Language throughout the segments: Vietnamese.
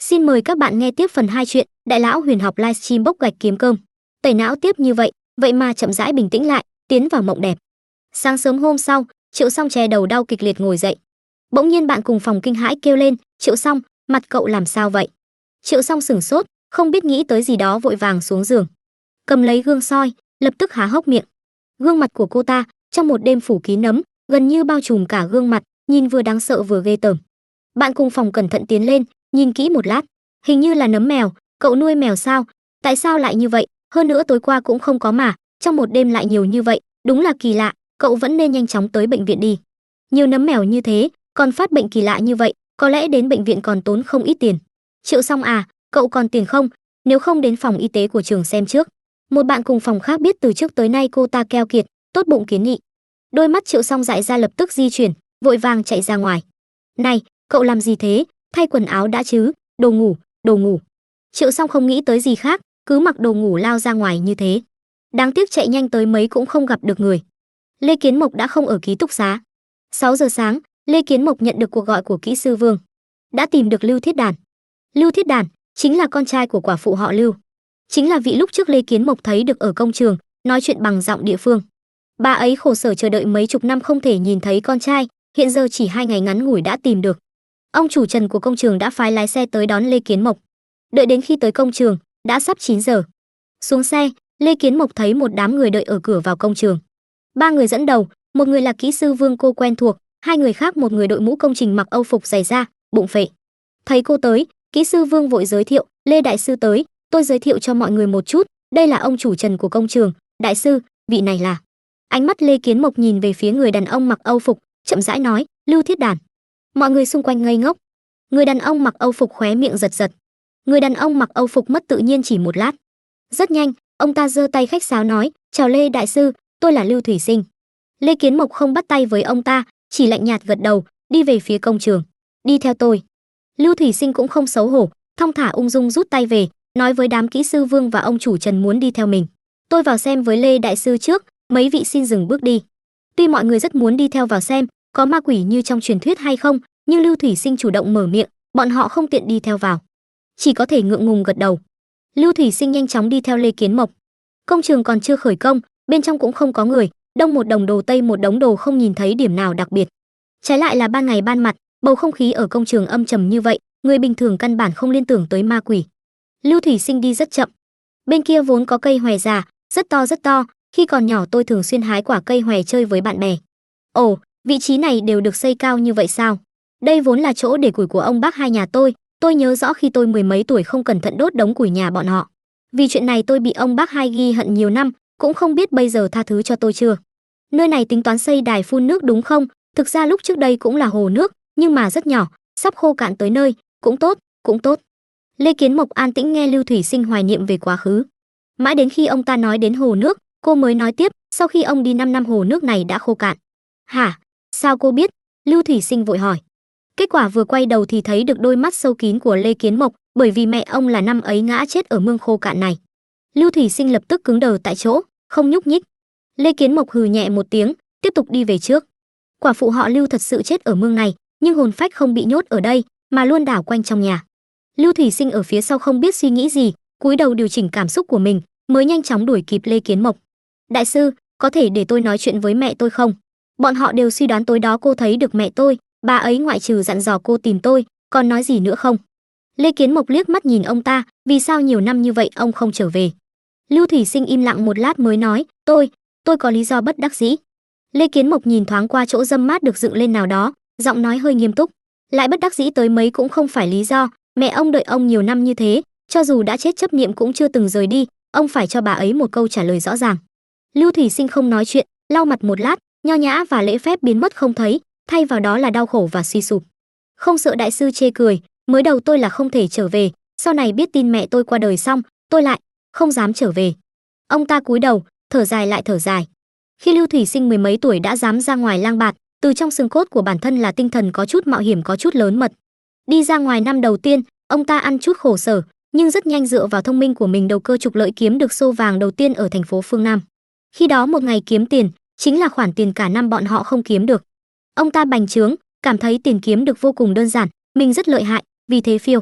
Xin mời các bạn nghe tiếp phần 2 chuyện Đại lão huyền học livestream bốc gạch kiếm cơm. Tẩy não tiếp như vậy mà chậm rãi bình tĩnh lại, tiến vào mộng đẹp. Sáng sớm hôm sau, Triệu Song che đầu đau kịch liệt ngồi dậy. Bỗng nhiên bạn cùng phòng kinh hãi kêu lên, "Triệu Song, mặt cậu làm sao vậy?" Triệu Song sửng sốt, không biết nghĩ tới gì đó vội vàng xuống giường. Cầm lấy gương soi, lập tức há hốc miệng. Gương mặt của cô ta trong một đêm phủ kín nấm, gần như bao trùm cả gương mặt, nhìn vừa đáng sợ vừa ghê tởm. Bạn cùng phòng cẩn thận tiến lên, nhìn kỹ một lát, hình như là nấm mèo. Cậu nuôi mèo sao? Tại sao lại như vậy? Hơn nữa tối qua cũng không có mà, trong một đêm lại nhiều như vậy, đúng là kỳ lạ, cậu vẫn nên nhanh chóng tới bệnh viện đi. Nhiều nấm mèo như thế, còn phát bệnh kỳ lạ như vậy, có lẽ đến bệnh viện còn tốn không ít tiền. Triệu Song à, cậu còn tiền không? Nếu không đến phòng y tế của trường xem trước. Một bạn cùng phòng khác biết từ trước tới nay cô ta keo kiệt, tốt bụng kiến nghị. Đôi mắt Triệu Song dại ra lập tức di chuyển, vội vàng chạy ra ngoài. Này, cậu làm gì thế? Thay quần áo đã chứ, đồ ngủ, đồ ngủ. Triệu Song không nghĩ tới gì khác, cứ mặc đồ ngủ lao ra ngoài như thế. Đáng tiếc chạy nhanh tới mấy cũng không gặp được người. Lê Kiến Mộc đã không ở ký túc xá. 6 giờ sáng, Lê Kiến Mộc nhận được cuộc gọi của kỹ sư Vương. Đã tìm được Lưu Thiết Đàn. Lưu Thiết Đàn chính là con trai của quả phụ họ Lưu. Chính là vị lúc trước Lê Kiến Mộc thấy được ở công trường, nói chuyện bằng giọng địa phương. Bà ấy khổ sở chờ đợi mấy chục năm không thể nhìn thấy con trai, hiện giờ chỉ 2 ngày ngắn ngủi đã tìm được. Ông chủ Trần của công trường đã phái lái xe tới đón Lê Kiến Mộc. Đợi đến khi tới công trường, đã sắp 9 giờ. Xuống xe, Lê Kiến Mộc thấy một đám người đợi ở cửa vào công trường. 3 người dẫn đầu, một người là kỹ sư Vương cô quen thuộc, 2 người khác một người đội mũ công trình mặc âu phục dày da, bụng phệ. Thấy cô tới, kỹ sư Vương vội giới thiệu, "Lê đại sư tới, tôi giới thiệu cho mọi người một chút, đây là ông chủ Trần của công trường, đại sư, vị này là." Ánh mắt Lê Kiến Mộc nhìn về phía người đàn ông mặc âu phục, chậm rãi nói, "Lưu Thiết Đàn." Mọi người xung quanh ngây ngốc. Người đàn ông mặc âu phục khóe miệng giật giật. Người đàn ông mặc âu phục mất tự nhiên chỉ một lát. Rất nhanh, ông ta giơ tay khách sáo nói, "Chào Lê đại sư, tôi là Lưu Thủy Sinh." Lê Kiến Mộc không bắt tay với ông ta, chỉ lạnh nhạt gật đầu, đi về phía công trường. "Đi theo tôi." Lưu Thủy Sinh cũng không xấu hổ, thong thả ung dung rút tay về, nói với đám kỹ sư Vương và ông chủ Trần muốn đi theo mình. "Tôi vào xem với Lê đại sư trước, mấy vị xin dừng bước đi." Tuy mọi người rất muốn đi theo vào xem có ma quỷ như trong truyền thuyết hay không, nhưng Lưu Thủy Sinh chủ động mở miệng, bọn họ không tiện đi theo vào, chỉ có thể ngượng ngùng gật đầu. Lưu Thủy Sinh nhanh chóng đi theo Lê Kiến Mộc. Công trường còn chưa khởi công, bên trong cũng không có người, đông một đống đồ tây một đống đồ, không nhìn thấy điểm nào đặc biệt. Trái lại là ban ngày ban mặt, bầu không khí ở công trường âm trầm như vậy, người bình thường căn bản không liên tưởng tới ma quỷ. Lưu Thủy Sinh đi rất chậm. Bên kia vốn có cây hòe già, rất to, khi còn nhỏ tôi thường xuyên hái quả cây hòe chơi với bạn bè. Ồ, vị trí này đều được xây cao như vậy sao? Đây vốn là chỗ để củi của ông bác hai nhà tôi nhớ rõ khi tôi 10 mấy tuổi không cẩn thận đốt đống củi nhà bọn họ. Vì chuyện này tôi bị ông bác hai ghi hận nhiều năm, cũng không biết bây giờ tha thứ cho tôi chưa. Nơi này tính toán xây đài phun nước đúng không? Thực ra lúc trước đây cũng là hồ nước, nhưng mà rất nhỏ, sắp khô cạn tới nơi, cũng tốt. Lê Kiến Mộc an tĩnh nghe Lưu Thủy Sinh hoài niệm về quá khứ. Mãi đến khi ông ta nói đến hồ nước, cô mới nói tiếp, sau khi ông đi 5 năm hồ nước này đã khô cạn. Hả? Sao cô biết? Lưu Thủy Sinh vội hỏi. Kết quả vừa quay đầu thì thấy được đôi mắt sâu kín của Lê Kiến Mộc, bởi vì mẹ ông là năm ấy ngã chết ở mương khô cạn này. Lưu Thủy Sinh lập tức cứng đờ tại chỗ, không nhúc nhích. Lê Kiến Mộc hừ nhẹ một tiếng, tiếp tục đi về trước. Quả phụ họ Lưu thật sự chết ở mương này, nhưng hồn phách không bị nhốt ở đây, mà luôn đảo quanh trong nhà. Lưu Thủy Sinh ở phía sau không biết suy nghĩ gì, cúi đầu điều chỉnh cảm xúc của mình, mới nhanh chóng đuổi kịp Lê Kiến Mộc. "Đại sư, có thể để tôi nói chuyện với mẹ tôi không? Bọn họ đều suy đoán tối đó cô thấy được mẹ tôi, bà ấy ngoại trừ dặn dò cô tìm tôi, còn nói gì nữa không?" Lê Kiến Mộc liếc mắt nhìn ông ta, vì sao nhiều năm như vậy ông không trở về? Lưu Thủy Sinh im lặng một lát mới nói, tôi có lý do bất đắc dĩ. Lê Kiến Mộc nhìn thoáng qua chỗ râm mát được dựng lên nào đó, giọng nói hơi nghiêm túc. Lại bất đắc dĩ tới mấy cũng không phải lý do, mẹ ông đợi ông nhiều năm như thế, cho dù đã chết chấp niệm cũng chưa từng rời đi, ông phải cho bà ấy một câu trả lời rõ ràng. Lưu Thủy Sinh không nói chuyện, lau mặt một lát, nho nhã và lễ phép biến mất không thấy, thay vào đó là đau khổ và suy sụp. "Không sợ đại sư chê cười, mới đầu tôi là không thể trở về, sau này biết tin mẹ tôi qua đời xong, tôi lại không dám trở về." Ông ta cúi đầu, thở dài lại thở dài. Khi Lưu Thủy Sinh 10 mấy tuổi đã dám ra ngoài lang bạt, từ trong xương cốt của bản thân là tinh thần có chút mạo hiểm, có chút lớn mật. Đi ra ngoài năm đầu tiên, ông ta ăn chút khổ sở, nhưng rất nhanh dựa vào thông minh của mình đầu cơ trục lợi kiếm được xô vàng đầu tiên ở thành phố phương Nam. Khi đó một ngày kiếm tiền, chính là khoản tiền cả năm bọn họ không kiếm được. Ông ta bành trướng, cảm thấy tiền kiếm được vô cùng đơn giản, mình rất lợi hại, vì thế phiêu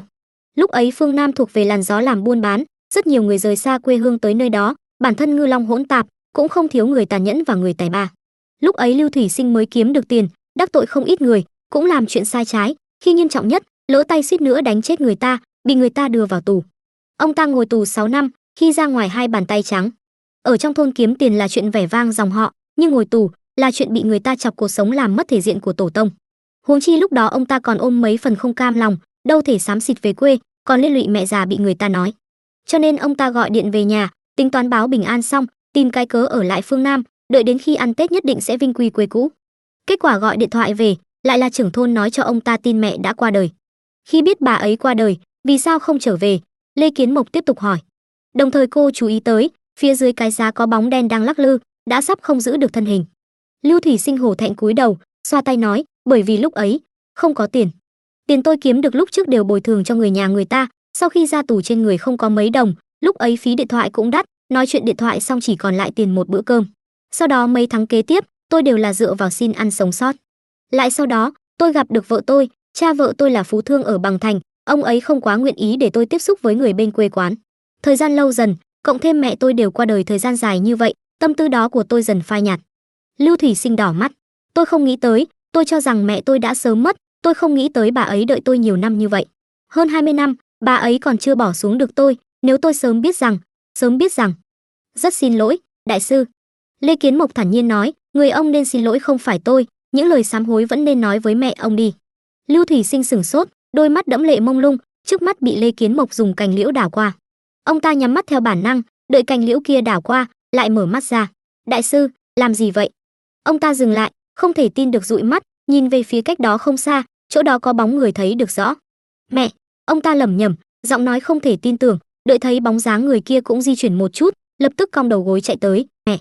Lúc ấy phương Nam thuộc về làn gió làm buôn bán, rất nhiều người rời xa quê hương tới nơi đó, bản thân ngư long hỗn tạp, cũng không thiếu người tàn nhẫn và người tài ba. Lúc ấy Lưu Thủy Sinh mới kiếm được tiền, đắc tội không ít người, cũng làm chuyện sai trái, khi nghiêm trọng nhất, lỡ tay suýt nữa đánh chết người ta, bị người ta đưa vào tù. Ông ta ngồi tù 6 năm, khi ra ngoài hai bàn tay trắng. Ở trong thôn kiếm tiền là chuyện vẻ vang dòng họ, nhưng ngồi tù là chuyện bị người ta chọc cuộc sống làm mất thể diện của tổ tông. Huống chi lúc đó ông ta còn ôm mấy phần không cam lòng, đâu thể xám xịt về quê, còn liên lụy mẹ già bị người ta nói. Cho nên ông ta gọi điện về nhà, tính toán báo bình an xong, tìm cái cớ ở lại phương Nam, đợi đến khi ăn Tết nhất định sẽ vinh quy quê cũ. Kết quả gọi điện thoại về, lại là trưởng thôn nói cho ông ta tin mẹ đã qua đời. Khi biết bà ấy qua đời, vì sao không trở về, Lê Kiến Mộc tiếp tục hỏi. Đồng thời cô chú ý tới, phía dưới cái giá có bóng đen đang lắc lư, đã sắp không giữ được thân hình. Lưu Thủy Sinh hổ thẹn cúi đầu, xoa tay nói, bởi vì lúc ấy không có tiền. Tiền tôi kiếm được lúc trước đều bồi thường cho người nhà người ta, sau khi ra tù trên người không có mấy đồng, lúc ấy phí điện thoại cũng đắt, nói chuyện điện thoại xong chỉ còn lại tiền một bữa cơm. Sau đó mấy tháng kế tiếp, tôi đều là dựa vào xin ăn sống sót. Lại sau đó, tôi gặp được vợ tôi, cha vợ tôi là phú thương ở Bằng Thành, ông ấy không quá nguyện ý để tôi tiếp xúc với người bên quê quán. Thời gian lâu dần, cộng thêm mẹ tôi đều qua đời thời gian dài như vậy, tâm tư đó của tôi dần phai nhạt. Lưu Thủy Sinh đỏ mắt. Tôi không nghĩ tới, tôi cho rằng mẹ tôi đã sớm mất, tôi không nghĩ tới bà ấy đợi tôi nhiều năm như vậy. Hơn 20 năm, bà ấy còn chưa bỏ xuống được tôi, nếu tôi sớm biết rằng. Rất xin lỗi, đại sư. Lê Kiến Mộc thản nhiên nói, người ông nên xin lỗi không phải tôi, những lời sám hối vẫn nên nói với mẹ ông đi. Lưu Thủy Sinh sửng sốt, đôi mắt đẫm lệ mông lung, trước mắt bị Lê Kiến Mộc dùng cành liễu đảo qua. Ông ta nhắm mắt theo bản năng, đợi cành liễu kia đảo qua, lại mở mắt ra. Đại sư, làm gì vậy? Ông ta dừng lại, không thể tin được dụi mắt, nhìn về phía cách đó không xa, chỗ đó có bóng người thấy được rõ. Mẹ, ông ta lẩm nhẩm, giọng nói không thể tin tưởng, đợi thấy bóng dáng người kia cũng di chuyển một chút, lập tức cong đầu gối chạy tới. Mẹ,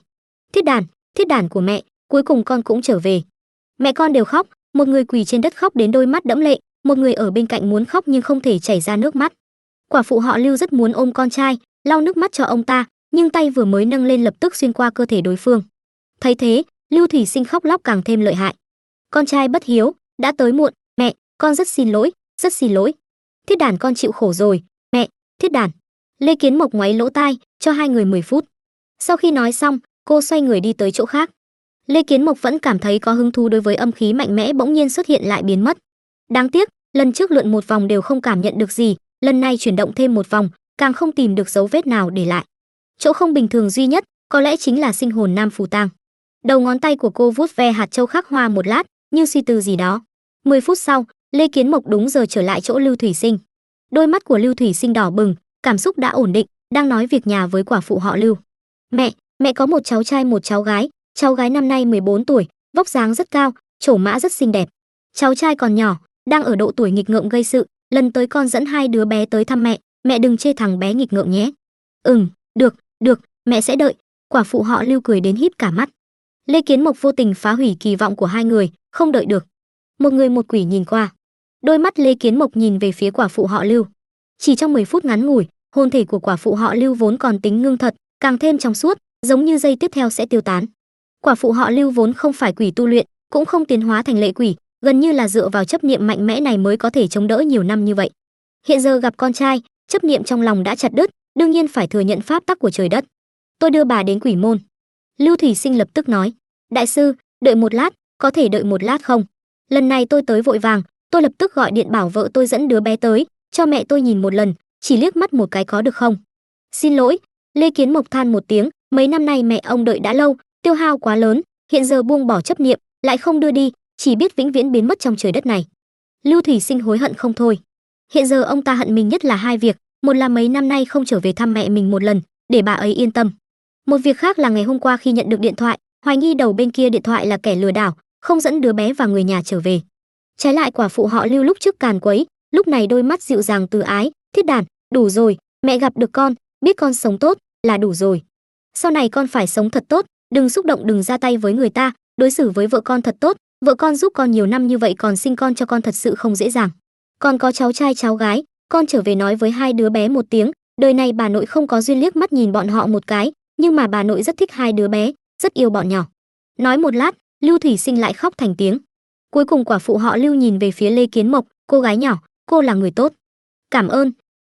thiết đàn của mẹ, cuối cùng con cũng trở về. Mẹ con đều khóc, một người quỳ trên đất khóc đến đôi mắt đẫm lệ, một người ở bên cạnh muốn khóc nhưng không thể chảy ra nước mắt. Quả phụ họ Lưu rất muốn ôm con trai, lau nước mắt cho ông ta, nhưng tay vừa mới nâng lên lập tức xuyên qua cơ thể đối phương. Thấy thế, Lưu Thủy Sinh khóc lóc càng thêm lợi hại. Con trai bất hiếu, đã tới muộn, mẹ, con rất xin lỗi, rất xin lỗi. Thiết đàn con chịu khổ rồi, mẹ, thiết đàn. Lê Kiến Mộc ngoáy lỗ tai, cho hai người 10 phút. Sau khi nói xong, cô xoay người đi tới chỗ khác. Lê Kiến Mộc vẫn cảm thấy có hứng thú đối với âm khí mạnh mẽ bỗng nhiên xuất hiện lại biến mất. Đáng tiếc, lần trước lượn một vòng đều không cảm nhận được gì, lần này chuyển động thêm một vòng, càng không tìm được dấu vết nào để lại. Chỗ không bình thường duy nhất, có lẽ chính là sinh hồn Nam Phù Tang. Đầu ngón tay của cô vuốt ve hạt châu khắc hoa một lát, như suy tư gì đó. 10 phút sau, Lê Kiến Mộc đúng giờ trở lại chỗ Lưu Thủy Sinh. Đôi mắt của Lưu Thủy Sinh đỏ bừng, cảm xúc đã ổn định, đang nói việc nhà với quả phụ họ Lưu. Mẹ có một cháu trai một cháu gái năm nay 14 tuổi, vóc dáng rất cao, trổ mã rất xinh đẹp. Cháu trai còn nhỏ, đang ở độ tuổi nghịch ngợm gây sự, lần tới con dẫn hai đứa bé tới thăm mẹ đừng chê thằng bé nghịch ngợm nhé. Được, mẹ sẽ đợi. Quả phụ họ Lưu cười đến híp cả mắt. Lê Kiến Mộc vô tình phá hủy kỳ vọng của hai người, không đợi được. Một người một quỷ nhìn qua. Đôi mắt Lê Kiến Mộc nhìn về phía quả phụ họ Lưu. Chỉ trong 10 phút ngắn ngủi, hồn thể của quả phụ họ Lưu vốn còn tính ngưng thật, càng thêm trong suốt, giống như giây tiếp theo sẽ tiêu tán. Quả phụ họ Lưu vốn không phải quỷ tu luyện, cũng không tiến hóa thành lệ quỷ, gần như là dựa vào chấp niệm mạnh mẽ này mới có thể chống đỡ nhiều năm như vậy. Hiện giờ gặp con trai, chấp niệm trong lòng đã chặt đứt, đương nhiên phải thừa nhận pháp tắc của trời đất. Tôi đưa bà đến quỷ môn. Lưu Thủy Sinh lập tức nói. Đại sư, đợi một lát, có thể đợi một lát không? Lần này tôi tới vội vàng, tôi lập tức gọi điện bảo vợ tôi dẫn đứa bé tới, cho mẹ tôi nhìn một lần, chỉ liếc mắt một cái có được không? Xin lỗi, Lê Kiến Mộc than một tiếng, mấy năm nay mẹ ông đợi đã lâu, tiêu hao quá lớn, hiện giờ buông bỏ chấp niệm, lại không đưa đi, chỉ biết vĩnh viễn biến mất trong trời đất này. Lưu Thủy Sinh hối hận không thôi. Hiện giờ ông ta hận mình nhất là hai việc, một là mấy năm nay không trở về thăm mẹ mình một lần, để bà ấy yên tâm. Một việc khác là ngày hôm qua khi nhận được điện thoại, hoài nghi đầu bên kia điện thoại là kẻ lừa đảo, không dẫn đứa bé và người nhà trở về. Trái lại quả phụ họ Lưu lúc trước càn quấy, lúc này đôi mắt dịu dàng từ ái, thiết đàn, đủ rồi, mẹ gặp được con, biết con sống tốt là đủ rồi. Sau này con phải sống thật tốt, đừng xúc động, đừng ra tay với người ta, đối xử với vợ con thật tốt, vợ con giúp con nhiều năm như vậy còn sinh con cho con thật sự không dễ dàng. Còn có cháu trai cháu gái, con trở về nói với hai đứa bé một tiếng, đời này bà nội không có duyên liếc mắt nhìn bọn họ một cái, nhưng mà bà nội rất thích hai đứa bé, rất yêu bọn nhỏ. Nói một lát, Lưu Thủy Sinh lại khóc thành tiếng. Cuối cùng quả phụ họ Lưu nhìn về phía Lê Kiến Mộc, cô gái nhỏ, cô là người tốt. Cảm ơn,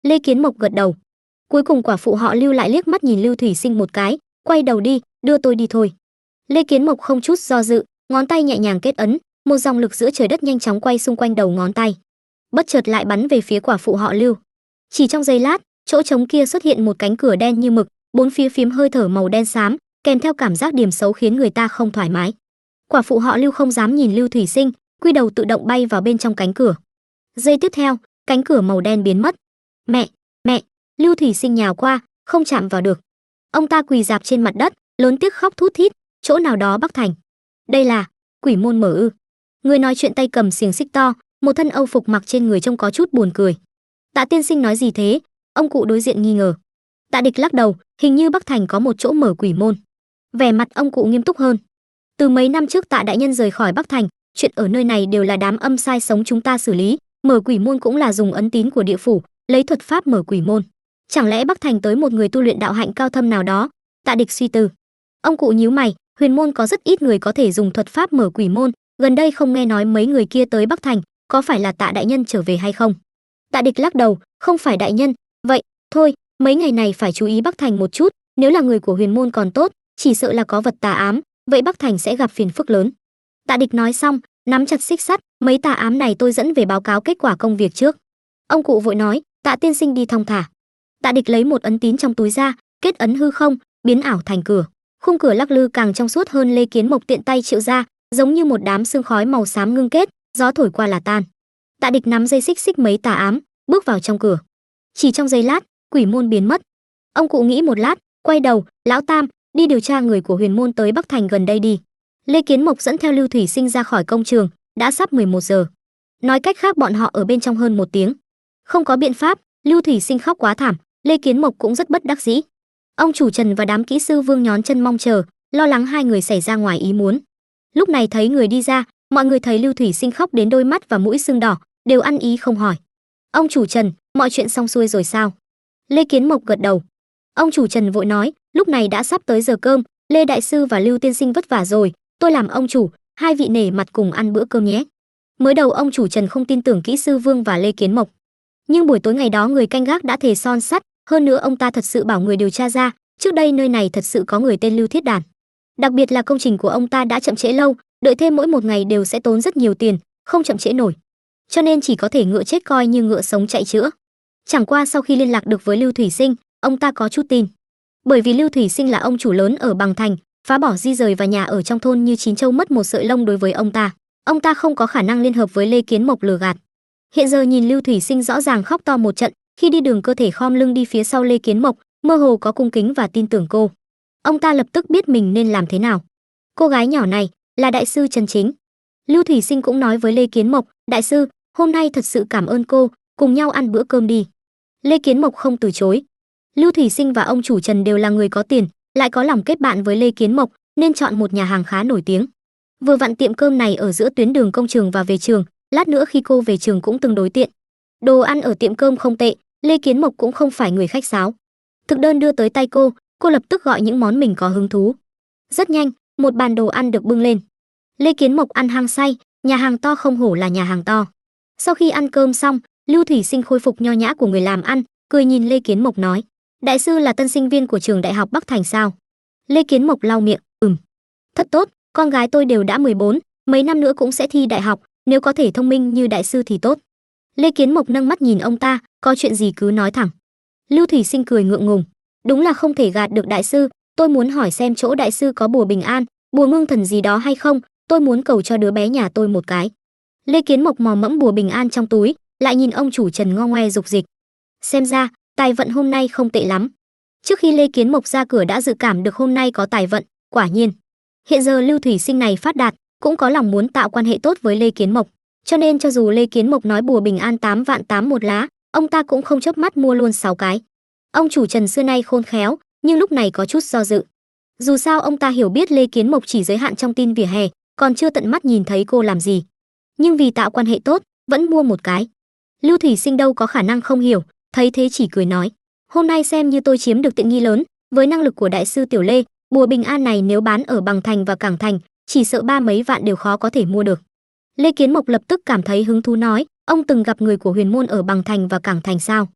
Lê Kiến Mộc gật đầu. Cuối cùng quả phụ họ Lưu lại liếc mắt nhìn Lưu Thủy Sinh một cái, quay đầu đi, đưa tôi đi thôi. Lê Kiến Mộc không chút do dự, ngón tay nhẹ nhàng kết ấn, một dòng lực giữa trời đất nhanh chóng quay xung quanh đầu ngón tay, bất chợt lại bắn về phía quả phụ họ Lưu. Chỉ trong giây lát, chỗ trống kia xuất hiện một cánh cửa đen như mực, bốn phía phím hơi thở màu đen xám, kèm theo cảm giác điềm xấu khiến người ta không thoải mái. Quả phụ họ Lưu không dám nhìn Lưu Thủy Sinh, quy đầu tự động bay vào bên trong cánh cửa. Giây tiếp theo, cánh cửa màu đen biến mất. Mẹ, mẹ! Lưu Thủy Sinh nhào qua, không chạm vào được. Ông ta quỳ rạp trên mặt đất, lớn tiếng khóc thút thít. Chỗ nào đó Bắc Thành. Đây là quỷ môn mở ư? Người nói chuyện tay cầm xiềng xích to, một thân âu phục mặc trên người trông có chút buồn cười. Tạ tiên sinh nói gì thế? Ông cụ đối diện nghi ngờ. Tạ Địch lắc đầu, hình như Bắc Thành có một chỗ mở quỷ môn. Vẻ mặt ông cụ nghiêm túc hơn. Từ mấy năm trước Tạ đại nhân rời khỏi Bắc Thành, chuyện ở nơi này đều là đám âm sai sống chúng ta xử lý, mở quỷ môn cũng là dùng ấn tín của địa phủ, lấy thuật pháp mở quỷ môn. Chẳng lẽ Bắc Thành tới một người tu luyện đạo hạnh cao thâm nào đó? Tạ Địch suy tư. Ông cụ nhíu mày, huyền môn có rất ít người có thể dùng thuật pháp mở quỷ môn, gần đây không nghe nói mấy người kia tới Bắc Thành, có phải là Tạ đại nhân trở về hay không? Tạ Địch lắc đầu, không phải đại nhân, vậy, thôi, mấy ngày này phải chú ý Bắc Thành một chút, nếu là người của huyền môn còn tốt, chỉ sợ là có vật tà ám, vậy Bắc Thành sẽ gặp phiền phức lớn. Tạ Địch nói xong, nắm chặt xích sắt, mấy tà ám này tôi dẫn về báo cáo kết quả công việc trước. Ông cụ vội nói, Tạ tiên sinh đi thong thả. Tạ Địch lấy một ấn tín trong túi ra, kết ấn hư không, biến ảo thành cửa. Khung cửa lắc lư càng trong suốt hơn. Lê Kiến Mộc tiện tay triệu ra, giống như một đám sương khói màu xám ngưng kết, gió thổi qua là tan. Tạ Địch nắm dây xích xích mấy tà ám, bước vào trong cửa. Chỉ trong giây lát, quỷ môn biến mất. Ông cụ nghĩ một lát, quay đầu, lão Tam, đi điều tra người của huyền môn tới Bắc Thành gần đây đi. Lê Kiến Mộc dẫn theo Lưu Thủy Sinh ra khỏi công trường, đã sắp 11 giờ. Nói cách khác bọn họ ở bên trong hơn 1 tiếng. Không có biện pháp, Lưu Thủy Sinh khóc quá thảm, Lê Kiến Mộc cũng rất bất đắc dĩ. Ông chủ Trần và đám kỹ sư Vương nhón chân mong chờ, lo lắng hai người xảy ra ngoài ý muốn. Lúc này thấy người đi ra, mọi người thấy Lưu Thủy Sinh khóc đến đôi mắt và mũi sưng đỏ, đều ăn ý không hỏi. Ông chủ Trần, mọi chuyện xong xuôi rồi sao? Lê Kiến Mộc gật đầu. Ông chủ Trần vội nói, lúc này đã sắp tới giờ cơm, Lê đại sư và Lưu tiên sinh vất vả rồi, tôi làm ông chủ, hai vị nể mặt cùng ăn bữa cơm nhé. Mới đầu ông chủ Trần không tin tưởng kỹ sư Vương và Lê Kiến Mộc, nhưng buổi tối ngày đó người canh gác đã thề son sắt, hơn nữa ông ta thật sự bảo người điều tra ra, trước đây nơi này thật sự có người tên Lưu Thiết Đàn. Đặc biệt là công trình của ông ta đã chậm trễ lâu, đợi thêm mỗi một ngày đều sẽ tốn rất nhiều tiền, không chậm trễ nổi. Cho nên chỉ có thể ngựa chết coi như ngựa sống chạy chữa. Chẳng qua sau khi liên lạc được với Lưu Thủy Sinh, ông ta có chút tin. Bởi vì Lưu Thủy Sinh là ông chủ lớn ở Bằng Thành, phá bỏ di rời và nhà ở trong thôn như chín châu mất một sợi lông đối với ông ta không có khả năng liên hợp với Lê Kiến Mộc lừa gạt. Hiện giờ nhìn Lưu Thủy Sinh rõ ràng khóc to một trận, khi đi đường cơ thể khom lưng đi phía sau Lê Kiến Mộc, mơ hồ có cung kính và tin tưởng cô. Ông ta lập tức biết mình nên làm thế nào. Cô gái nhỏ này là đại sư chân chính. Lưu Thủy Sinh cũng nói với Lê Kiến Mộc, đại sư, hôm nay thật sự cảm ơn cô, cùng nhau ăn bữa cơm đi. Lê Kiến Mộc không từ chối. Lưu Thủy Sinh và ông chủ Trần đều là người có tiền, lại có lòng kết bạn với Lê Kiến Mộc, nên chọn một nhà hàng khá nổi tiếng. Vừa vặn tiệm cơm này ở giữa tuyến đường công trường và về trường, lát nữa khi cô về trường cũng tương đối tiện. Đồ ăn ở tiệm cơm không tệ, Lê Kiến Mộc cũng không phải người khách sáo. Thực đơn đưa tới tay cô lập tức gọi những món mình có hứng thú. Rất nhanh, một bàn đồ ăn được bưng lên. Lê Kiến Mộc ăn hăng say, nhà hàng to không hổ là nhà hàng to. Sau khi ăn cơm xong, Lưu Thủy Sinh khôi phục nho nhã của người làm ăn, cười nhìn Lê Kiến Mộc nói, đại sư là tân sinh viên của trường đại học Bắc Thành sao? Lê Kiến Mộc lau miệng, Thật tốt, con gái tôi đều đã 14, mấy năm nữa cũng sẽ thi đại học, nếu có thể thông minh như đại sư thì tốt. Lê Kiến Mộc nâng mắt nhìn ông ta, có chuyện gì cứ nói thẳng. Lưu Thủy Sinh cười ngượng ngùng, đúng là không thể gạt được đại sư, tôi muốn hỏi xem chỗ đại sư có bùa bình an, bùa ngưng thần gì đó hay không, tôi muốn cầu cho đứa bé nhà tôi một cái. Lê Kiến Mộc mò mẫm bùa bình an trong túi, lại nhìn ông chủ Trần ngo ngoe dục dịch. Xem ra, tài vận hôm nay không tệ lắm. Trước khi Lê Kiến Mộc ra cửa đã dự cảm được hôm nay có tài vận, quả nhiên. Hiện giờ Lưu Thủy Sinh này phát đạt, cũng có lòng muốn tạo quan hệ tốt với Lê Kiến Mộc, cho nên cho dù Lê Kiến Mộc nói bùa bình an 8 vạn 8 một lá, ông ta cũng không chớp mắt mua luôn 6 cái. Ông chủ Trần xưa nay khôn khéo, nhưng lúc này có chút do dự. Dù sao ông ta hiểu biết Lê Kiến Mộc chỉ giới hạn trong tin vỉa hè, còn chưa tận mắt nhìn thấy cô làm gì. Nhưng vì tạo quan hệ tốt, vẫn mua một cái. Lưu Thủy Sinh đâu có khả năng không hiểu, thấy thế chỉ cười nói, hôm nay xem như tôi chiếm được tiện nghi lớn, với năng lực của đại sư Tiểu Lê, bùa bình an này nếu bán ở Bằng Thành và Cảng Thành, chỉ sợ 3 mấy vạn đều khó có thể mua được. Lê Kiến Mộc lập tức cảm thấy hứng thú nói, ông từng gặp người của huyền môn ở Bằng Thành và Cảng Thành sao?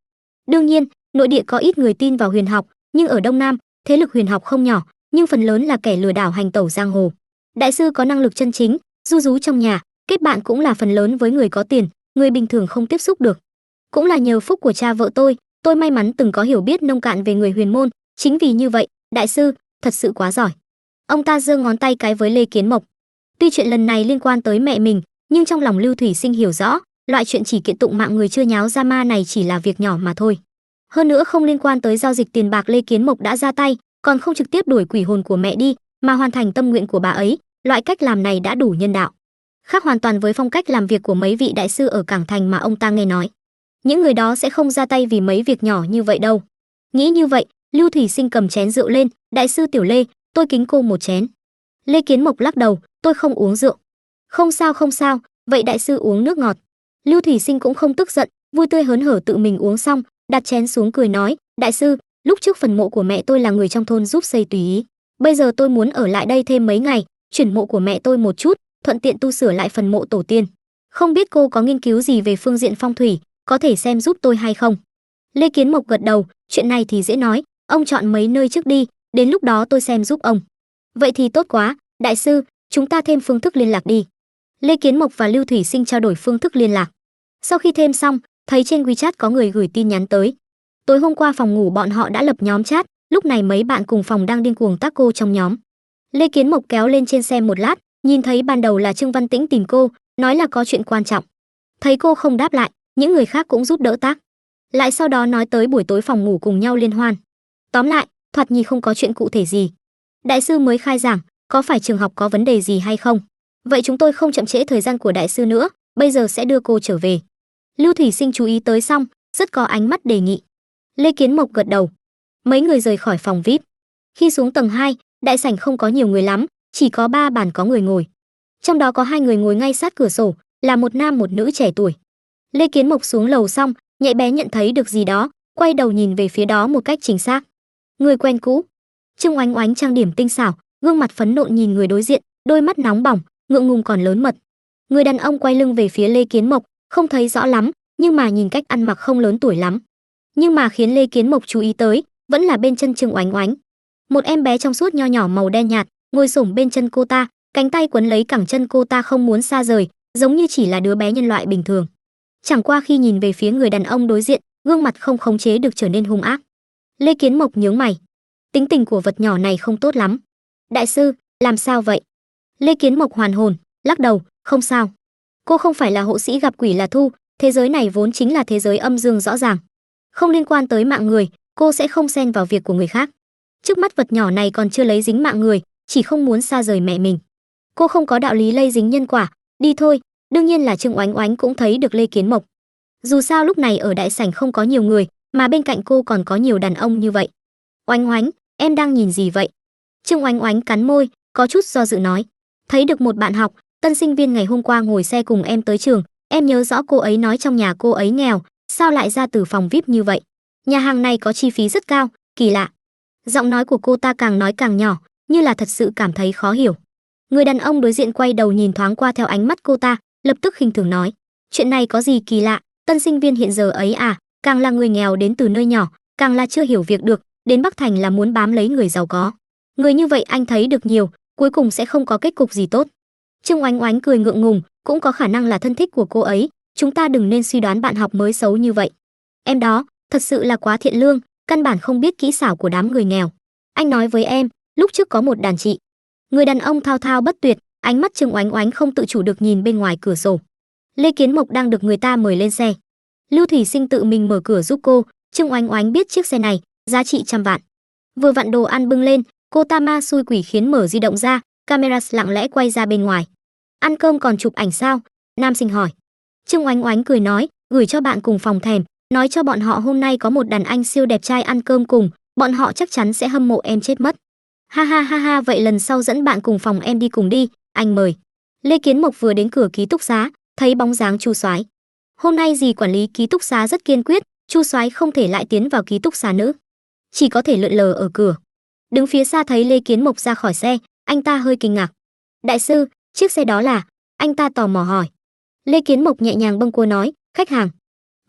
Đương nhiên, nội địa có ít người tin vào huyền học, nhưng ở Đông Nam, thế lực huyền học không nhỏ, nhưng phần lớn là kẻ lừa đảo hành tẩu giang hồ. Đại sư có năng lực chân chính, ru rú trong nhà, kết bạn cũng là phần lớn với người có tiền, người bình thường không tiếp xúc được. Cũng là nhờ phúc của cha vợ tôi may mắn từng có hiểu biết nông cạn về người huyền môn, chính vì như vậy, đại sư thật sự quá giỏi. Ông ta giơ ngón tay cái với Lê Kiến Mộc. Tuy chuyện lần này liên quan tới mẹ mình, nhưng trong lòng Lưu Thủy Sinh hiểu rõ, loại chuyện chỉ kiện tụng mạng người chưa nháo ra ma này chỉ là việc nhỏ mà thôi. Hơn nữa không liên quan tới giao dịch tiền bạc, Lê Kiến Mộc đã ra tay, còn không trực tiếp đuổi quỷ hồn của mẹ đi, mà hoàn thành tâm nguyện của bà ấy, loại cách làm này đã đủ nhân đạo. Khác hoàn toàn với phong cách làm việc của mấy vị đại sư ở Cảng Thành mà ông ta nghe nói. Những người đó sẽ không ra tay vì mấy việc nhỏ như vậy đâu. Nghĩ như vậy, Lưu Thủy Sinh cầm chén rượu lên, đại sư Tiểu Lê, tôi kính cô một chén. Lê Kiến Mộc lắc đầu, tôi không uống rượu. Không sao, vậy đại sư uống nước ngọt. Lưu Thủy Sinh cũng không tức giận, vui tươi hớn hở tự mình uống xong, đặt chén xuống cười nói, đại sư, lúc trước phần mộ của mẹ tôi là người trong thôn giúp xây tùy ý. Bây giờ tôi muốn ở lại đây thêm mấy ngày, chuyển mộ của mẹ tôi một chút, thuận tiện tu sửa lại phần mộ tổ tiên. Không biết cô có nghiên cứu gì về phương diện phong thủy, có thể xem giúp tôi hay không? Lê Kiến Mộc gật đầu, chuyện này thì dễ nói, ông chọn mấy nơi trước đi, đến lúc đó tôi xem giúp ông. Vậy thì tốt quá, đại sư, chúng ta thêm phương thức liên lạc đi. Lê Kiến Mộc và Lưu Thủy Sinh trao đổi phương thức liên lạc. Sau khi thêm xong, thấy trên WeChat có người gửi tin nhắn tới. Tối hôm qua phòng ngủ bọn họ đã lập nhóm chat, lúc này mấy bạn cùng phòng đang điên cuồng tác cô trong nhóm. Lê Kiến Mộc kéo lên trên xem một lát, nhìn thấy ban đầu là Trương Văn Tĩnh tìm cô, nói là có chuyện quan trọng. Thấy cô không đáp lại, những người khác cũng giúp đỡ tác. Lại sau đó nói tới buổi tối phòng ngủ cùng nhau liên hoan. Tóm lại, thoạt nhìn không có chuyện cụ thể gì. Đại sư mới khai giảng, có phải trường học có vấn đề gì hay không? Vậy chúng tôi không chậm trễ thời gian của đại sư nữa, bây giờ sẽ đưa cô trở về. Lưu Thủy Sinh chú ý tới xong, rất có ánh mắt đề nghị. Lê Kiến Mộc gật đầu. Mấy người rời khỏi phòng VIP. Khi xuống tầng 2, đại sảnh không có nhiều người lắm, chỉ có 3 bàn có người ngồi. Trong đó có 2 người ngồi ngay sát cửa sổ, là một nam một nữ trẻ tuổi. Lê Kiến Mộc xuống lầu xong, nhạy bé nhận thấy được gì đó, quay đầu nhìn về phía đó một cách chính xác. Người quen cũ. Trương Oánh Oánh trang điểm tinh xảo, gương mặt phấn nộn nhìn người đối diện, đôi mắt nóng bỏng, ngượng ngùng còn lớn mật. Người đàn ông quay lưng về phía Lê Kiến Mộc, không thấy rõ lắm, nhưng mà nhìn cách ăn mặc không lớn tuổi lắm. Nhưng mà khiến Lê Kiến Mộc chú ý tới, vẫn là bên chân Trương Oánh Oánh. Một em bé trong suốt nho nhỏ màu đen nhạt, ngồi xổm bên chân cô ta, cánh tay quấn lấy cẳng chân cô ta không muốn xa rời, giống như chỉ là đứa bé nhân loại bình thường. Chẳng qua khi nhìn về phía người đàn ông đối diện, gương mặt không khống chế được trở nên hung ác. Lê Kiến Mộc nhướng mày. Tính tình của vật nhỏ này không tốt lắm. Đại sư, làm sao vậy? Lê Kiến Mộc hoàn hồn, lắc đầu, không sao. Cô không phải là hộ sĩ gặp quỷ là thu, thế giới này vốn chính là thế giới âm dương rõ ràng. Không liên quan tới mạng người, cô sẽ không xen vào việc của người khác. Trước mắt vật nhỏ này còn chưa lấy dính mạng người, chỉ không muốn xa rời mẹ mình. Cô không có đạo lý lây dính nhân quả, đi thôi. Đương nhiên là Trương Oánh Oánh cũng thấy được Lê Kiến Mộc. Dù sao lúc này ở đại sảnh không có nhiều người, mà bên cạnh cô còn có nhiều đàn ông như vậy. Oánh Oánh, em đang nhìn gì vậy? Trương Oánh Oánh cắn môi, có chút do dự nói. Thấy được một bạn học, tân sinh viên ngày hôm qua ngồi xe cùng em tới trường, em nhớ rõ cô ấy nói trong nhà cô ấy nghèo, sao lại ra từ phòng VIP như vậy? Nhà hàng này có chi phí rất cao, kỳ lạ. Giọng nói của cô ta càng nói càng nhỏ, như là thật sự cảm thấy khó hiểu. Người đàn ông đối diện quay đầu nhìn thoáng qua theo ánh mắt cô ta, lập tức khinh thường nói, chuyện này có gì kỳ lạ, tân sinh viên hiện giờ ấy à, càng là người nghèo đến từ nơi nhỏ, càng là chưa hiểu việc được, đến Bắc Thành là muốn bám lấy người giàu có. Người như vậy anh thấy được nhiều, cuối cùng sẽ không có kết cục gì tốt. Trương Oánh Oánh cười ngượng ngùng, cũng có khả năng là thân thích của cô ấy, chúng ta đừng nên suy đoán bạn học mới xấu như vậy. Em đó, thật sự là quá thiện lương, căn bản không biết kỹ xảo của đám người nghèo. Anh nói với em, lúc trước có một đàn chị. Người đàn ông thao thao bất tuyệt, ánh mắt Trương Oánh Oánh không tự chủ được nhìn bên ngoài cửa sổ. Lê Kiến Mộc đang được người ta mời lên xe. Lưu Thủy Sinh tự mình mở cửa giúp cô, Trương Oánh Oánh biết chiếc xe này giá trị trăm vạn. Vừa vặn đồ ăn bưng lên, cô ta ma xui quỷ khiến mở di động ra, camera lặng lẽ quay ra bên ngoài. Ăn cơm còn chụp ảnh sao? Nam sinh hỏi. Trương Oánh Oánh cười nói, gửi cho bạn cùng phòng thèm, nói cho bọn họ hôm nay có một đàn anh siêu đẹp trai ăn cơm cùng, bọn họ chắc chắn sẽ hâm mộ em chết mất. Ha ha ha ha, vậy lần sau dẫn bạn cùng phòng em đi cùng đi, anh mời. Lê Kiến Mộc vừa đến cửa ký túc xá, thấy bóng dáng Chu Soái. Hôm nay dì quản lý ký túc xá rất kiên quyết, Chu Soái không thể lại tiến vào ký túc xá nữa, chỉ có thể lượn lờ ở cửa. Đứng phía xa thấy Lê Kiến Mộc ra khỏi xe, anh ta hơi kinh ngạc. Đại sư, chiếc xe đó là? Anh ta tò mò hỏi. Lê Kiến Mộc nhẹ nhàng bâng quơ nói, khách hàng. Ồ,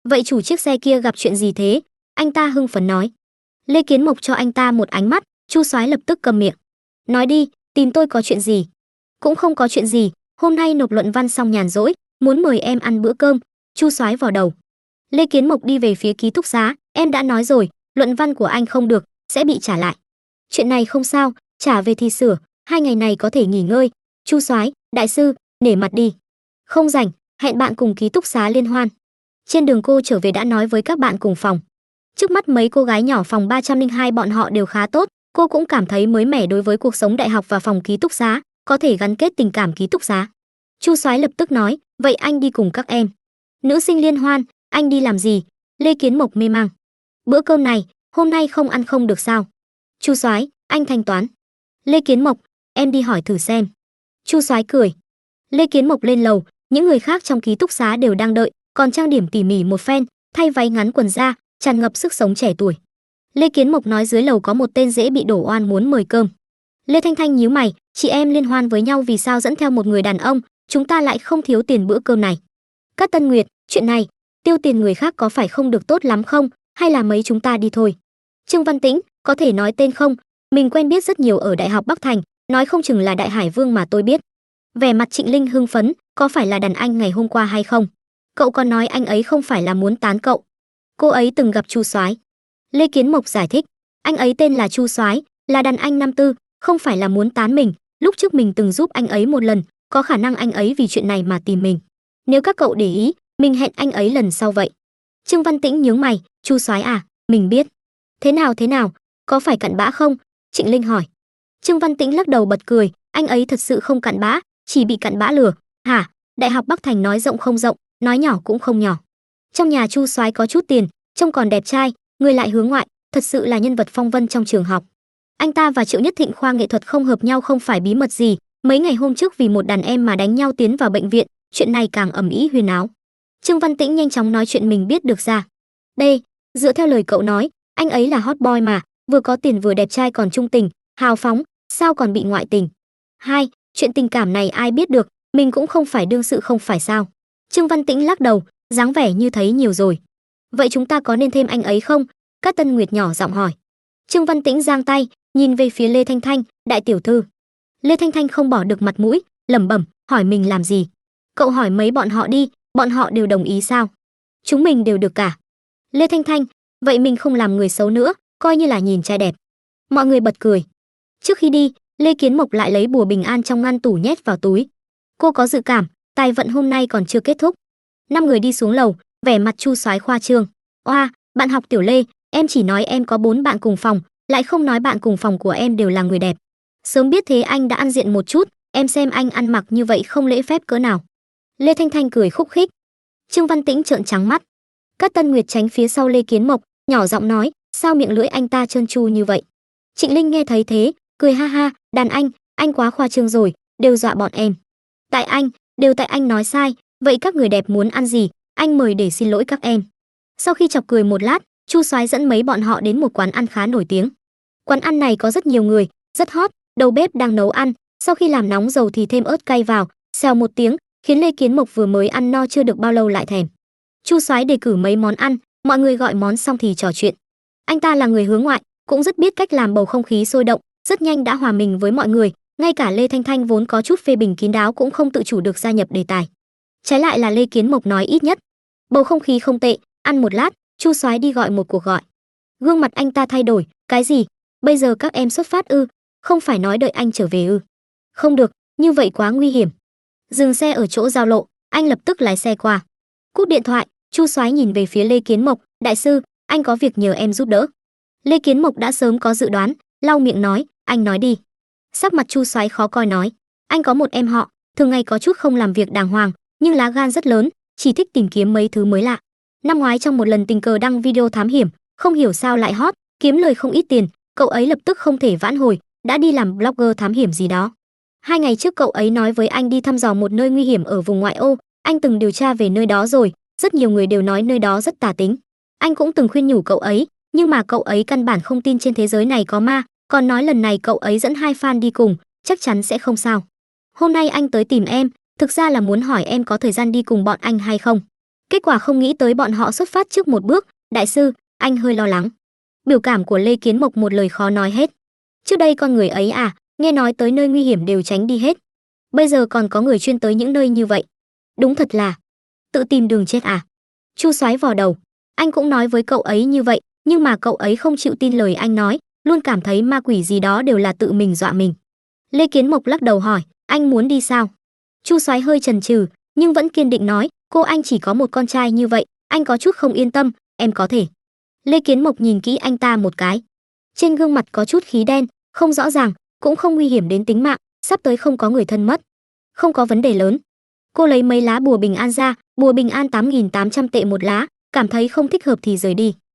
Vậy chủ chiếc xe kia gặp chuyện gì thế? Anh ta hưng phấn nói. Lê Kiến Mộc cho anh ta một ánh mắt, Chu Soái lập tức cầm miệng. Nói đi, tìm tôi có chuyện gì? Cũng không có chuyện gì, hôm nay nộp luận văn xong nhàn rỗi, muốn mời em ăn bữa cơm. Chu Soái vò đầu. Lê Kiến Mộc đi về phía ký túc xá, em đã nói rồi, luận văn của anh không được, sẽ bị trả lại. Chuyện này không sao, trả về thì sửa, 2 ngày này có thể nghỉ ngơi. Chu Soái, đại sư, nể mặt đi. Không rảnh, hẹn bạn cùng ký túc xá liên hoan. Trên đường cô trở về đã nói với các bạn cùng phòng. Trước mắt mấy cô gái nhỏ phòng 302 bọn họ đều khá tốt, cô cũng cảm thấy mới mẻ đối với cuộc sống đại học và phòng ký túc xá, có thể gắn kết tình cảm ký túc xá. Chu Soái lập tức nói, vậy anh đi cùng các em. Nữ sinh liên hoan, anh đi làm gì? Lê Kiến Mộc mê mang. Bữa cơm này, hôm nay không ăn không được sao? Chu Soái, anh thanh toán. Lê Kiến Mộc, em đi hỏi thử xem. Chu Soái cười. Lê Kiến Mộc lên lầu, những người khác trong ký túc xá đều đang đợi, còn trang điểm tỉ mỉ một phen, thay váy ngắn quần da, tràn ngập sức sống trẻ tuổi. Lê Kiến Mộc nói dưới lầu có một tên dễ bị đổ oan muốn mời cơm. Lê Thanh Thanh nhíu mày, chị em liên hoan với nhau vì sao dẫn theo một người đàn ông, chúng ta lại không thiếu tiền bữa cơm này. Cát Tân Nguyệt, chuyện này, tiêu tiền người khác có phải không được tốt lắm không, hay là mấy chúng ta đi thôi. Trương Văn Tĩnh, có thể nói tên không? Mình quen biết rất nhiều ở Đại học Bắc Thành, nói không chừng là Đại Hải Vương mà tôi biết. Vẻ mặt Trịnh Linh hưng phấn, có phải là đàn anh ngày hôm qua hay không? Cậu còn nói anh ấy không phải là muốn tán cậu. Cô ấy từng gặp Chu Soái. Lê Kiến Mộc giải thích, anh ấy tên là Chu Soái, là đàn anh năm tư, không phải là muốn tán mình, lúc trước mình từng giúp anh ấy một lần, có khả năng anh ấy vì chuyện này mà tìm mình. Nếu các cậu để ý, mình hẹn anh ấy lần sau vậy. Trương Văn Tĩnh nhướng mày, Chu Soái à, mình biết. Thế nào, có phải cặn bã không? Trịnh Linh hỏi. Trương Văn Tĩnh lắc đầu bật cười, anh ấy thật sự không cặn bã, chỉ bị cặn bã lừa. Hả? Đại học Bắc Thành nói rộng không rộng, nói nhỏ cũng không nhỏ. Trong nhà Chu Soái có chút tiền, trông còn đẹp trai, người lại hướng ngoại, thật sự là nhân vật phong vân trong trường học. Anh ta và Triệu Nhất Thịnh khoa nghệ thuật không hợp nhau không phải bí mật gì, mấy ngày hôm trước vì một đàn em mà đánh nhau tiến vào bệnh viện, chuyện này càng ầm ĩ huyên náo. Trương Văn Tĩnh nhanh chóng nói chuyện mình biết được ra. Đây, dựa theo lời cậu nói, anh ấy là hot boy mà, vừa có tiền vừa đẹp trai còn trung tình, hào phóng, sao còn bị ngoại tình. Hai, chuyện tình cảm này ai biết được, mình cũng không phải đương sự không phải sao. Trương Văn Tĩnh lắc đầu, dáng vẻ như thấy nhiều rồi. Vậy chúng ta có nên thêm anh ấy không? Cát Tân Nguyệt nhỏ giọng hỏi. Trương Văn Tĩnh giang tay, nhìn về phía Lê Thanh Thanh, đại tiểu thư. Lê Thanh Thanh không bỏ được mặt mũi, lẩm bẩm, hỏi mình làm gì? Cậu hỏi mấy bọn họ đi, bọn họ đều đồng ý sao? Chúng mình đều được cả. Lê Thanh Thanh, vậy mình không làm người xấu nữa, coi như là nhìn trai đẹp. Mọi người bật cười. Trước khi đi, Lê Kiến Mộc lại lấy bùa bình an trong ngăn tủ nhét vào túi. Cô có dự cảm, tài vận hôm nay còn chưa kết thúc. 5 người đi xuống lầu, vẻ mặt Chu Soái khoa trương. Oa, bạn học Tiểu Lê, em chỉ nói em có 4 bạn cùng phòng, lại không nói bạn cùng phòng của em đều là người đẹp. Sớm biết thế anh đã ăn diện một chút, em xem anh ăn mặc như vậy không lễ phép cỡ nào. Lê Thanh Thanh cười khúc khích. Trương Văn Tĩnh trợn trắng mắt. Cát Tân Nguyệt tránh phía sau Lê Kiến Mộc, nhỏ giọng nói, sao miệng lưỡi anh ta trơn tru như vậy? Trịnh Linh nghe thấy thế, cười ha ha, đàn anh quá khoa trương rồi, đều dọa bọn em. Đều tại anh nói sai, vậy các người đẹp muốn ăn gì, anh mời để xin lỗi các em. Sau khi chọc cười một lát, Chu Soái dẫn mấy bọn họ đến một quán ăn khá nổi tiếng. Quán ăn này có rất nhiều người, rất hot, đầu bếp đang nấu ăn, sau khi làm nóng dầu thì thêm ớt cay vào, xèo một tiếng, khiến Lê Kiến Mộc vừa mới ăn no chưa được bao lâu lại thèm. Chu Soái đề cử mấy món ăn, mọi người gọi món xong thì trò chuyện. Anh ta là người hướng ngoại, cũng rất biết cách làm bầu không khí sôi động, rất nhanh đã hòa mình với mọi người, ngay cả Lê Thanh Thanh vốn có chút phê bình kín đáo cũng không tự chủ được gia nhập đề tài. Trái lại là Lê Kiến Mộc nói ít nhất. Bầu không khí không tệ, ăn một lát, Chu Soái đi gọi một cuộc gọi. Gương mặt anh ta thay đổi, cái gì? Bây giờ các em xuất phát ư? Không phải nói đợi anh trở về ư? Không được, như vậy quá nguy hiểm. Dừng xe ở chỗ giao lộ, anh lập tức lái xe qua. Cúp điện thoại, Chu Soái nhìn về phía Lê Kiến Mộc, đại sư, anh có việc nhờ em giúp đỡ. Lê Kiến Mộc đã sớm có dự đoán, lau miệng nói, anh nói đi. Sắc mặt Chu Soái khó coi nói, anh có một em họ, thường ngày có chút không làm việc đàng hoàng, nhưng lá gan rất lớn, chỉ thích tìm kiếm mấy thứ mới lạ. Năm ngoái trong một lần tình cờ đăng video thám hiểm, không hiểu sao lại hot, kiếm lời không ít tiền, cậu ấy lập tức không thể vãn hồi, đã đi làm blogger thám hiểm gì đó. 2 ngày trước cậu ấy nói với anh đi thăm dò một nơi nguy hiểm ở vùng ngoại ô, anh từng điều tra về nơi đó rồi, rất nhiều người đều nói nơi đó rất tà tính. Anh cũng từng khuyên nhủ cậu ấy, nhưng mà cậu ấy căn bản không tin trên thế giới này có ma, còn nói lần này cậu ấy dẫn 2 fan đi cùng, chắc chắn sẽ không sao. Hôm nay anh tới tìm em, thực ra là muốn hỏi em có thời gian đi cùng bọn anh hay không. Kết quả không nghĩ tới bọn họ xuất phát trước một bước. Đại sư, anh hơi lo lắng. Biểu cảm của Lê Kiến Mộc một lời khó nói hết. Trước đây con người ấy à, nghe nói tới nơi nguy hiểm đều tránh đi hết. Bây giờ còn có người chuyên tới những nơi như vậy. Đúng thật là tự tìm đường chết à. Chu Soái vò đầu. Anh cũng nói với cậu ấy như vậy, nhưng mà cậu ấy không chịu tin lời anh nói, luôn cảm thấy ma quỷ gì đó đều là tự mình dọa mình. Lê Kiến Mộc lắc đầu hỏi, anh muốn đi sao? Chu Soái hơi chần chừ, nhưng vẫn kiên định nói, cô anh chỉ có một con trai như vậy, anh có chút không yên tâm, em có thể. Lê Kiến Mộc nhìn kỹ anh ta một cái. Trên gương mặt có chút khí đen, không rõ ràng, cũng không nguy hiểm đến tính mạng, sắp tới không có người thân mất. Không có vấn đề lớn. Cô lấy mấy lá bùa bình an ra, bùa bình an 8.800 tệ một lá, cảm thấy không thích hợp thì rời đi.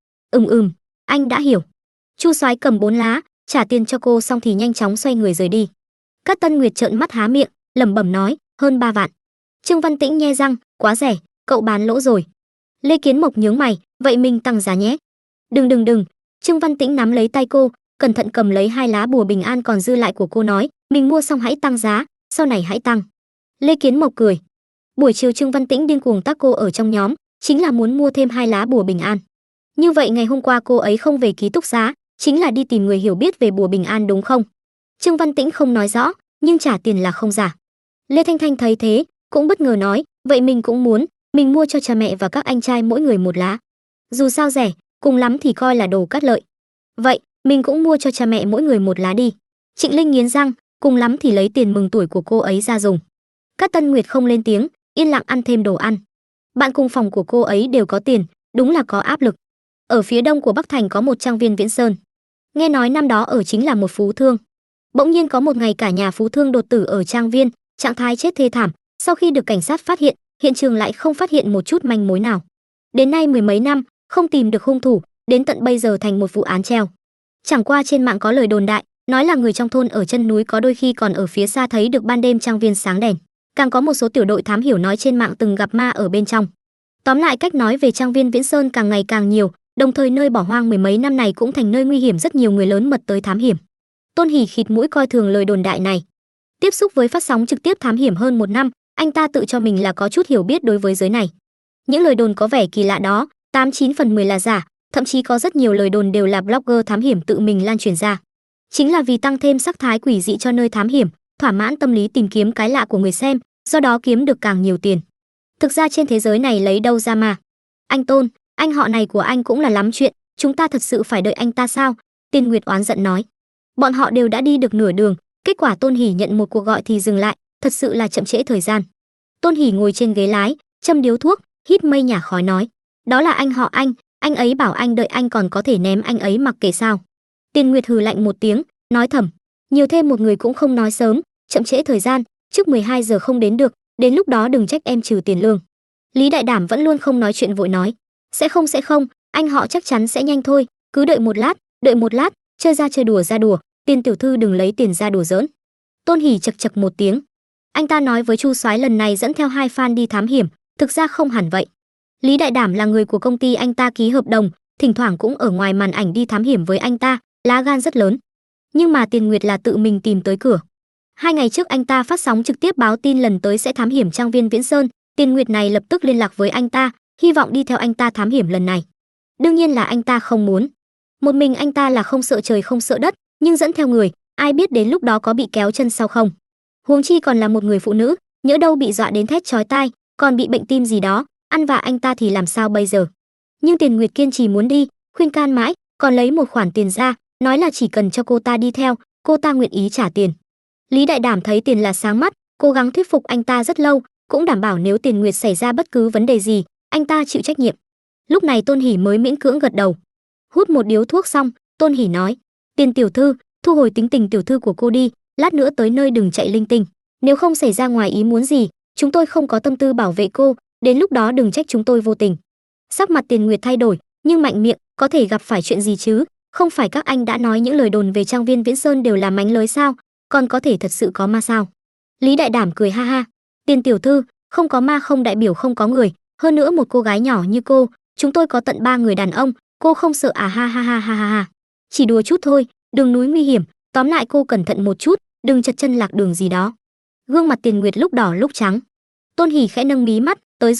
Anh đã hiểu. Chu Soái cầm 4 lá, trả tiền cho cô xong thì nhanh chóng xoay người rời đi. Cát Tân Nguyệt trợn mắt há miệng, lẩm bẩm nói, hơn 3 vạn. Trương Văn Tĩnh nhe răng, quá rẻ, cậu bán lỗ rồi. Lê Kiến Mộc nhướng mày, vậy mình tăng giá nhé. Đừng. Trương Văn Tĩnh nắm lấy tay cô, cẩn thận cầm lấy 2 lá bùa bình an còn dư lại của cô nói, mình mua xong hãy tăng giá, sau này hãy tăng. Lê Kiến Mộc cười. Buổi chiều Trương Văn Tĩnh điên cuồng tác cô ở trong nhóm, chính là muốn mua thêm 2 lá bùa bình an. Như vậy ngày hôm qua cô ấy không về ký túc xá, chính là đi tìm người hiểu biết về bùa bình an đúng không? Trương Văn Tĩnh không nói rõ, nhưng trả tiền là không giả. Lê Thanh Thanh thấy thế, cũng bất ngờ nói, vậy mình cũng muốn, mình mua cho cha mẹ và các anh trai mỗi người 1 lá. Dù sao rẻ, cùng lắm thì coi là đồ cắt lợi. Vậy, mình cũng mua cho cha mẹ mỗi người 1 lá đi. Trịnh Linh nghiến răng, cùng lắm thì lấy tiền mừng tuổi của cô ấy ra dùng. Cát Tân Nguyệt không lên tiếng, yên lặng ăn thêm đồ ăn. Bạn cùng phòng của cô ấy đều có tiền, đúng là có áp lực. Ở phía đông của Bắc Thành có một trang viên Viễn Sơn. Nghe nói năm đó ở chính là một phú thương. Bỗng nhiên có một ngày cả nhà phú thương đột tử ở trang viên, trạng thái chết thê thảm. Sau khi được cảnh sát phát hiện, hiện trường lại không phát hiện một chút manh mối nào. Đến nay 10 mấy năm, không tìm được hung thủ, đến tận bây giờ thành một vụ án treo. Chẳng qua trên mạng có lời đồn đại, nói là người trong thôn ở chân núi có đôi khi còn ở phía xa thấy được ban đêm trang viên sáng đèn. Càng có một số tiểu đội thám hiểu nói trên mạng từng gặp ma ở bên trong. Tóm lại cách nói về trang viên Viễn Sơn càng ngày càng nhiều, đồng thời nơi bỏ hoang 10 mấy năm này cũng thành nơi nguy hiểm, rất nhiều người lớn mật tới thám hiểm. Tôn Hỉ khịt mũi coi thường lời đồn đại này. Tiếp xúc với phát sóng trực tiếp thám hiểm hơn 1 năm, anh ta tự cho mình là có chút hiểu biết đối với giới này. Những lời đồn có vẻ kỳ lạ đó, 89 phần 10 là giả, thậm chí có rất nhiều lời đồn đều là blogger thám hiểm tự mình lan truyền ra. Chính là vì tăng thêm sắc thái quỷ dị cho nơi thám hiểm, thỏa mãn tâm lý tìm kiếm cái lạ của người xem, do đó kiếm được càng nhiều tiền. Thực ra trên thế giới này lấy đâu ra mà. Anh Tôn, anh họ này của anh cũng là lắm chuyện, chúng ta thật sự phải đợi anh ta sao? Tiên Nguyệt oán giận nói. Bọn họ đều đã đi được nửa đường, kết quả Tôn Hỉ nhận một cuộc gọi thì dừng lại, thật sự là chậm trễ thời gian. Tôn Hỉ ngồi trên ghế lái, châm điếu thuốc, hít mây nhả khói nói, đó là anh họ anh ấy bảo anh đợi anh còn có thể ném anh ấy mặc kệ sao? Tiên Nguyệt hừ lạnh một tiếng, nói thầm, nhiều thêm một người cũng không nói sớm, chậm trễ thời gian, trước 12 giờ không đến được, đến lúc đó đừng trách em trừ tiền lương. Lý Đại Đảm vẫn luôn không nói chuyện vội nói, sẽ không, anh họ chắc chắn sẽ nhanh thôi, cứ đợi một lát, chơi ra chơi đùa ra đùa, Tiên tiểu thư đừng lấy tiền ra đùa giỡn. Tôn Hỉ chậc chậc một tiếng. Anh ta nói với Chu Soái lần này dẫn theo 2 fan đi thám hiểm, thực ra không hẳn vậy. Lý Đại Đảm là người của công ty anh ta ký hợp đồng, thỉnh thoảng cũng ở ngoài màn ảnh đi thám hiểm với anh ta, lá gan rất lớn. Nhưng mà Tiền Nguyệt là tự mình tìm tới cửa. 2 ngày trước anh ta phát sóng trực tiếp báo tin lần tới sẽ thám hiểm trang viên Viễn Sơn, Tiền Nguyệt này lập tức liên lạc với anh ta, hy vọng đi theo anh ta thám hiểm lần này. Đương nhiên là anh ta không muốn. Một mình anh ta là không sợ trời không sợ đất, nhưng dẫn theo người, ai biết đến lúc đó có bị kéo chân sau không. Huống chi còn là một người phụ nữ, nhỡ đâu bị dọa đến thét chói tai, còn bị bệnh tim gì đó, ăn vạ anh ta thì làm sao bây giờ. Nhưng Tiền Nguyệt kiên trì muốn đi, khuyên can mãi, còn lấy một khoản tiền ra, nói là chỉ cần cho cô ta đi theo, cô ta nguyện ý trả tiền. Lý Đại Đảm thấy tiền là sáng mắt, cố gắng thuyết phục anh ta rất lâu, cũng đảm bảo nếu Tiền Nguyệt xảy ra bất cứ vấn đề gì, anh ta chịu trách nhiệm. Lúc này Tôn Hỉ mới miễn cưỡng gật đầu. Hút một điếu thuốc xong, Tôn Hỉ nói, Tiền tiểu thư, thu hồi tính tình tiểu thư của cô đi, lát nữa tới nơi đừng chạy linh tinh, nếu không xảy ra ngoài ý muốn gì, chúng tôi không có tâm tư bảo vệ cô, đến lúc đó đừng trách chúng tôi vô tình. Sắc mặt Tiền Nguyệt thay đổi, nhưng mạnh miệng, có thể gặp phải chuyện gì chứ, không phải các anh đã nói những lời đồn về trang viên Viễn Sơn đều là mánh lới sao, còn có thể thật sự có ma sao? Lý Đại Đảm cười ha ha, Tiền tiểu thư, không có ma không đại biểu không có người, hơn nữa một cô gái nhỏ như cô, chúng tôi có tận 3 người đàn ông, cô không sợ à? Ha ha ha ha ha ha. Chỉ đùa chút thôi, đường núi nguy hiểm, tóm lại cô cẩn thận một chút, đừng chật chân lạc đường gì đó. Gương mặt Tiền Nguyệt lúc đỏ lúc trắng. Tôn Hỉ khẽ nâng mí mắt, tới rồi,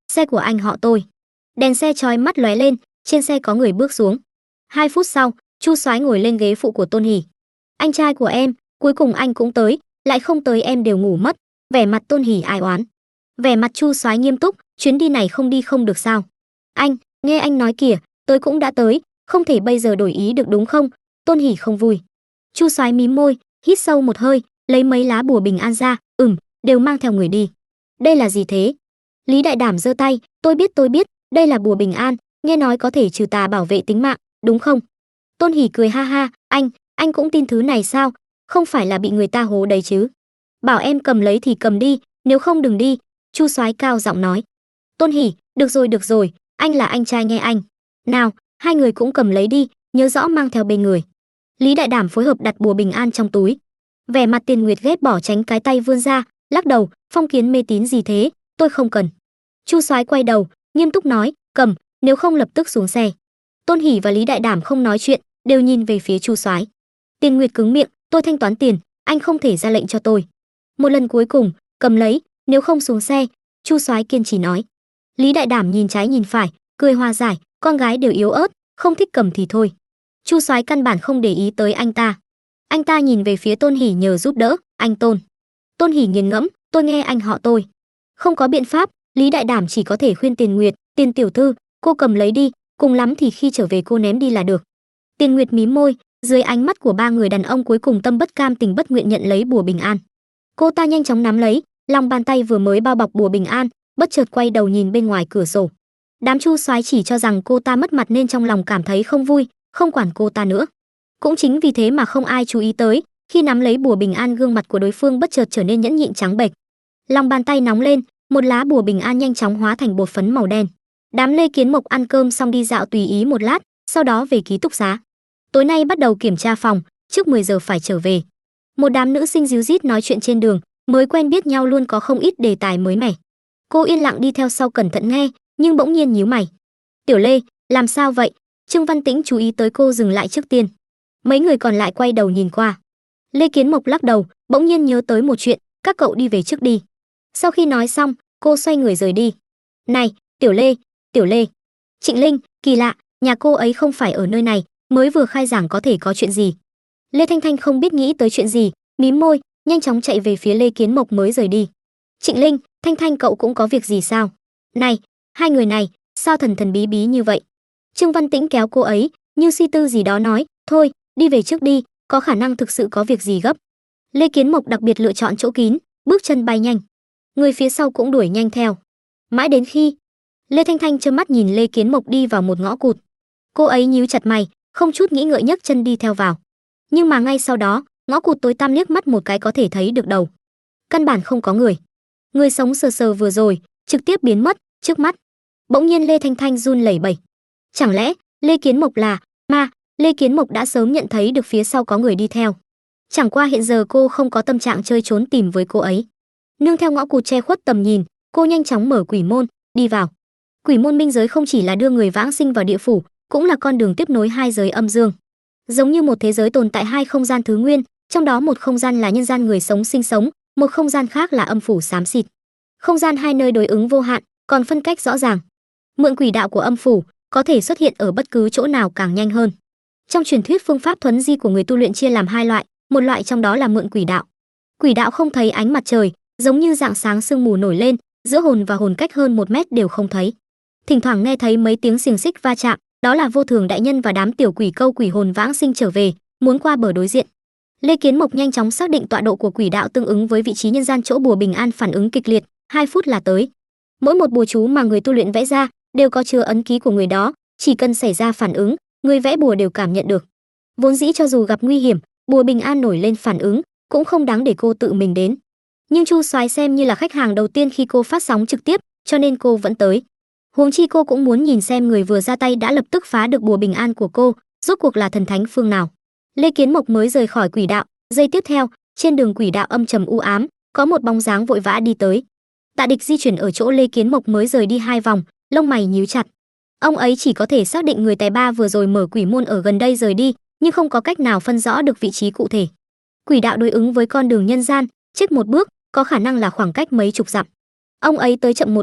Xe của anh họ tôi. Đèn xe chói mắt lóe lên, trên xe có người bước xuống. 2 phút sau, Chu Soái ngồi lên ghế phụ của Tôn Hỷ. Anh trai của em, cuối cùng anh cũng tới, lại không tới em đều ngủ mất. Vẻ mặt Tôn Hỷ ai oán. Vẻ mặt Chu Soái nghiêm túc, chuyến đi này không đi không được sao? Anh, nghe anh nói kìa, tới cũng đã tới, không thể bây giờ đổi ý được đúng không? Tôn Hỷ không vui. Chu Soái mím môi, hít sâu một hơi, lấy mấy lá bùa bình an ra, đều mang theo người đi. Đây là gì thế? Lý Đại Đảm giơ tay, tôi biết, đây là bùa bình an, nghe nói có thể trừ tà bảo vệ tính mạng, đúng không? Tôn Hỷ cười ha ha, anh cũng tin thứ này sao? Không phải là bị người ta hố đấy chứ? Bảo em cầm lấy thì cầm đi, nếu không đừng đi. Chu Soái cao giọng nói. Tôn Hỷ, được rồi, anh là anh trai nghe anh. Nào, hai người cũng cầm lấy đi, nhớ rõ mang theo bên người. Lý Đại Đảm phối hợp đặt bùa bình an trong túi. Vẻ mặt Tiền Nguyệt ghét bỏ tránh cái tay vươn ra, lắc đầu, phong kiến mê tín gì thế, tôi không cần. Chu Soái quay đầu, nghiêm túc nói, cầm, nếu không lập tức xuống xe. Tôn Hỷ và Lý Đại Đảm không nói chuyện, đều nhìn về phía Chu Soái. Tiền Nguyệt cứng miệng, tôi thanh toán tiền, anh không thể ra lệnh cho tôi. Một lần cuối cùng, cầm lấy, nếu không xuống xe. Chu Soái kiên trì nói. Lý Đại Đảm nhìn trái nhìn phải, cười hòa giải, con gái đều yếu ớt, không thích cầm thì thôi. Chu Soái căn bản không để ý tới anh ta. Anh ta nhìn về phía Tôn Hỷ nhờ giúp đỡ, anh Tôn. Tôn Hỷ nghiền ngẫm, tôi nghe anh họ tôi. Không có biện pháp, Lý Đại Đảm chỉ có thể khuyên Tiền Nguyệt, Tiền tiểu thư, cô cầm lấy đi, cùng lắm thì khi trở về cô ném đi là được. Tiền Nguyệt mím môi, dưới ánh mắt của ba người đàn ông cuối cùng tâm bất cam tình bất nguyện nhận lấy bùa bình an. Cô ta nhanh chóng nắm lấy, lòng bàn tay vừa mới bao bọc bùa bình an, bất chợt quay đầu nhìn bên ngoài cửa sổ. Đám Chu Soái chỉ cho rằng cô ta mất mặt nên trong lòng cảm thấy không vui, không quản cô ta nữa. Cũng chính vì thế mà không ai chú ý tới, khi nắm lấy bùa bình an gương mặt của đối phương bất chợt trở nên nhẫn nhịn trắng bệch. Lòng bàn tay nóng lên, một lá bùa bình an nhanh chóng hóa thành bột phấn màu đen. Đám Lê Kiến Mộc ăn cơm xong đi dạo tùy ý một lát, sau đó về ký túc xá. Tối nay bắt đầu kiểm tra phòng, trước 10 giờ phải trở về. Một đám nữ sinh díu dít nói chuyện trên đường, mới quen biết nhau luôn có không ít đề tài mới mẻ. Cô yên lặng đi theo sau cẩn thận nghe, nhưng bỗng nhiên nhíu mày. Tiểu Lê, làm sao vậy? Trương Văn Tĩnh chú ý tới cô dừng lại trước tiên. Mấy người còn lại quay đầu nhìn qua. Lê Kiến Mộc lắc đầu, bỗng nhiên nhớ tới một chuyện, các cậu đi về trước đi. Sau khi nói xong, cô xoay người rời đi. Này, Tiểu Lê. Trịnh Linh, kỳ lạ, nhà cô ấy không phải ở nơi này, mới vừa khai giảng có thể có chuyện gì. Lê Thanh Thanh không biết nghĩ tới chuyện gì, mím môi, nhanh chóng chạy về phía Lê Kiến Mộc mới rời đi. Trịnh Linh, Thanh Thanh cậu cũng có việc gì sao? Này, hai người này, sao thần thần bí bí như vậy? Trương Văn Tĩnh kéo cô ấy, như suy tư gì đó nói, thôi, đi về trước đi, có khả năng thực sự có việc gì gấp. Lê Kiến Mộc đặc biệt lựa chọn chỗ kín, bước chân bay nhanh. Người phía sau cũng đuổi nhanh theo. Mãi đến khi Lê Thanh Thanh trơ mắt nhìn Lê Kiến Mộc đi vào một ngõ cụt. Cô ấy nhíu chặt mày, không chút nghĩ ngợi nhấc chân đi theo vào. Nhưng mà ngay sau đó, ngõ cụt tối tăm liếc mắt một cái có thể thấy được đầu. Căn bản không có người. Người sống sờ sờ vừa rồi, trực tiếp biến mất trước mắt. Bỗng nhiên Lê Thanh Thanh run lẩy bẩy. Chẳng lẽ Lê Kiến Mộc là ma? Lê Kiến Mộc đã sớm nhận thấy được phía sau có người đi theo. Chẳng qua hiện giờ cô không có tâm trạng chơi trốn tìm với cô ấy. Nương theo ngõ cụt che khuất tầm nhìn, cô nhanh chóng mở quỷ môn, đi vào. Quỷ môn minh giới không chỉ là đưa người vãng sinh vào địa phủ, cũng là con đường tiếp nối hai giới âm dương. Giống như một thế giới tồn tại hai không gian thứ nguyên, trong đó một không gian là nhân gian người sống sinh sống, một không gian khác là âm phủ xám xịt. Không gian hai nơi đối ứng vô hạn, còn phân cách rõ ràng. Mượn quỷ đạo của âm phủ, có thể xuất hiện ở bất cứ chỗ nào càng nhanh hơn. Trong truyền thuyết phương pháp thuấn di của người tu luyện chia làm hai loại, một loại trong đó là mượn quỷ đạo. Quỷ đạo không thấy ánh mặt trời, giống như rạng sáng sương mù nổi lên, giữa hồn và hồn cách hơn 1 mét đều không thấy. Thỉnh thoảng nghe thấy mấy tiếng xiềng xích va chạm, đó là vô thường đại nhân và đám tiểu quỷ câu quỷ hồn vãng sinh trở về, muốn qua bờ đối diện. Lê Kiến Mộc nhanh chóng xác định tọa độ của quỷ đạo tương ứng với vị trí nhân gian chỗ bùa bình an phản ứng kịch liệt, 2 phút là tới. Mỗi một bùa chú mà người tu luyện vẽ ra đều có chứa ấn ký của người đó, chỉ cần xảy ra phản ứng, người vẽ bùa đều cảm nhận được. Vốn dĩ cho dù gặp nguy hiểm, bùa bình an nổi lên phản ứng cũng không đáng để cô tự mình đến. Nhưng Chu Soái xem như là khách hàng đầu tiên khi cô phát sóng trực tiếp, cho nên cô vẫn tới. Huống chi cô cũng muốn nhìn xem người vừa ra tay đã lập tức phá được bùa bình an của cô, rốt cuộc là thần thánh phương nào. Lê Kiến Mộc mới rời khỏi quỷ đạo, giây tiếp theo, trên đường quỷ đạo âm trầm u ám, có một bóng dáng vội vã đi tới. Tạ Địch di chuyển ở chỗ Lê Kiến Mộc mới rời đi 2 vòng, lông mày nhíu chặt. Ông ấy chỉ có thể xác định người tài ba vừa rồi mở quỷ môn ở gần đây rời đi, nhưng không có cách nào phân rõ được vị trí cụ thể. Quỷ đạo đối ứng với con đường nhân gian, trước một bước, có khả năng là khoảng cách mấy chục dặm. Ông ấy tới chậm một bước,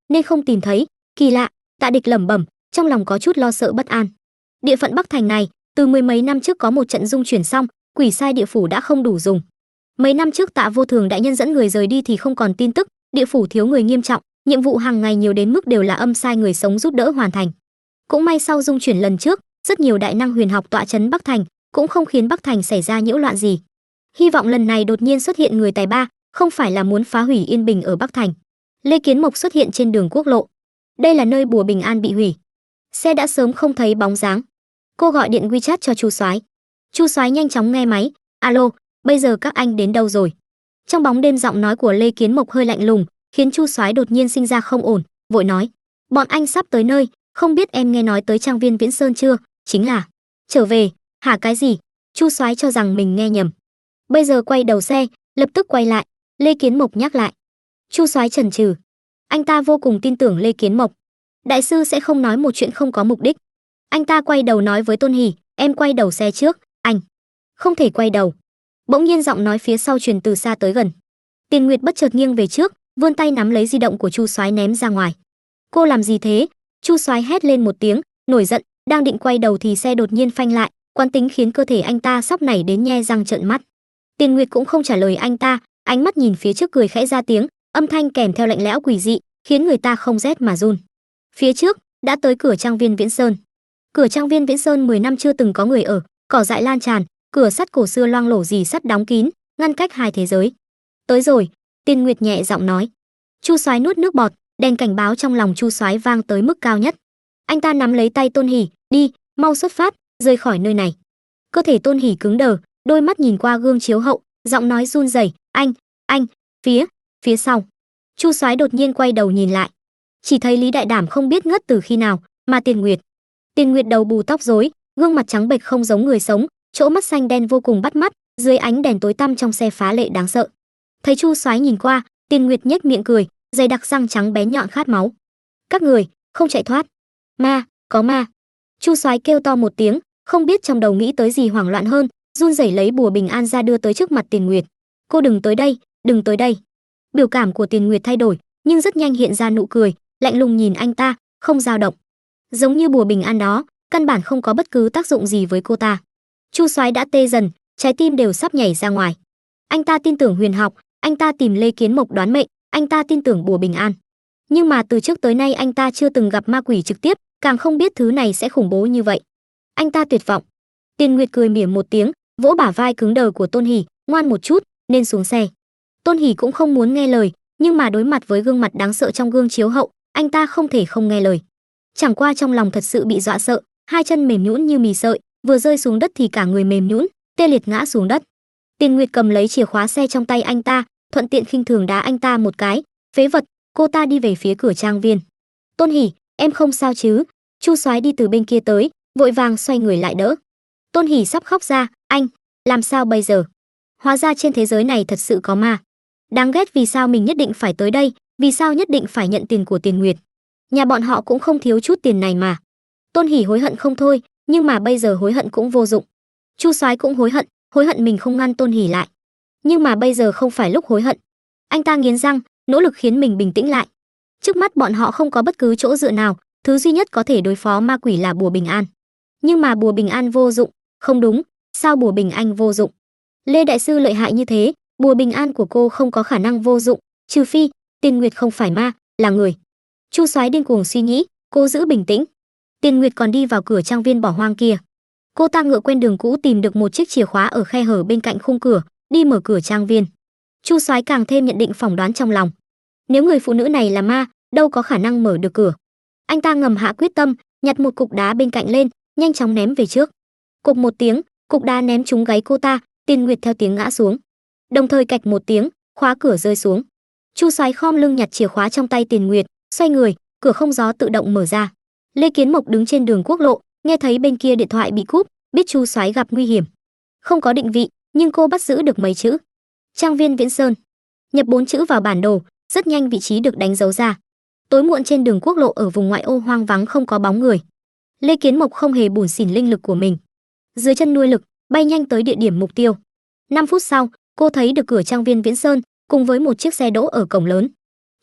nên không tìm thấy. Kỳ lạ, Tạ Địch lẩm bẩm, trong lòng có chút lo sợ bất an. Địa phận Bắc Thành này, từ mười mấy năm trước có một trận dung chuyển xong, quỷ sai địa phủ đã không đủ dùng. Mấy năm trước Tạ Vô Thường đại nhân dẫn người rời đi thì không còn tin tức, địa phủ thiếu người nghiêm trọng, nhiệm vụ hàng ngày nhiều đến mức đều là âm sai người sống giúp đỡ hoàn thành. Cũng may sau dung chuyển lần trước, rất nhiều đại năng huyền học tọa trấn Bắc Thành, cũng không khiến Bắc Thành xảy ra nhiễu loạn gì. Hy vọng lần này đột nhiên xuất hiện người tài ba, không phải là muốn phá hủy yên bình ở Bắc Thành. Lê Kiến Mộc xuất hiện trên đường quốc lộ. Đây là nơi bùa bình an bị hủy. Xe đã sớm không thấy bóng dáng. Cô gọi điện WeChat cho Chu Soái. Chu Soái nhanh chóng nghe máy. Alo, bây giờ các anh đến đâu rồi? Trong bóng đêm giọng nói của Lê Kiến Mộc hơi lạnh lùng, khiến Chu Soái đột nhiên sinh ra không ổn, vội nói: bọn anh sắp tới nơi, không biết em nghe nói tới trang viên Viễn Sơn chưa? Chính là trở về. Hả? Cái gì? Chu Soái cho rằng mình nghe nhầm. Bây giờ quay đầu xe, lập tức quay lại. Lê Kiến Mộc nhắc lại. Chu Soái chần chừ. Anh ta vô cùng tin tưởng Lê Kiến Mộc. Đại sư sẽ không nói một chuyện không có mục đích. Anh ta quay đầu nói với Tôn Hỉ, em quay đầu xe trước. Anh không thể quay đầu. Bỗng nhiên giọng nói phía sau truyền từ xa tới gần. Tiền Nguyệt bất chợt nghiêng về trước, vươn tay nắm lấy di động của Chu Soái ném ra ngoài. Cô làm gì thế? Chu Soái hét lên một tiếng, nổi giận, đang định quay đầu thì xe đột nhiên phanh lại, quán tính khiến cơ thể anh ta sóc nảy đến nhe răng trợn mắt. Tiền Nguyệt cũng không trả lời anh ta, ánh mắt nhìn phía trước cười khẽ ra tiếng, âm thanh kèm theo lạnh lẽo quỷ dị, khiến người ta không rét mà run. Phía trước đã tới cửa trang viên Viễn Sơn. Cửa trang viên Viễn Sơn 10 năm chưa từng có người ở, cỏ dại lan tràn, cửa sắt cổ xưa loang lổ rì sắt đóng kín, ngăn cách hai thế giới. Tới rồi, Tiên Nguyệt nhẹ giọng nói. Chu Soái nuốt nước bọt, đèn cảnh báo trong lòng Chu Soái vang tới mức cao nhất. Anh ta nắm lấy tay Tôn Hỉ, đi, mau xuất phát, rời khỏi nơi này. Cơ thể Tôn Hỉ cứng đờ, đôi mắt nhìn qua gương chiếu hậu, giọng nói run rẩy, anh, phía sau. Chu Soái đột nhiên quay đầu nhìn lại, chỉ thấy Lý Đại Đảm không biết ngất từ khi nào, mà Tiền Nguyệt đầu bù tóc rối, gương mặt trắng bệch không giống người sống, chỗ mắt xanh đen vô cùng bắt mắt, dưới ánh đèn tối tăm trong xe phá lệ đáng sợ. Thấy Chu Soái nhìn qua, Tiền Nguyệt nhếch miệng cười, dày đặc răng trắng bén nhọn khát máu. Các người không chạy thoát. Ma, có ma. Chu Soái kêu to một tiếng, không biết trong đầu nghĩ tới gì hoảng loạn hơn, run rẩy lấy bùa bình an ra đưa tới trước mặt Tiền Nguyệt. Cô đừng tới đây, đừng tới đây. Biểu cảm của Tiền Nguyệt thay đổi, nhưng rất nhanh hiện ra nụ cười, lạnh lùng nhìn anh ta, không dao động. Giống như bùa bình an đó, căn bản không có bất cứ tác dụng gì với cô ta. Chu Soái đã tê dần, trái tim đều sắp nhảy ra ngoài. Anh ta tin tưởng huyền học, anh ta tìm Lê Kiến Mộc đoán mệnh, anh ta tin tưởng bùa bình an. Nhưng mà từ trước tới nay anh ta chưa từng gặp ma quỷ trực tiếp, càng không biết thứ này sẽ khủng bố như vậy. Anh ta tuyệt vọng. Tiền Nguyệt cười mỉa một tiếng, vỗ bả vai cứng đờ của Tôn Hỉ, ngoan một chút, nên xuống xe. Tôn Hỉ cũng không muốn nghe lời, nhưng mà đối mặt với gương mặt đáng sợ trong gương chiếu hậu, anh ta không thể không nghe lời. Chẳng qua trong lòng thật sự bị dọa sợ, hai chân mềm nhũn như mì sợi, vừa rơi xuống đất thì cả người mềm nhũn, tê liệt ngã xuống đất. Tiền Nguyệt cầm lấy chìa khóa xe trong tay anh ta, thuận tiện khinh thường đá anh ta một cái, phế vật. Cô ta đi về phía cửa trang viên. Tôn Hỉ, em không sao chứ? Chu Soái đi từ bên kia tới, vội vàng xoay người lại đỡ. Tôn Hỉ sắp khóc ra, anh, làm sao bây giờ? Hóa ra trên thế giới này thật sự có ma. Đáng ghét, vì sao mình nhất định phải tới đây, vì sao nhất định phải nhận tiền của Tiền Nguyệt? Nhà bọn họ cũng không thiếu chút tiền này mà. Tôn Hỉ hối hận không thôi, nhưng mà bây giờ hối hận cũng vô dụng. Chu Soái cũng hối hận mình không ngăn Tôn Hỉ lại. Nhưng mà bây giờ không phải lúc hối hận. Anh ta nghiến răng, nỗ lực khiến mình bình tĩnh lại. Trước mắt bọn họ không có bất cứ chỗ dựa nào, thứ duy nhất có thể đối phó ma quỷ là bùa bình an. Nhưng mà bùa bình an vô dụng, không đúng, sao bùa bình an vô dụng? Lê đại sư lợi hại như thế, bùa bình an của cô không có khả năng vô dụng, trừ phi Tiền Nguyệt không phải ma, là người. Chu Soái điên cuồng suy nghĩ, cô giữ bình tĩnh. Tiền Nguyệt còn đi vào cửa trang viên bỏ hoang kia. Cô ta ngựa quen đường cũ tìm được một chiếc chìa khóa ở khe hở bên cạnh khung cửa, đi mở cửa trang viên. Chu Soái càng thêm nhận định phỏng đoán trong lòng. Nếu người phụ nữ này là ma, đâu có khả năng mở được cửa. Anh ta ngầm hạ quyết tâm, nhặt một cục đá bên cạnh lên, nhanh chóng ném về trước. Cục một tiếng, cục đá ném trúng gáy cô ta, Tiền Nguyệt theo tiếng ngã xuống. Đồng thời cạch một tiếng, khóa cửa rơi xuống. Chu Soái khom lưng nhặt chìa khóa trong tay Tiền Nguyệt, xoay người, cửa không gió tự động mở ra. Lê Kiến Mộc đứng trên đường quốc lộ, nghe thấy bên kia điện thoại bị cúp, biết Chu Soái gặp nguy hiểm. Không có định vị, nhưng cô bắt giữ được mấy chữ. Trang viên Viễn Sơn. Nhập 4 chữ vào bản đồ, rất nhanh vị trí được đánh dấu ra. Tối muộn trên đường quốc lộ ở vùng ngoại ô hoang vắng không có bóng người. Lê Kiến Mộc không hề bủn xỉn linh lực của mình. Dưới chân nuôi lực, bay nhanh tới địa điểm mục tiêu. 5 phút sau, cô thấy được cửa trang viên Viễn Sơn cùng với một chiếc xe đỗ ở cổng lớn.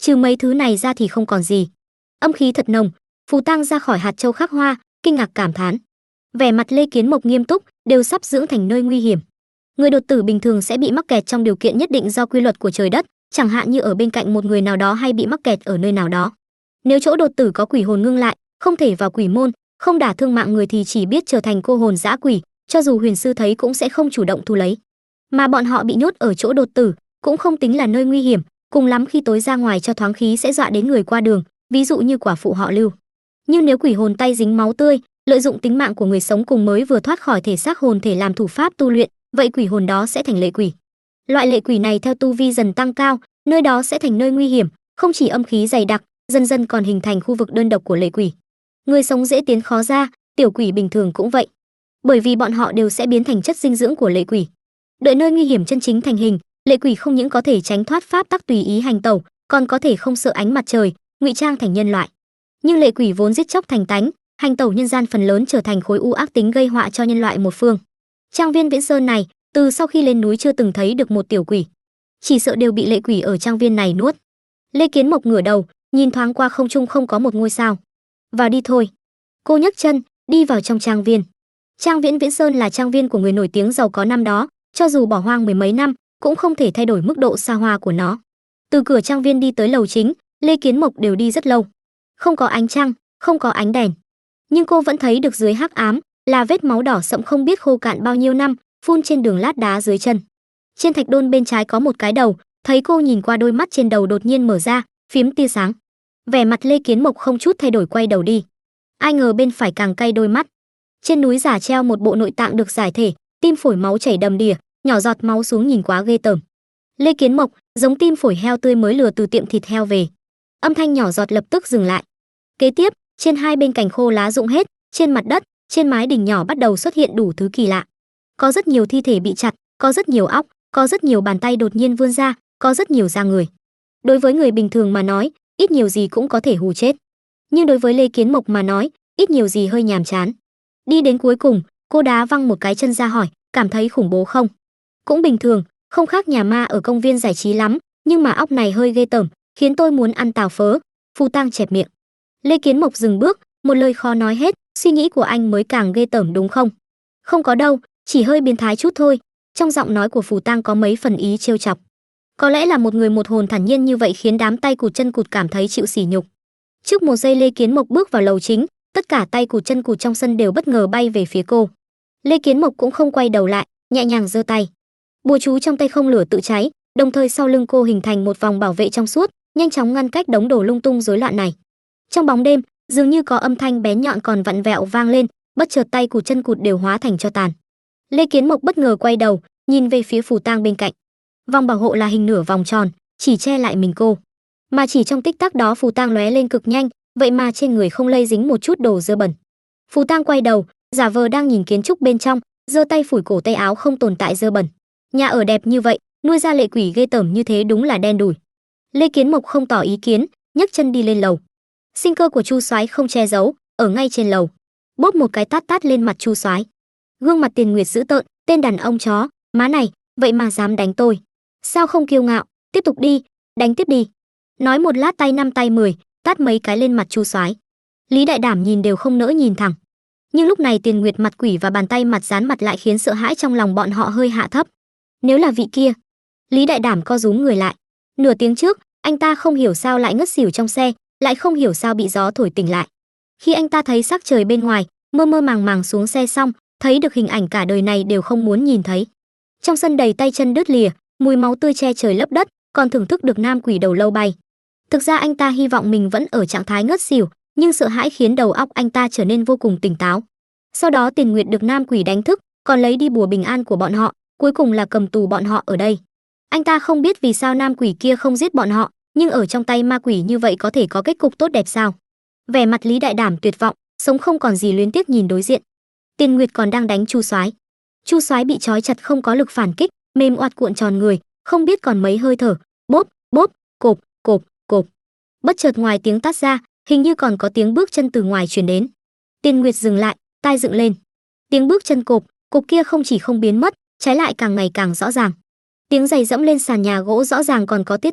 Trừ mấy thứ này ra thì không còn gì. Âm khí thật nồng. Phù Tang ra khỏi hạt châu khắc hoa, kinh ngạc cảm thán. Vẻ mặt Lê Kiến Mộc nghiêm túc, đều sắp dưỡng thành nơi nguy hiểm. Người đột tử bình thường sẽ bị mắc kẹt trong điều kiện nhất định do quy luật của trời đất, chẳng hạn như ở bên cạnh một người nào đó hay bị mắc kẹt ở nơi nào đó. Nếu chỗ đột tử có quỷ hồn ngưng lại, không thể vào quỷ môn, không đả thương mạng người thì chỉ biết trở thành cô hồn dã quỷ, cho dù huyền sư thấy cũng sẽ không chủ động thu lấy. Mà bọn họ bị nhốt ở chỗ đột tử, cũng không tính là nơi nguy hiểm, cùng lắm khi tối ra ngoài cho thoáng khí sẽ dọa đến người qua đường, ví dụ như quả phụ họ Lưu. Nhưng nếu quỷ hồn tay dính máu tươi, lợi dụng tính mạng của người sống cùng mới vừa thoát khỏi thể xác hồn thể làm thủ pháp tu luyện, vậy quỷ hồn đó sẽ thành lệ quỷ. Loại lệ quỷ này theo tu vi dần tăng cao, nơi đó sẽ thành nơi nguy hiểm, không chỉ âm khí dày đặc, dần dần còn hình thành khu vực đơn độc của lệ quỷ. Người sống dễ tiến khó ra, tiểu quỷ bình thường cũng vậy. Bởi vì bọn họ đều sẽ biến thành chất dinh dưỡng của lệ quỷ. Đợi nơi nguy hiểm chân chính thành hình, lệ quỷ không những có thể tránh thoát pháp tắc tùy ý hành tẩu, còn có thể không sợ ánh mặt trời, ngụy trang thành nhân loại. Nhưng lệ quỷ vốn giết chóc thành tánh, hành tẩu nhân gian phần lớn trở thành khối u ác tính gây họa cho nhân loại một phương. Trang viên Viễn Sơn này, từ sau khi lên núi chưa từng thấy được một tiểu quỷ, chỉ sợ đều bị lệ quỷ ở trang viên này nuốt. Lê Kiến Mộc ngửa đầu, nhìn thoáng qua không trung không có một ngôi sao. Vào đi thôi. Cô nhấc chân, đi vào trong trang viên. Trang Viễn Viễn Sơn là trang viên của người nổi tiếng giàu có năm đó, cho dù bỏ hoang mười mấy năm, cũng không thể thay đổi mức độ xa hoa của nó. Từ cửa trang viên đi tới lầu chính, Lê Kiến Mộc đều đi rất lâu. Không có ánh trăng, không có ánh đèn, nhưng cô vẫn thấy được dưới hắc ám là vết máu đỏ sậm không biết khô cạn bao nhiêu năm, phun trên đường lát đá dưới chân. Trên thạch đôn bên trái có một cái đầu, thấy cô nhìn qua đôi mắt trên đầu đột nhiên mở ra, phím tia sáng. Vẻ mặt Lê Kiến Mộc không chút thay đổi quay đầu đi. Ai ngờ bên phải càng cay đôi mắt. Trên núi giả treo một bộ nội tạng được giải thể, tim phổi máu chảy đầm đìa, nhỏ giọt máu xuống nhìn quá ghê tởm. Lê Kiến Mộc, giống tim phổi heo tươi mới lừa từ tiệm thịt heo về. Âm thanh nhỏ giọt lập tức dừng lại. Kế tiếp, trên hai bên cành khô lá rụng hết, trên mặt đất, trên mái đỉnh nhỏ bắt đầu xuất hiện đủ thứ kỳ lạ. Có rất nhiều thi thể bị chặt, có rất nhiều óc, có rất nhiều bàn tay đột nhiên vươn ra, có rất nhiều da người. Đối với người bình thường mà nói, ít nhiều gì cũng có thể hù chết. Nhưng đối với Lê Kiến Mộc mà nói, ít nhiều gì hơi nhàm chán. Đi đến cuối cùng, cô đá văng một cái chân ra hỏi, cảm thấy khủng bố không? Cũng bình thường, không khác nhà ma ở công viên giải trí lắm, nhưng mà óc này hơi ghê tởm, khiến tôi muốn ăn tàu phớ. Phù Tang chẹp miệng. Lê Kiến Mộc dừng bước, một lời khó nói hết, suy nghĩ của anh mới càng ghê tởm đúng không? Không có đâu, chỉ hơi biến thái chút thôi. Trong giọng nói của Phù Tang có mấy phần ý trêu chọc. Có lẽ là một người một hồn thản nhiên như vậy khiến đám tay cụt chân cụt cảm thấy chịu sỉ nhục. Trước một giây Lê Kiến Mộc bước vào lầu chính, tất cả tay cụt chân cụt trong sân đều bất ngờ bay về phía cô. Lê Kiến Mộc cũng không quay đầu lại, nhẹ nhàng giơ tay. Bùa chú trong tay không lửa tự cháy, đồng thời sau lưng cô hình thành một vòng bảo vệ trong suốt, nhanh chóng ngăn cách đống đồ lung tung rối loạn này. Trong bóng đêm, dường như có âm thanh bén nhọn còn vặn vẹo vang lên, bất chợt tay cụt chân cụt đều hóa thành tro tàn. Lê Kiến Mộc bất ngờ quay đầu, nhìn về phía Phù Tang bên cạnh. Vòng bảo hộ là hình nửa vòng tròn, chỉ che lại mình cô. Mà chỉ trong tích tắc đó Phù Tang lóe lên cực nhanh, vậy mà trên người không lây dính một chút đồ dơ bẩn. Phù Tang quay đầu, giả vờ đang nhìn kiến trúc bên trong, giơ tay phủi cổ tay áo không tồn tại dơ bẩn. Nhà ở đẹp như vậy, nuôi ra lệ quỷ ghê tởm như thế đúng là đen đủi. Lê Kiến Mộc không tỏ ý kiến, nhấc chân đi lên lầu. Sinh cơ của Chu Soái không che giấu, ở ngay trên lầu. Bóp một cái tát tát lên mặt Chu Soái. Gương mặt Tiền Nguyệt dữ tợn, tên đàn ông chó, má này, vậy mà dám đánh tôi. Sao không kiêu ngạo, tiếp tục đi, đánh tiếp đi. Nói một lát tay năm tay 10, tát mấy cái lên mặt Chu Soái. Lý Đại Đảm nhìn đều không nỡ nhìn thẳng. Nhưng lúc này Tiền Nguyệt mặt quỷ và bàn tay mặt dán mặt lại khiến sợ hãi trong lòng bọn họ hơi hạ thấp. Nếu là vị kia. Lý Đại Đảm co rúm người lại. Nửa tiếng trước, anh ta không hiểu sao lại ngất xỉu trong xe, lại không hiểu sao bị gió thổi tỉnh lại. Khi anh ta thấy sắc trời bên ngoài, mơ mơ màng màng xuống xe xong, thấy được hình ảnh cả đời này đều không muốn nhìn thấy. Trong sân đầy tay chân đứt lìa, mùi máu tươi che trời lấp đất, còn thưởng thức được nam quỷ đầu lâu bay. Thực ra anh ta hy vọng mình vẫn ở trạng thái ngất xỉu, nhưng sợ hãi khiến đầu óc anh ta trở nên vô cùng tỉnh táo. Sau đó Tiền Nguyệt được nam quỷ đánh thức, còn lấy đi bùa bình an của bọn họ, cuối cùng là cầm tù bọn họ ở đây. Anh ta không biết vì sao nam quỷ kia không giết bọn họ, nhưng ở trong tay ma quỷ như vậy có thể có kết cục tốt đẹp sao? Vẻ mặt Lý Đại Đảm tuyệt vọng, sống không còn gì luyến tiếc nhìn đối diện. Tiền Nguyệt còn đang đánh Chu Soái. Chu Soái bị trói chặt không có lực phản kích, mềm oặt cuộn tròn người, không biết còn mấy hơi thở, bốp, bốp, cộp, cộp, cộp. Bất chợt ngoài tiếng tát ra, hình như còn có tiếng bước chân từ ngoài truyền đến. Tiền Nguyệt dừng lại, tai dựng lên. Tiếng bước chân cộp, cộp kia không chỉ không biến mất, trái lại càng ngày càng rõ ràng. Tiếng giày dẫm lên sàn nhà gỗ rõ ràng còn có tiết tấu,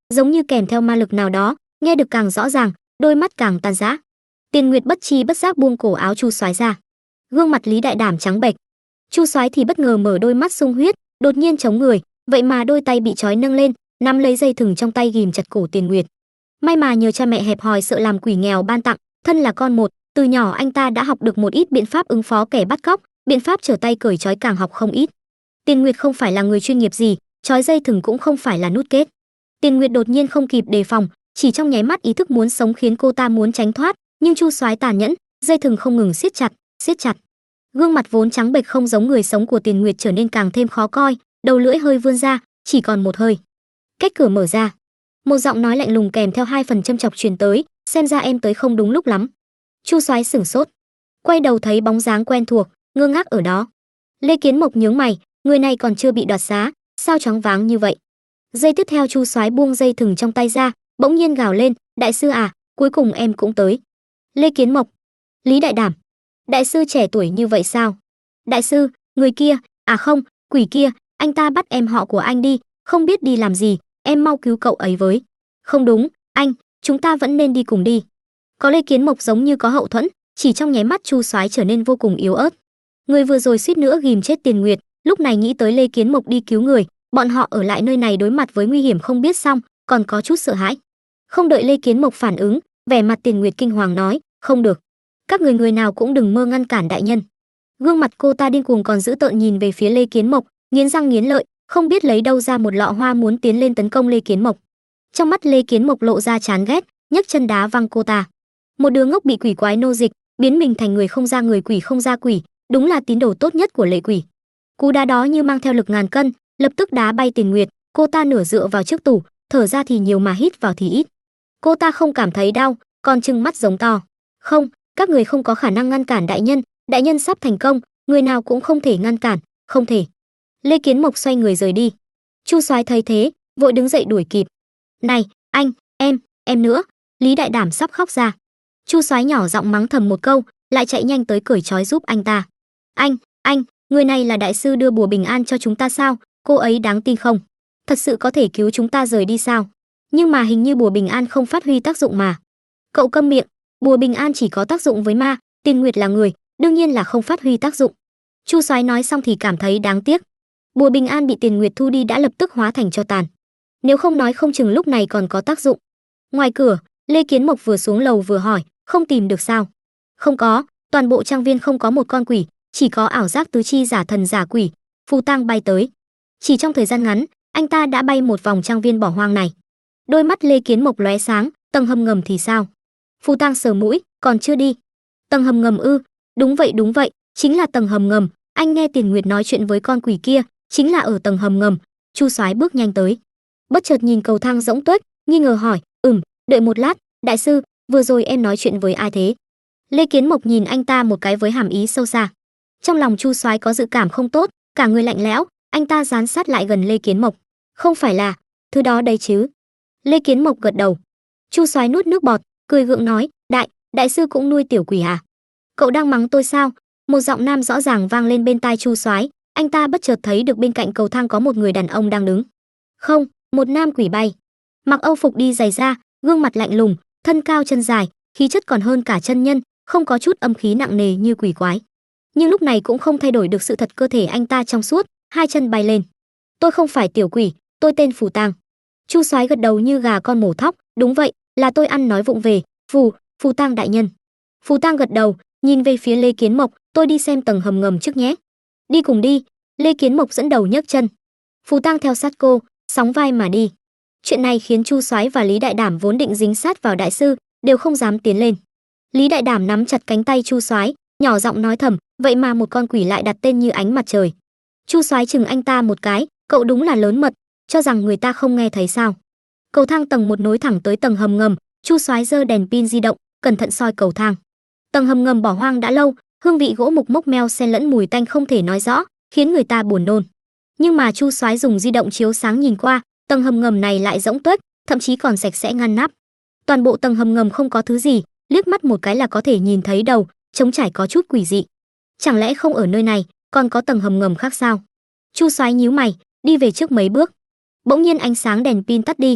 giống như kèm theo ma lực nào đó, nghe được càng rõ ràng, đôi mắt càng tan rã. Tiền Nguyệt bất chi bất giác buông cổ áo Chu Soái ra. Gương mặt Lý Đại Đảm trắng bệch. Chu Soái thì bất ngờ mở đôi mắt sung huyết, đột nhiên chống người, vậy mà đôi tay bị trói nâng lên, nắm lấy dây thừng trong tay ghìm chặt cổ Tiền Nguyệt. May mà nhờ cha mẹ hẹp hòi sợ làm quỷ nghèo ban tặng, thân là con một, từ nhỏ anh ta đã học được một ít biện pháp ứng phó kẻ bắt cóc, biện pháp trở tay cởi trói càng học không ít. Tiền Nguyệt không phải là người chuyên nghiệp gì, trói dây thừng cũng không phải là nút kết. Tiền Nguyệt đột nhiên không kịp đề phòng, chỉ trong nháy mắt ý thức muốn sống khiến cô ta muốn tránh thoát, nhưng Chu Soái tàn nhẫn, dây thừng không ngừng siết chặt, siết chặt. Gương mặt vốn trắng bệch không giống người sống của Tiền Nguyệt trở nên càng thêm khó coi, đầu lưỡi hơi vươn ra, chỉ còn một hơi. Cách cửa mở ra, một giọng nói lạnh lùng kèm theo 2 phần châm chọc truyền tới, xem ra em tới không đúng lúc lắm. Chu Soái sửng sốt, quay đầu thấy bóng dáng quen thuộc, ngơ ngác ở đó. Lê Kiến Mộc nhướng mày, người này còn chưa bị đoạt xá, sao choáng váng như vậy? Giây tiếp theo Chu Soái buông dây thừng trong tay ra, bỗng nhiên gào lên, đại sư à, cuối cùng em cũng tới. Lê Kiến Mộc, Lý Đại Đảm, đại sư trẻ tuổi như vậy sao? Đại sư, người kia, à không, quỷ kia, anh ta bắt em họ của anh đi, không biết đi làm gì, em mau cứu cậu ấy với. Không đúng, anh, chúng ta vẫn nên đi cùng đi. Có Lê Kiến Mộc giống như có hậu thuẫn, chỉ trong nháy mắt Chu Soái trở nên vô cùng yếu ớt. Người vừa rồi suýt nữa ghìm chết Tiền Nguyệt, lúc này nghĩ tới Lê Kiến Mộc đi cứu người, bọn họ ở lại nơi này đối mặt với nguy hiểm không biết xong, còn có chút sợ hãi. Không đợi Lê Kiến Mộc phản ứng, vẻ mặt Tiền Nguyệt kinh hoàng nói, không được, các người người nào cũng đừng mơ ngăn cản đại nhân. Gương mặt cô ta điên cuồng còn dữ tợn nhìn về phía Lê Kiến Mộc, nghiến răng nghiến lợi, không biết lấy đâu ra một lọ hoa muốn tiến lên tấn công Lê Kiến Mộc. Trong mắt Lê Kiến Mộc lộ ra chán ghét, nhấc chân đá văng cô ta. Một đứa ngốc bị quỷ quái nô dịch, biến mình thành người không ra người quỷ không ra quỷ, đúng là tín đồ tốt nhất của lệ quỷ. Cú đá đó như mang theo lực ngàn cân, lập tức đá bay Tiền Nguyệt, cô ta nửa dựa vào trước tủ, thở ra thì nhiều mà hít vào thì ít. Cô ta không cảm thấy đau, còn trừng mắt giống to. Không, các người không có khả năng ngăn cản đại nhân sắp thành công, người nào cũng không thể ngăn cản, không thể. Lê Kiến Mộc xoay người rời đi. Chu Soái thấy thế, vội đứng dậy đuổi kịp. Này, anh, em nữa, Lý Đại Đảm sắp khóc ra. Chu Soái nhỏ giọng mắng thầm một câu, lại chạy nhanh tới cởi trói giúp anh ta. Anh, người này là đại sư đưa bùa bình an cho chúng ta sao? Cô ấy đáng tin không? Thật sự có thể cứu chúng ta rời đi sao? Nhưng mà hình như bùa bình an không phát huy tác dụng mà. Cậu câm miệng, bùa bình an chỉ có tác dụng với ma, Tiền Nguyệt là người, đương nhiên là không phát huy tác dụng. Chu Soái nói xong thì cảm thấy đáng tiếc. Bùa bình an bị Tiền Nguyệt thu đi đã lập tức hóa thành tro tàn. Nếu không nói không chừng lúc này còn có tác dụng. Ngoài cửa, Lê Kiến Mộc vừa xuống lầu vừa hỏi, không tìm được sao? Không có, toàn bộ trang viên không có một con quỷ, chỉ có ảo giác tứ chi giả thần giả quỷ. Phù Tang bay tới. Chỉ trong thời gian ngắn, anh ta đã bay một vòng trang viên bỏ hoang này. Đôi mắt Lê Kiến Mộc lóe sáng, tầng hầm ngầm thì sao? Phù Tang sờ mũi, còn chưa đi. Tầng hầm ngầm ư? Đúng vậy, chính là tầng hầm ngầm. Anh nghe Tiền Nguyệt nói chuyện với con quỷ kia, chính là ở tầng hầm ngầm. Chu Soái bước nhanh tới, bất chợt nhìn cầu thang rỗng tuếch, nghi ngờ hỏi, đợi một lát, đại sư, vừa rồi em nói chuyện với ai thế? Lê Kiến Mộc nhìn anh ta một cái với hàm ý sâu xa. Trong lòng Chu Soái có dự cảm không tốt, cả người lạnh lẽo, anh ta dán sát lại gần Lê Kiến Mộc. Không phải là thứ đó đấy chứ? Lê Kiến Mộc gật đầu. Chu Soái nuốt nước bọt, cười gượng nói, đại sư cũng nuôi tiểu quỷ à? Cậu đang mắng tôi sao? Một giọng nam rõ ràng vang lên bên tai Chu Soái, anh ta bất chợt thấy được bên cạnh cầu thang có một người đàn ông đang đứng. Không, một nam quỷ bay. Mặc âu phục đi giày da, gương mặt lạnh lùng, thân cao chân dài, khí chất còn hơn cả chân nhân, không có chút âm khí nặng nề như quỷ quái. Nhưng lúc này cũng không thay đổi được sự thật cơ thể anh ta trong suốt, hai chân bay lên. Tôi không phải tiểu quỷ, tôi tên Phù Tang. Chu Soái gật đầu như gà con mổ thóc, đúng vậy, là tôi ăn nói vụng về, Phù Tang đại nhân. Phù Tang gật đầu, nhìn về phía Lê Kiến Mộc, tôi đi xem tầng hầm ngầm trước nhé. Đi cùng đi. Lê Kiến Mộc dẫn đầu nhấc chân. Phù Tang theo sát cô, sóng vai mà đi. Chuyện này khiến Chu Soái và Lý Đại Đảm vốn định dính sát vào đại sư, đều không dám tiến lên. Lý Đại Đảm nắm chặt cánh tay Chu Soái, nhỏ giọng nói thầm, vậy mà một con quỷ lại đặt tên như ánh mặt trời. Chu Soái chừng anh ta một cái, cậu đúng là lớn mật, cho rằng người ta không nghe thấy sao? Cầu thang tầng 1 nối thẳng tới tầng hầm ngầm, Chu Soái giơ đèn pin di động, cẩn thận soi cầu thang. Tầng hầm ngầm bỏ hoang đã lâu, hương vị gỗ mục mốc meo xen lẫn mùi tanh không thể nói rõ, khiến người ta buồn nôn. Nhưng mà Chu Soái dùng di động chiếu sáng nhìn qua, tầng hầm ngầm này lại rỗng tuếch, thậm chí còn sạch sẽ ngăn nắp. Toàn bộ tầng hầm ngầm không có thứ gì, liếc mắt một cái là có thể nhìn thấy đầu, trống trải có chút quỷ dị. Chẳng lẽ không ở nơi này, còn có tầng hầm ngầm khác sao? Chu Soái nhíu mày, đi về trước mấy bước. Bỗng nhiên ánh sáng đèn pin tắt đi.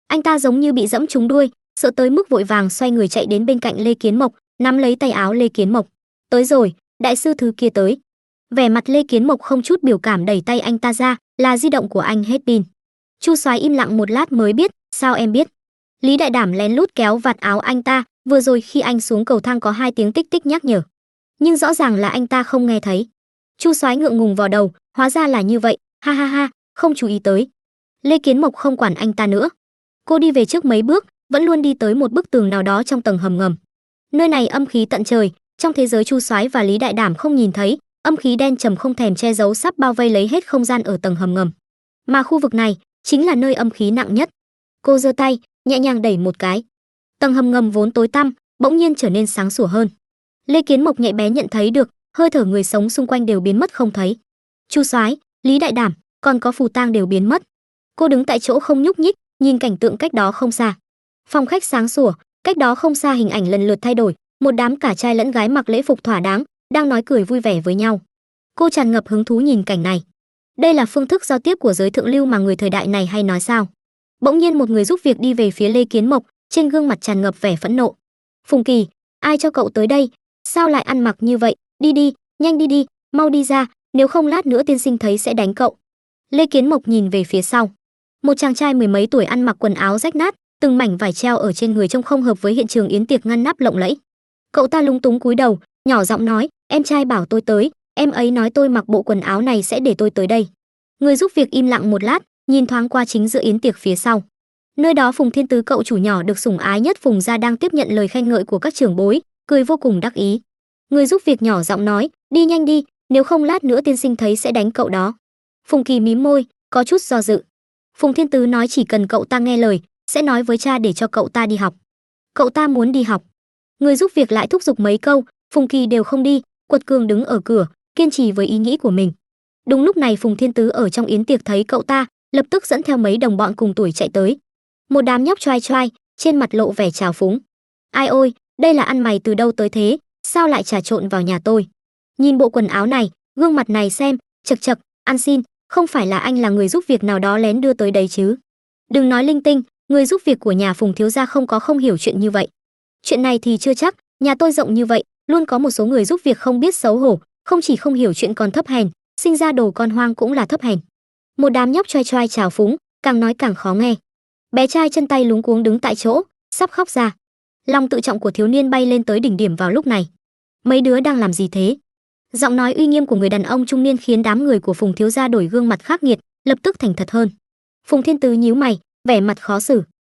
Anh ta giống như bị dẫm trúng đuôi, sợ tới mức vội vàng xoay người chạy đến bên cạnh Lê Kiến Mộc, nắm lấy tay áo Lê Kiến Mộc. Tới rồi, đại sư thứ kia tới. Vẻ mặt Lê Kiến Mộc không chút biểu cảm đẩy tay anh ta ra, là di động của anh hết pin. Chu Soái im lặng một lát mới biết, sao em biết? Lý Đại Đảm lén lút kéo vạt áo anh ta, vừa rồi khi anh xuống cầu thang có 2 tiếng tích tích nhắc nhở. Nhưng rõ ràng là anh ta không nghe thấy. Chu Soái ngượng ngùng vào đầu, hóa ra là như vậy, ha ha ha, không chú ý tới. Lê Kiến Mộc không quản anh ta nữa. Cô đi về trước mấy bước, vẫn luôn đi tới một bức tường nào đó trong tầng hầm ngầm. Nơi này âm khí tận trời, trong thế giới Chu Soái và Lý Đại Đảm không nhìn thấy, âm khí đen trầm không thèm che giấu sắp bao vây lấy hết không gian ở tầng hầm ngầm. Mà khu vực này chính là nơi âm khí nặng nhất. Cô giơ tay, nhẹ nhàng đẩy một cái. Tầng hầm ngầm vốn tối tăm, bỗng nhiên trở nên sáng sủa hơn. Lê Kiến Mộc nhạy bé nhận thấy được, hơi thở người sống xung quanh đều biến mất không thấy. Chu Soái, Lý Đại Đảm, còn có Phù Tang đều biến mất. Cô đứng tại chỗ không nhúc nhích, nhìn cảnh tượng cách đó không xa. Phòng khách sáng sủa, cách đó không xa hình ảnh lần lượt thay đổi, một đám cả trai lẫn gái mặc lễ phục thỏa đáng, đang nói cười vui vẻ với nhau. Cô tràn ngập hứng thú nhìn cảnh này. Đây là phương thức giao tiếp của giới thượng lưu mà người thời đại này hay nói sao? Bỗng nhiên một người giúp việc đi về phía Lê Kiến Mộc, trên gương mặt tràn ngập vẻ phẫn nộ. Phùng Kỳ, ai cho cậu tới đây? Sao lại ăn mặc như vậy? Đi đi, nhanh đi đi, mau đi ra, nếu không lát nữa tiên sinh thấy sẽ đánh cậu. Lê Kiến Mộc nhìn về phía sau. Một chàng trai mười mấy tuổi ăn mặc quần áo rách nát, từng mảnh vải treo ở trên người trông không hợp với hiện trường yến tiệc ngăn nắp lộng lẫy. Cậu ta lúng túng cúi đầu, nhỏ giọng nói, em trai bảo tôi tới, em ấy nói tôi mặc bộ quần áo này sẽ để tôi tới đây. Người giúp việc im lặng một lát, nhìn thoáng qua chính giữa yến tiệc phía sau. Nơi đó Phùng Thiên Tứ cậu chủ nhỏ được sủng ái nhất Phùng gia đang tiếp nhận lời khen ngợi của các trưởng bối, cười vô cùng đắc ý. Người giúp việc nhỏ giọng nói, đi nhanh đi, nếu không lát nữa tiên sinh thấy sẽ đánh cậu đó. Phùng Kỳ mím môi, có chút do dự. Phùng Thiên Tứ nói chỉ cần cậu ta nghe lời, sẽ nói với cha để cho cậu ta đi học. Cậu ta muốn đi học. Người giúp việc lại thúc giục mấy câu, Phùng Kỳ đều không đi, quật cường đứng ở cửa, kiên trì với ý nghĩ của mình. Đúng lúc này Phùng Thiên Tứ ở trong yến tiệc thấy cậu ta, lập tức dẫn theo mấy đồng bọn cùng tuổi chạy tới. Một đám nhóc choai choai, trên mặt lộ vẻ trào phúng. Ai ôi, đây là ăn mày từ đâu tới thế, sao lại trà trộn vào nhà tôi? Nhìn bộ quần áo này, gương mặt này xem, chật chật, ăn xin, không phải là anh là người giúp việc nào đó lén đưa tới đấy chứ? Đừng nói linh tinh, người giúp việc của nhà Phùng thiếu gia không hiểu chuyện như vậy. Chuyện này thì chưa chắc, nhà tôi rộng như vậy, luôn có một số người giúp việc không biết xấu hổ, không chỉ không hiểu chuyện còn thấp hèn, sinh ra đồ con hoang cũng là thấp hèn. Một đám nhóc choai choai trào phúng, càng nói càng khó nghe. Bé trai chân tay luống cuống đứng tại chỗ, sắp khóc ra. Lòng tự trọng của thiếu niên bay lên tới đỉnh điểm vào lúc này. Mấy đứa đang làm gì thế? Giọng nói uy nghiêm của người đàn ông trung niên khiến đám người của Phùng thiếu gia đổi gương mặt khắc nghiệt, lập tức thành thật hơn. Phùng Thiên Tứ nhíu mày, vẻ mặt khó xử.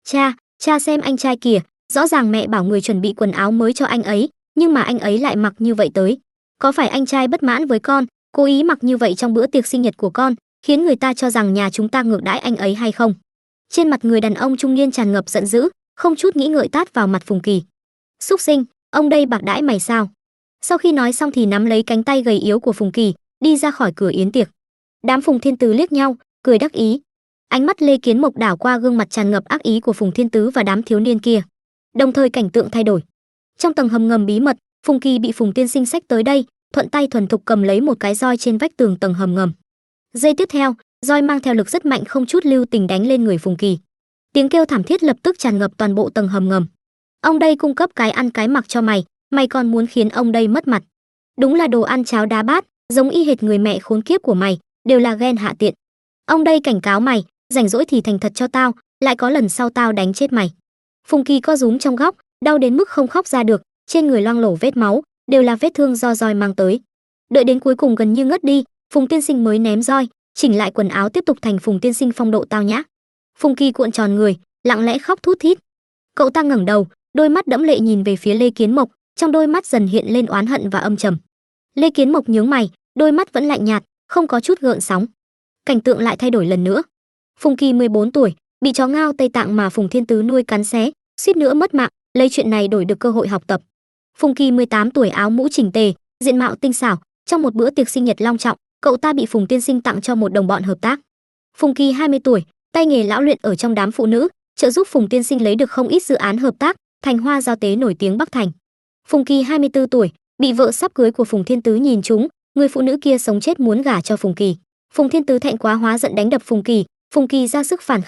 Cha xem anh trai kìa, rõ ràng mẹ bảo người chuẩn bị quần áo mới cho anh ấy, nhưng mà anh ấy lại mặc như vậy tới. Có phải anh trai bất mãn với con, cố ý mặc như vậy trong bữa tiệc sinh nhật của con, khiến người ta cho rằng nhà chúng ta ngược đãi anh ấy hay không? Trên mặt người đàn ông trung niên tràn ngập giận dữ, không chút nghĩ ngợi tát vào mặt Phùng Kỳ. Súc sinh, ông đây bạc đãi mày sao? Sau khi nói xong thì nắm lấy cánh tay gầy yếu của Phùng Kỳ, đi ra khỏi cửa yến tiệc. Đám Phùng Thiên Tứ liếc nhau, cười đắc ý. Ánh mắt Lê Kiến Mộc đảo qua gương mặt tràn ngập ác ý của Phùng Thiên Tứ và đám thiếu niên kia. Đồng thời cảnh tượng thay đổi. Trong tầng hầm ngầm bí mật, Phùng Kỳ bị Phùng tiên sinh xách tới đây, thuận tay thuần thục cầm lấy một cái roi trên vách tường tầng hầm ngầm. Giây tiếp theo, roi mang theo lực rất mạnh không chút lưu tình đánh lên người Phùng Kỳ. Tiếng kêu thảm thiết lập tức tràn ngập toàn bộ tầng hầm ngầm. Ông đây cung cấp cái ăn cái mặc cho mày, mày còn muốn khiến ông đây mất mặt. Đúng là đồ ăn cháo đá bát, giống y hệt người mẹ khốn kiếp của mày, đều là ghen hạ tiện. Ông đây cảnh cáo mày, rảnh rỗi thì thành thật cho tao, lại có lần sau tao đánh chết mày. Phùng Kỳ co rúm trong góc, đau đến mức không khóc ra được, trên người loang lổ vết máu, đều là vết thương do roi mang tới. Đợi đến cuối cùng gần như ngất đi, Phùng tiên sinh mới ném roi, chỉnh lại quần áo tiếp tục thành Phùng tiên sinh phong độ tao nhã. Phùng Kỳ cuộn tròn người, lặng lẽ khóc thút thít. Cậu ta ngẩng đầu, đôi mắt đẫm lệ nhìn về phía Lê Kiến Mộc, trong đôi mắt dần hiện lên oán hận và âm trầm. Lê Kiến Mộc nhướng mày, đôi mắt vẫn lạnh nhạt, không có chút gợn sóng. Cảnh tượng lại thay đổi lần nữa. Phùng Kỳ 14 tuổi, bị chó ngao Tây Tạng mà Phùng Thiên Tứ nuôi cắn xé, suýt nữa mất mạng, lấy chuyện này đổi được cơ hội học tập. Phùng Kỳ 18 tuổi, áo mũ chỉnh tề, diện mạo tinh xảo, trong một bữa tiệc sinh nhật long trọng, cậu ta bị Phùng tiên sinh tặng cho một đồng bọn hợp tác. Phùng Kỳ 20 tuổi, tay nghề lão luyện ở trong đám phụ nữ, trợ giúp Phùng tiên sinh lấy được không ít dự án hợp tác, thành hoa giao tế nổi tiếng Bắc Thành. Phùng Kỳ 24 tuổi, bị vợ sắp cưới của Phùng Thiên Tứ nhìn trúng, người phụ nữ kia sống chết muốn gả cho Phùng Kỳ. Phùng Thiên Tứ thẹn quá hóa giận đánh đập Phùng Kỳ ra sức phản kháng,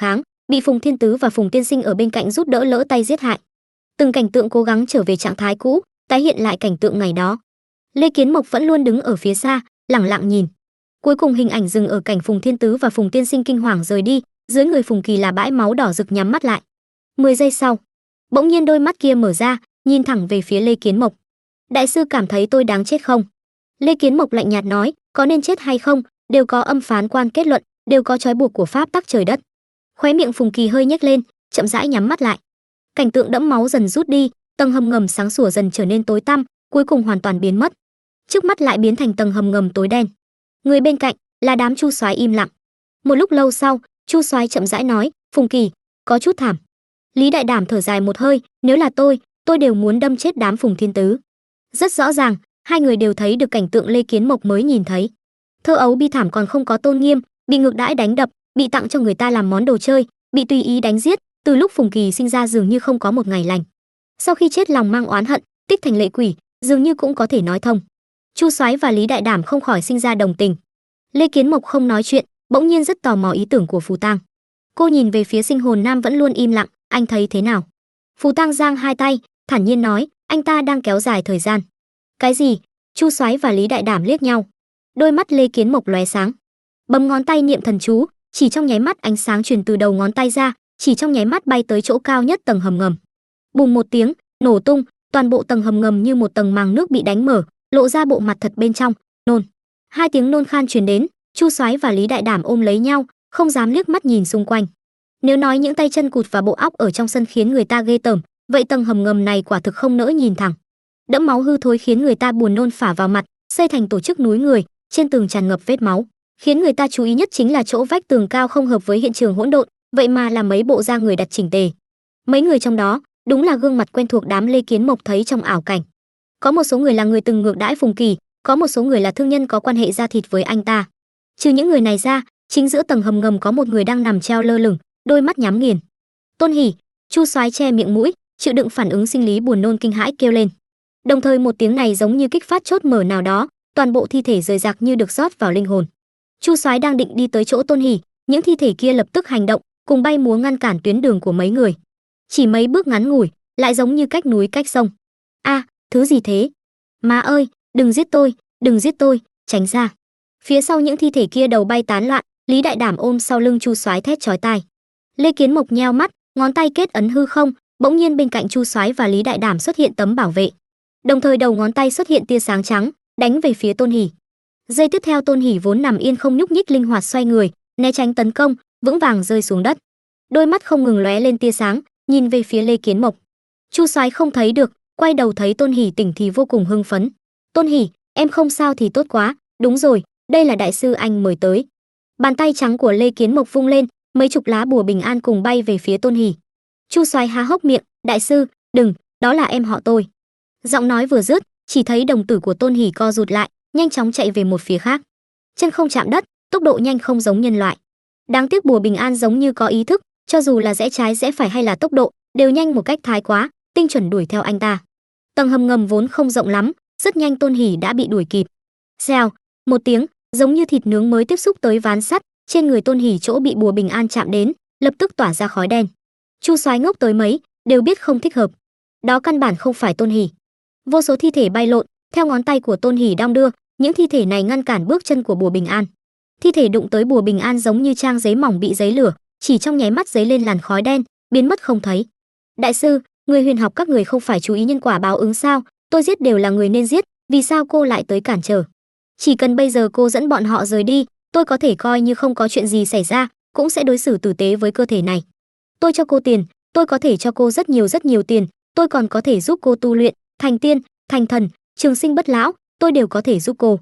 bị Phùng Thiên Tứ và Phùng Tiên Sinh ở bên cạnh giúp đỡ lỡ tay giết hại. Từng cảnh tượng cố gắng trở về trạng thái cũ, tái hiện lại cảnh tượng ngày đó. Lê Kiến Mộc vẫn luôn đứng ở phía xa, lẳng lặng nhìn. Cuối cùng hình ảnh dừng ở cảnh Phùng Thiên Tứ và Phùng Tiên Sinh kinh hoàng rời đi, dưới người Phùng Kỳ là bãi máu đỏ rực nhắm mắt lại. 10 giây sau, bỗng nhiên đôi mắt kia mở ra, nhìn thẳng về phía Lê Kiến Mộc. Đại sư cảm thấy tôi đáng chết không? Lê Kiến Mộc lạnh nhạt nói, có nên chết hay không, đều có âm phán quan kết luận, đều có trói buộc của pháp tắc trời đất. Khóe miệng Phùng Kỳ hơi nhếch lên, chậm rãi nhắm mắt lại. Cảnh tượng đẫm máu dần rút đi, tầng hầm ngầm sáng sủa dần trở nên tối tăm, cuối cùng hoàn toàn biến mất. Trước mắt lại biến thành tầng hầm ngầm tối đen. Người bên cạnh là đám Chu Soái im lặng. Một lúc lâu sau, Chu Soái chậm rãi nói, Phùng Kỳ, có chút thảm. Lý Đại Đảm thở dài một hơi, nếu là tôi đều muốn đâm chết đám Phùng Thiên Tứ. Rất rõ ràng, hai người đều thấy được cảnh tượng Lê Kiến Mộc mới nhìn thấy. Thơ ấu bi thảm còn không có tôn nghiêm, bị ngược đãi đánh đập, bị tặng cho người ta làm món đồ chơi, bị tùy ý đánh giết, từ lúc Phùng Kỳ sinh ra dường như không có một ngày lành. Sau khi chết lòng mang oán hận, tích thành lệ quỷ, dường như cũng có thể nói thông. Chu Soái và Lý Đại Đảm không khỏi sinh ra đồng tình. Lê Kiến Mộc không nói chuyện, bỗng nhiên rất tò mò ý tưởng của Phù Tang. Cô nhìn về phía Sinh Hồn Nam vẫn luôn im lặng, anh thấy thế nào? Phù Tang giang hai tay, thản nhiên nói, anh ta đang kéo dài thời gian. Cái gì? Chu Soái và Lý Đại Đảm liếc nhau. Đôi mắt Lê Kiến Mộc lóe sáng. Bấm ngón tay niệm thần chú, chỉ trong nháy mắt ánh sáng truyền từ đầu ngón tay ra, chỉ trong nháy mắt bay tới chỗ cao nhất tầng hầm ngầm. Bùng một tiếng, nổ tung, toàn bộ tầng hầm ngầm như một tầng màng nước bị đánh mở, lộ ra bộ mặt thật bên trong. Nôn. Hai tiếng nôn khan truyền đến, Chu Soái và Lý Đại Đảm ôm lấy nhau, không dám liếc mắt nhìn xung quanh. Nếu nói những tay chân cụt và bộ óc ở trong sân khiến người ta ghê tởm, vậy tầng hầm ngầm này quả thực không nỡ nhìn thẳng. Đẫm máu hư thối khiến người ta buồn nôn phả vào mặt, xây thành tổ chức núi người, trên tường tràn ngập vết máu. Khiến người ta chú ý nhất chính là chỗ vách tường cao không hợp với hiện trường hỗn độn, vậy mà là mấy bộ da người đặt chỉnh tề. Mấy người trong đó, đúng là gương mặt quen thuộc đám Lê Kiến Mộc thấy trong ảo cảnh. Có một số người là người từng ngược đãi Phùng Kỳ, có một số người là thương nhân có quan hệ da thịt với anh ta. Trừ những người này ra, chính giữa tầng hầm ngầm có một người đang nằm treo lơ lửng, đôi mắt nhắm nghiền. Tôn Hỉ. Chu Soái che miệng mũi, chịu đựng phản ứng sinh lý buồn nôn kinh hãi kêu lên. Đồng thời một tiếng này giống như kích phát chốt mở nào đó, toàn bộ thi thể rời rạc như được rót vào linh hồn. Chu Soái đang định đi tới chỗ Tôn Hỉ, những thi thể kia lập tức hành động, cùng bay múa ngăn cản tuyến đường của mấy người. Chỉ mấy bước ngắn ngủi, lại giống như cách núi cách sông. A, thứ gì thế? Má ơi, đừng giết tôi, tránh ra. Phía sau những thi thể kia đầu bay tán loạn, Lý Đại Đảm ôm sau lưng Chu Soái thét chói tai. Lê Kiến Mộc nheo mắt, ngón tay kết ấn hư không, bỗng nhiên bên cạnh Chu Soái và Lý Đại Đảm xuất hiện tấm bảo vệ. Đồng thời đầu ngón tay xuất hiện tia sáng trắng, đánh về phía Tôn Hỉ. Giây tiếp theo Tôn Hỉ vốn nằm yên không nhúc nhích linh hoạt xoay người, né tránh tấn công, vững vàng rơi xuống đất. Đôi mắt không ngừng lóe lên tia sáng, nhìn về phía Lê Kiến Mộc. Chu Soái không thấy được, quay đầu thấy Tôn Hỉ tỉnh thì vô cùng hưng phấn. Tôn Hỉ, em không sao thì tốt quá, đúng rồi, đây là đại sư anh mời tới. Bàn tay trắng của Lê Kiến Mộc vung lên, mấy chục lá bùa bình an cùng bay về phía Tôn Hỉ. Chu Soái há hốc miệng, đại sư, đừng, đó là em họ tôi. Giọng nói vừa dứt, chỉ thấy đồng tử của Tôn Hỉ co rụt lại, nhanh chóng chạy về một phía khác. Chân không chạm đất, tốc độ nhanh không giống nhân loại. Đáng tiếc bùa bình an giống như có ý thức, cho dù là rẽ trái rẽ phải hay là tốc độ, đều nhanh một cách thái quá, tinh chuẩn đuổi theo anh ta. Tầng hầm ngầm vốn không rộng lắm, rất nhanh Tôn Hỉ đã bị đuổi kịp. Xèo, một tiếng, giống như thịt nướng mới tiếp xúc tới ván sắt, trên người Tôn Hỉ chỗ bị bùa bình an chạm đến, lập tức tỏa ra khói đen. Chu Soái ngốc tới mấy, đều biết không thích hợp. Đó căn bản không phải Tôn Hỉ. Vô số thi thể bay lộn, theo ngón tay của Tôn Hỉ đong đưa, những thi thể này ngăn cản bước chân của bùa bình an. Thi thể đụng tới bùa bình an giống như trang giấy mỏng bị giấy lửa, chỉ trong nháy mắt giấy lên làn khói đen, biến mất không thấy. Đại sư, người huyền học các người không phải chú ý nhân quả báo ứng sao? Tôi giết đều là người nên giết, vì sao cô lại tới cản trở? Chỉ cần bây giờ cô dẫn bọn họ rời đi, tôi có thể coi như không có chuyện gì xảy ra, cũng sẽ đối xử tử tế với cơ thể này. Tôi cho cô tiền, tôi có thể cho cô rất nhiều tiền, tôi còn có thể giúp cô tu luyện, thành tiên, thành thần, trường sinh bất lão, tôi đều có thể giúp cô.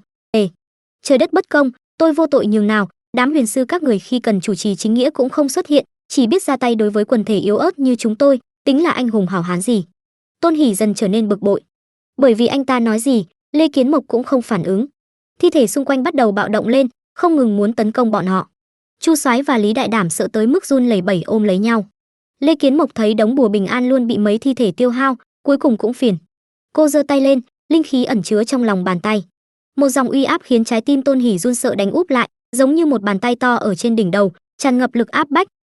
Trời đất bất công, tôi vô tội nhường nào, đám huyền sư các người khi cần chủ trì chính nghĩa cũng không xuất hiện, chỉ biết ra tay đối với quần thể yếu ớt như chúng tôi, tính là anh hùng hảo hán gì? Tôn Hỉ dần trở nên bực bội. Bởi vì anh ta nói gì, Lê Kiến Mộc cũng không phản ứng. Thi thể xung quanh bắt đầu bạo động lên, không ngừng muốn tấn công bọn họ. Chu Soái và Lý Đại Đảm sợ tới mức run lẩy bẩy ôm lấy nhau. Lê Kiến Mộc thấy đống bùa bình an luôn bị mấy thi thể tiêu hao, cuối cùng cũng phiền. Cô giơ tay lên, linh khí ẩn chứa trong lòng bàn tay. Một dòng uy áp khiến trái tim Tôn Hỉ run sợ đánh úp lại, giống như một bàn tay to ở trên đỉnh đầu, tràn ngập lực áp bách,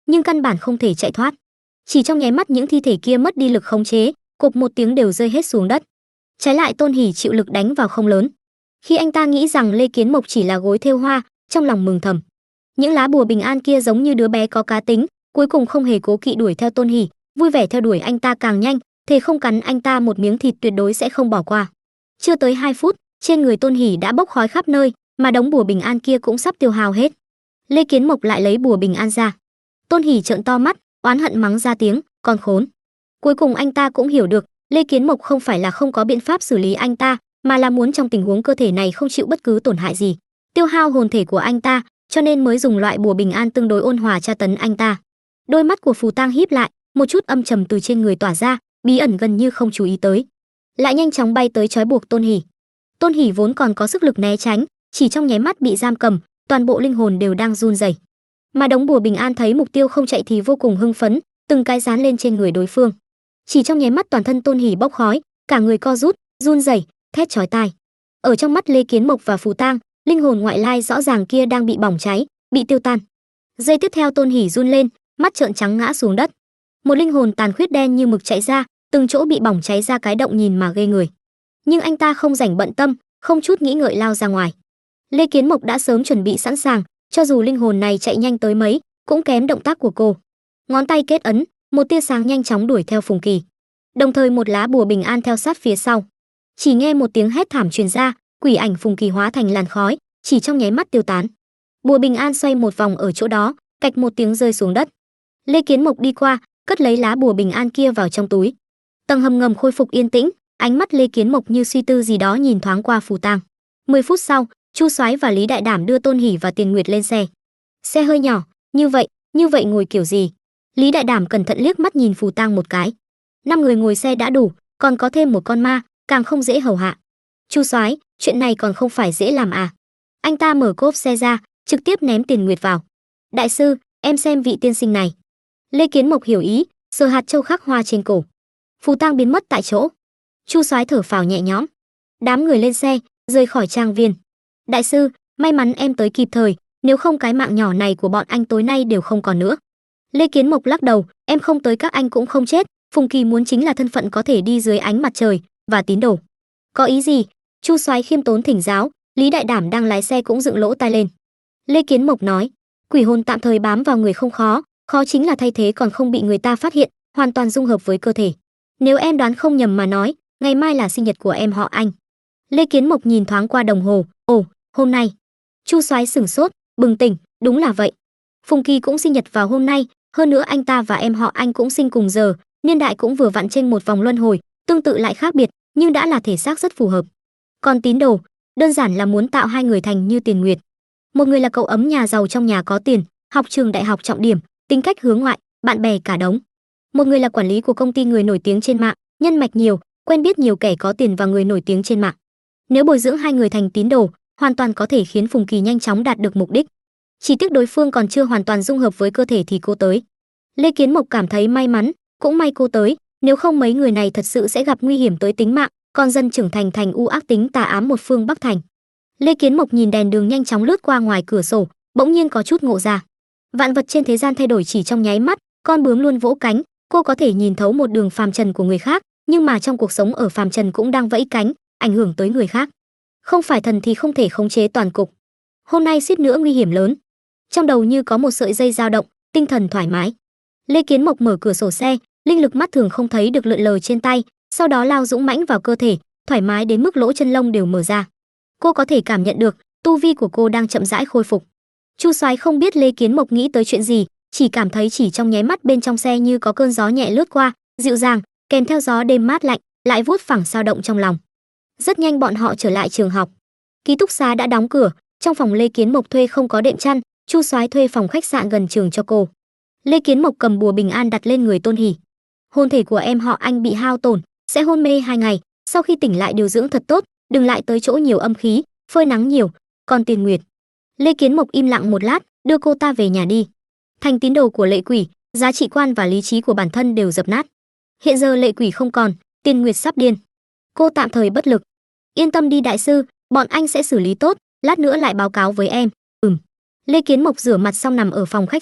nhưng căn bản không thể chạy thoát. Chỉ trong nháy mắt những thi thể kia mất đi lực khống chế, cộp một tiếng đều rơi hết xuống đất. Trái lại Tôn Hỷ chịu lực đánh vào không lớn. Khi anh ta nghĩ rằng Lê Kiến Mộc chỉ là gối thêu hoa, trong lòng mừng thầm. Những lá bùa bình an kia giống như đứa bé có cá tính, cuối cùng không hề cố kỵ đuổi theo Tôn Hỷ, vui vẻ theo đuổi anh ta càng nhanh, thề không cắn anh ta một miếng thịt tuyệt đối sẽ không bỏ qua. Chưa tới 2 phút, trên người Tôn Hỷ đã bốc khói khắp nơi, mà đống bùa bình an kia cũng sắp tiêu hao hết. Lê Kiến Mộc lại lấy bùa bình an ra. Tôn Hỷ trợn to mắt, oán hận mắng ra tiếng, con khốn. Cuối cùng anh ta cũng hiểu được, Lê Kiến Mộc không phải là không có biện pháp xử lý anh ta, mà là muốn trong tình huống cơ thể này không chịu bất cứ tổn hại gì, tiêu hao hồn thể của anh ta, cho nên mới dùng loại bùa bình an tương đối ôn hòa tra tấn anh ta. Đôi mắt của Phù Tang híp lại, một chút âm trầm từ trên người tỏa ra, bí ẩn gần như không chú ý tới, lại nhanh chóng bay tới trói buộc Tôn Hỷ. Tôn Hỷ vốn còn có sức lực né tránh, chỉ trong nháy mắt bị giam cầm, toàn bộ linh hồn đều đang run rẩy. Mà đống bùa bình an thấy mục tiêu không chạy thì vô cùng hưng phấn, từng cái dán lên trên người đối phương. Chỉ trong nháy mắt toàn thân Tôn Hỷ bốc khói, cả người co rút, run rẩy, thét chói tai. Ở trong mắt Lê Kiến Mộc và Phù Tang, linh hồn ngoại lai rõ ràng kia đang bị bỏng cháy, bị tiêu tan. Giây tiếp theo Tôn Hỷ run lên, mắt trợn trắng ngã xuống đất. Một linh hồn tàn khuyết đen như mực chạy ra, từng chỗ bị bỏng cháy ra cái động nhìn mà ghê người. Nhưng anh ta không rảnh bận tâm, không chút nghĩ ngợi lao ra ngoài. Lê Kiến Mộc đã sớm chuẩn bị sẵn sàng, cho dù linh hồn này chạy nhanh tới mấy, cũng kém động tác của cô. Ngón tay kết ấn, một tia sáng nhanh chóng đuổi theo Phùng Kỳ. Đồng thời một lá bùa bình an theo sát phía sau. Chỉ nghe một tiếng hét thảm truyền ra, quỷ ảnh Phùng Kỳ hóa thành làn khói, chỉ trong nháy mắt tiêu tán. Bùa bình an xoay một vòng ở chỗ đó, cạch một tiếng rơi xuống đất. Lê Kiến Mộc đi qua, cất lấy lá bùa bình an kia vào trong túi. Tầng hầm ngầm khôi phục yên tĩnh, ánh mắt Lê Kiến Mộc như suy tư gì đó nhìn thoáng qua Phù Tang. 10 phút sau, Chu Soái và Lý Đại Đảm đưa Tôn Hỷ và Tiền Nguyệt lên xe. Xe hơi nhỏ, như vậy ngồi kiểu gì? Lý Đại Đảm cẩn thận liếc mắt nhìn Phù Tang một cái. 5 người ngồi xe đã đủ, còn có thêm một con ma, càng không dễ hầu hạ. Chu Soái, chuyện này còn không phải dễ làm à? Anh ta mở cốp xe ra, trực tiếp ném Tiền Nguyệt vào. Đại sư, em xem vị tiên sinh này. Lê Kiến Mộc hiểu ý, sờ hạt châu khắc hoa trên cổ. Phù Tang biến mất tại chỗ. Chu Soái thở phào nhẹ nhõm. Đám người lên xe, rời khỏi trang viên. Đại sư, may mắn em tới kịp thời, nếu không cái mạng nhỏ này của bọn anh tối nay đều không còn nữa. Lê Kiến Mộc lắc đầu, em không tới các anh cũng không chết, Phùng Kỳ muốn chính là thân phận có thể đi dưới ánh mặt trời và tín đồ. Có ý gì? Chu Soái khiêm tốn thỉnh giáo. Lý Đại Đảm đang lái xe cũng dựng lỗ tai lên. Lê Kiến Mộc nói, quỷ hồn tạm thời bám vào người không khó, khó chính là thay thế còn không bị người ta phát hiện, hoàn toàn dung hợp với cơ thể. Nếu em đoán không nhầm mà nói, ngày mai là sinh nhật của em họ Anh. Lê Kiến Mộc nhìn thoáng qua đồng hồ, ồ, hôm nay. Chu Soái sửng sốt, bừng tỉnh, đúng là vậy. Phùng Kỳ cũng sinh nhật vào hôm nay, hơn nữa anh ta và em họ Anh cũng sinh cùng giờ, niên đại cũng vừa vặn trên một vòng luân hồi, tương tự lại khác biệt, nhưng đã là thể xác rất phù hợp. Còn tín đồ, đơn giản là muốn tạo hai người thành như Tiền Nguyệt. Một người là cậu ấm nhà giàu trong nhà có tiền, học trường đại học trọng điểm, tính cách hướng ngoại, bạn bè cả đống. Một người là quản lý của công ty người nổi tiếng trên mạng, nhân mạch nhiều, quen biết nhiều kẻ có tiền và người nổi tiếng trên mạng. Nếu bồi dưỡng hai người thành tín đồ, hoàn toàn có thể khiến Phùng Kỳ nhanh chóng đạt được mục đích. Chỉ tiếc đối phương còn chưa hoàn toàn dung hợp với cơ thể thì cô tới. Lê Kiến Mộc cảm thấy may mắn, cũng may cô tới, nếu không mấy người này thật sự sẽ gặp nguy hiểm tới tính mạng, con dân trưởng thành thành u ác tính tà ám một phương Bắc Thành. Lê Kiến Mộc nhìn đèn đường nhanh chóng lướt qua ngoài cửa sổ, bỗng nhiên có chút ngộ ra. Vạn vật trên thế gian thay đổi chỉ trong nháy mắt, con bướm luôn vỗ cánh, cô có thể nhìn thấu một đường phàm trần của người khác, nhưng mà trong cuộc sống ở phàm trần cũng đang vẫy cánh, ảnh hưởng tới người khác. Không phải thần thì không thể khống chế toàn cục. Hôm nay suýt nữa nguy hiểm lớn. Trong đầu như có một sợi dây dao động, tinh thần thoải mái. Lê Kiến Mộc mở cửa sổ xe, linh lực mắt thường không thấy được lượn lờ trên tay, sau đó lao dũng mãnh vào cơ thể, thoải mái đến mức lỗ chân lông đều mở ra. Cô có thể cảm nhận được, tu vi của cô đang chậm rãi khôi phục. Chu Soái không biết Lê Kiến Mộc nghĩ tới chuyện gì, chỉ cảm thấy chỉ trong nháy mắt bên trong xe như có cơn gió nhẹ lướt qua, dịu dàng, kèm theo gió đêm mát lạnh, lại vuốt phẳng sao động trong lòng. Rất nhanh bọn họ trở lại trường học. Ký túc xá đã đóng cửa, trong phòng Lê Kiến Mộc thuê không có đệm chăn, Chu Soái thuê phòng khách sạn gần trường cho cô. Lê Kiến Mộc cầm bùa bình an đặt lên người Tôn Hỷ. Hồn thể của em họ Anh bị hao tổn, sẽ hôn mê 2 ngày, sau khi tỉnh lại điều dưỡng thật tốt, đừng lại tới chỗ nhiều âm khí, phơi nắng nhiều. Còn Tiền Nguyệt. Lê Kiến Mộc im lặng một lát, đưa cô ta về nhà đi. Thành tín đồ của lệ quỷ, giá trị quan và lý trí của bản thân đều dập nát. Hiện giờ lệ quỷ không còn, Tiền Nguyệt sắp điên. Cô tạm thời bất lực. Yên tâm đi đại sư, bọn anh sẽ xử lý tốt, lát nữa lại báo cáo với em. Lê Kiến Mộc rửa mặt xong nằm ở phòng khách sạn,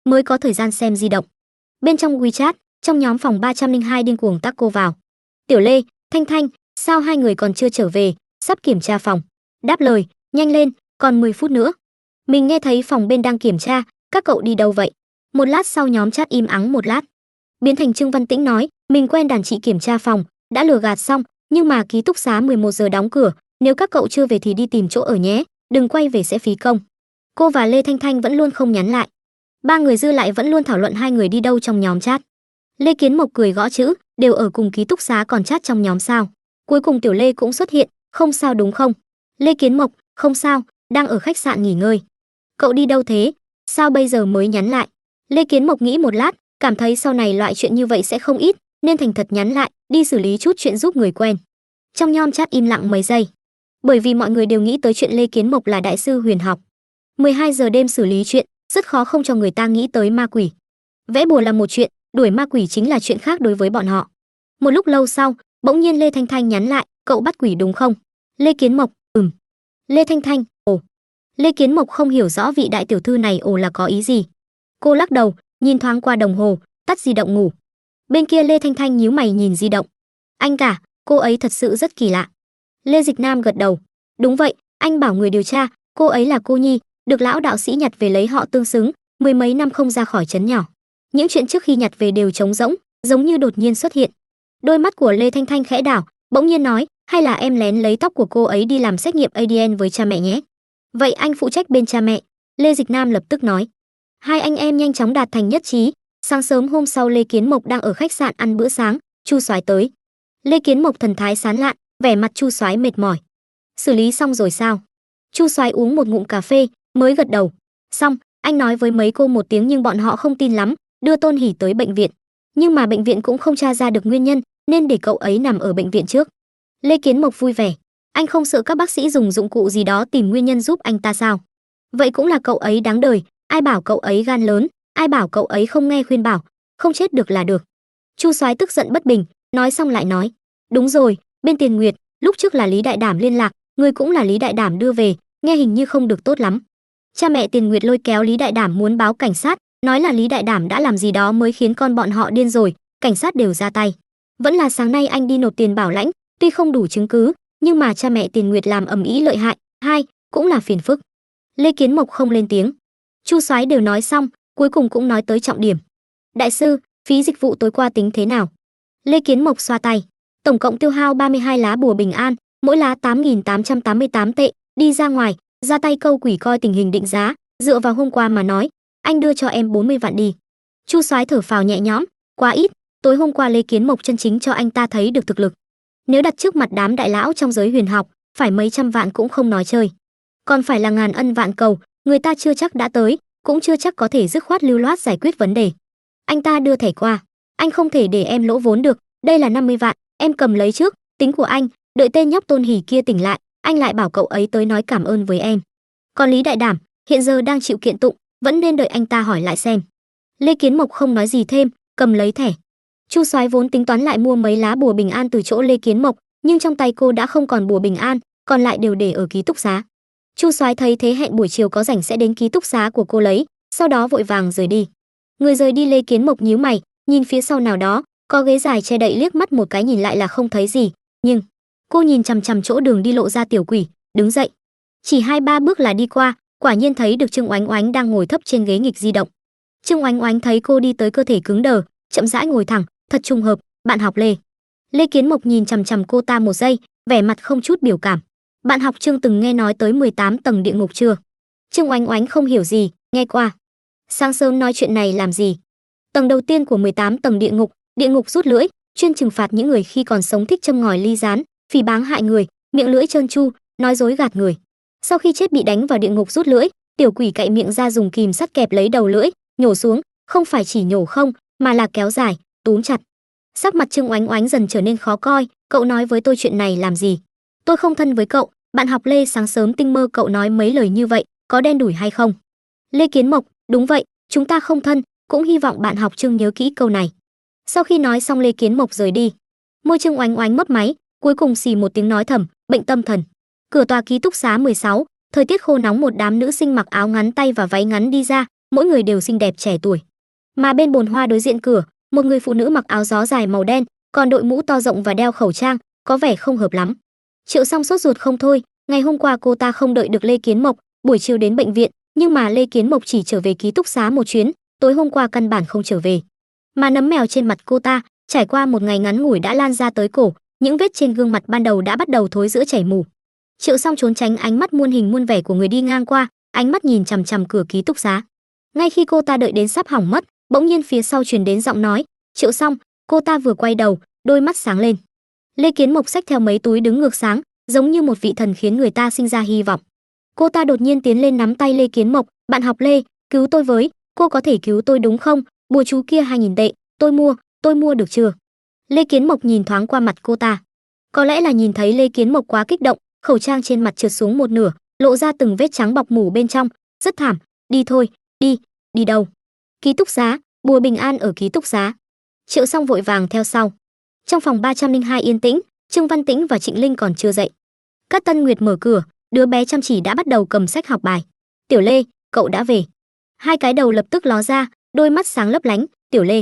mới có thời gian xem di động. Bên trong WeChat, trong nhóm phòng 302 điên cuồng tắc cô vào. Tiểu Lê, Thanh Thanh, sao hai người còn chưa trở về, sắp kiểm tra phòng. Đáp lời, nhanh lên, còn 10 phút nữa. Mình nghe thấy phòng bên đang kiểm tra, các cậu đi đâu vậy? Một lát sau nhóm chat im ắng một lát. Biến thành Trương Văn Tĩnh nói, mình quen đàn chị kiểm tra phòng, đã lừa gạt xong, nhưng mà ký túc xá 11 giờ đóng cửa, nếu các cậu chưa về thì đi tìm chỗ ở nhé, đừng quay về sẽ phí công. Cô và Lê Thanh Thanh vẫn luôn không nhắn lại. Ba người dư lại vẫn luôn thảo luận hai người đi đâu trong nhóm chat. Lê Kiến Mộc cười gõ chữ, đều ở cùng ký túc xá còn chat trong nhóm sao? Cuối cùng Tiểu Lê cũng xuất hiện, không sao đúng không? Lê Kiến Mộc, không sao, đang ở khách sạn nghỉ ngơi. Cậu đi đâu thế? Sao bây giờ mới nhắn lại? Lê Kiến Mộc nghĩ một lát, cảm thấy sau này loại chuyện như vậy sẽ không ít, nên thành thật nhắn lại, đi xử lý chút chuyện giúp người quen. Trong nhóm chat im lặng mấy giây, bởi vì mọi người đều nghĩ tới chuyện Lê Kiến Mộc là đại sư huyền học. 12 giờ đêm xử lý chuyện, rất khó không cho người ta nghĩ tới ma quỷ. Vẽ bùa là một chuyện, đuổi ma quỷ chính là chuyện khác đối với bọn họ. Một lúc lâu sau, bỗng nhiên Lê Thanh Thanh nhắn lại, cậu bắt quỷ đúng không? Lê Kiến Mộc, Lê Thanh Thanh, ồ. Lê Kiến Mộc không hiểu rõ vị đại tiểu thư này ồ là có ý gì. Cô lắc đầu, nhìn thoáng qua đồng hồ, tắt di động ngủ. Bên kia Lê Thanh Thanh nhíu mày nhìn di động. Anh cả, cô ấy thật sự rất kỳ lạ. Lê Dịch Nam gật đầu. Đúng vậy, anh bảo người điều tra, cô ấy là cô nhi, được lão đạo sĩ nhặt về lấy họ tương xứng, mười mấy năm không ra khỏi trấn nhỏ. Những chuyện trước khi nhặt về đều trống rỗng, giống như đột nhiên xuất hiện. Đôi mắt của Lê Thanh Thanh khẽ đảo, bỗng nhiên nói, hay là em lén lấy tóc của cô ấy đi làm xét nghiệm ADN với cha mẹ nhé. Vậy anh phụ trách bên cha mẹ. Lê Dịch Nam lập tức nói. Hai anh em nhanh chóng đạt thành nhất trí. Sáng sớm hôm sau Lê Kiến Mộc đang ở khách sạn ăn bữa sáng, Chu Soái tới. Lê Kiến Mộc thần thái sán lạn, vẻ mặt Chu Soái mệt mỏi. Xử lý xong rồi sao? Chu Soái uống một ngụm cà phê, mới gật đầu. Xong, anh nói với mấy cô một tiếng nhưng bọn họ không tin lắm, đưa Tôn Hỷ tới bệnh viện. Nhưng mà bệnh viện cũng không tra ra được nguyên nhân, nên để cậu ấy nằm ở bệnh viện trước. Lê Kiến Mộc vui vẻ. Anh không sợ các bác sĩ dùng dụng cụ gì đó tìm nguyên nhân giúp anh ta sao? Vậy cũng là cậu ấy đáng đời, ai bảo cậu ấy gan lớn, ai bảo cậu ấy không nghe khuyên bảo, không chết được là được. Chu Soái tức giận bất bình, nói xong lại nói, đúng rồi, bên Tiền Nguyệt, lúc trước là Lý Đại Đảm liên lạc, người cũng là Lý Đại Đảm đưa về, nghe hình như không được tốt lắm. Cha mẹ Tiền Nguyệt lôi kéo Lý Đại Đảm muốn báo cảnh sát, nói là Lý Đại Đảm đã làm gì đó mới khiến con bọn họ điên rồi, cảnh sát đều ra tay. Vẫn là sáng nay anh đi nộp tiền bảo lãnh, tuy không đủ chứng cứ, nhưng mà cha mẹ Tiền Nguyệt làm ầm ĩ lợi hại, hai, cũng là phiền phức. Lê Kiến Mộc không lên tiếng. Chu Soái đều nói xong, cuối cùng cũng nói tới trọng điểm. Đại sư, phí dịch vụ tối qua tính thế nào? Lê Kiến Mộc xoa tay. Tổng cộng tiêu hao 32 lá bùa bình an, mỗi lá 8.888 tệ, đi ra ngoài, ra tay câu quỷ coi tình hình định giá, dựa vào hôm qua mà nói, anh đưa cho em 40 vạn đi. Chu Soái thở phào nhẹ nhõm, quá ít, tối hôm qua Lê Kiến Mộc chân chính cho anh ta thấy được thực lực. Nếu đặt trước mặt đám đại lão trong giới huyền học, phải mấy trăm vạn cũng không nói chơi. Còn phải là ngàn ân vạn cầu, người ta chưa chắc đã tới, cũng chưa chắc có thể dứt khoát lưu loát giải quyết vấn đề. Anh ta đưa thẻ qua, anh không thể để em lỗ vốn được, đây là 50 vạn, em cầm lấy trước, tính của anh, đợi tên nhóc Tôn Hỷ kia tỉnh lại, anh lại bảo cậu ấy tới nói cảm ơn với em. Còn Lý Đại Đảm, hiện giờ đang chịu kiện tụng, vẫn nên đợi anh ta hỏi lại xem. Lê Kiến Mộc không nói gì thêm, cầm lấy thẻ. Chu Soái vốn tính toán lại mua mấy lá bùa bình an từ chỗ Lê Kiến Mộc, nhưng trong tay cô đã không còn bùa bình an, còn lại đều để ở ký túc xá. Chu Soái thấy thế hẹn buổi chiều có rảnh sẽ đến ký túc xá của cô lấy, sau đó vội vàng rời đi. Người rời đi Lê Kiến Mộc nhíu mày, nhìn phía sau nào đó, có ghế dài che đậy liếc mắt một cái nhìn lại là không thấy gì, nhưng cô nhìn chằm chằm chỗ đường đi lộ ra tiểu quỷ, đứng dậy. Chỉ 2-3 bước là đi qua, quả nhiên thấy được Trương Oánh Oánh đang ngồi thấp trên ghế nghịch di động. Trương Oánh Oánh thấy cô đi tới cơ thể cứng đờ, chậm rãi ngồi thẳng, thật trùng hợp, bạn học Lê. Lê Kiến Mộc nhìn chằm chằm cô ta một giây, vẻ mặt không chút biểu cảm. Bạn học Trương từng nghe nói tới 18 tầng địa ngục chưa? Trương Oánh Oánh không hiểu gì, nghe qua. Sáng sớm nói chuyện này làm gì? Tầng đầu tiên của 18 tầng địa ngục rút lưỡi, chuyên trừng phạt những người khi còn sống thích châm ngòi ly gián, phỉ báng hại người, miệng lưỡi trơn tru, nói dối gạt người. Sau khi chết bị đánh vào địa ngục rút lưỡi, tiểu quỷ cạy miệng ra dùng kìm sắt kẹp lấy đầu lưỡi, nhổ xuống, không phải chỉ nhổ không, mà là kéo dài, túm chặt. Sắc mặt Trương Oánh Oánh dần trở nên khó coi, cậu nói với tôi chuyện này làm gì? Tôi không thân với cậu, bạn học Lê sáng sớm tinh mơ cậu nói mấy lời như vậy, có đen đủi hay không? Lê Kiến Mộc, đúng vậy, chúng ta không thân, cũng hy vọng bạn học Trương nhớ kỹ câu này. Sau khi nói xong Lê Kiến Mộc rời đi. Môi Trương Oánh Oánh mấp máy, cuối cùng xì một tiếng nói thầm, bệnh tâm thần. Cửa tòa ký túc xá 16, thời tiết khô nóng, một đám nữ sinh mặc áo ngắn tay và váy ngắn đi ra, mỗi người đều xinh đẹp trẻ tuổi. Mà bên bồn hoa đối diện cửa, một người phụ nữ mặc áo gió dài màu đen, còn đội mũ to rộng và đeo khẩu trang, có vẻ không hợp lắm. Triệu Song sốt ruột không thôi, ngày hôm qua cô ta không đợi được Lê Kiến Mộc, buổi chiều đến bệnh viện, nhưng mà Lê Kiến Mộc chỉ trở về ký túc xá một chuyến, tối hôm qua căn bản không trở về. Mà nấm mèo trên mặt cô ta, trải qua một ngày ngắn ngủi đã lan ra tới cổ, những vết trên gương mặt ban đầu đã bắt đầu thối rữa chảy mù. Triệu Song trốn tránh ánh mắt muôn hình muôn vẻ của người đi ngang qua, ánh mắt nhìn chằm chằm cửa ký túc xá. Ngay khi cô ta đợi đến sắp hỏng mất, bỗng nhiên phía sau truyền đến giọng nói, "Triệu Song." Cô ta vừa quay đầu, đôi mắt sáng lên. Lê Kiến Mộc xách theo mấy túi đứng ngược sáng, giống như một vị thần khiến người ta sinh ra hy vọng. Cô ta đột nhiên tiến lên nắm tay Lê Kiến Mộc, "Bạn học Lê, cứu tôi với, cô có thể cứu tôi đúng không? Bùa chú kia 2000 tệ, tôi mua được chưa?" Lê Kiến Mộc nhìn thoáng qua mặt cô ta. Có lẽ là nhìn thấy Lê Kiến Mộc quá kích động, khẩu trang trên mặt trượt xuống một nửa, lộ ra từng vết trắng bọc mủ bên trong, rất thảm. "Đi thôi." Đi đâu?" "Ký túc xá, bùa bình an ở ký túc xá." Triệu Song vội vàng theo sau. Trong phòng 302 yên tĩnh, Trương Văn Tĩnh và Trịnh Linh còn chưa dậy. Cát Tân Nguyệt mở cửa, đứa bé chăm chỉ đã bắt đầu cầm sách học bài. "Tiểu Lê, cậu đã về." Hai cái đầu lập tức ló ra, đôi mắt sáng lấp lánh. "Tiểu Lê."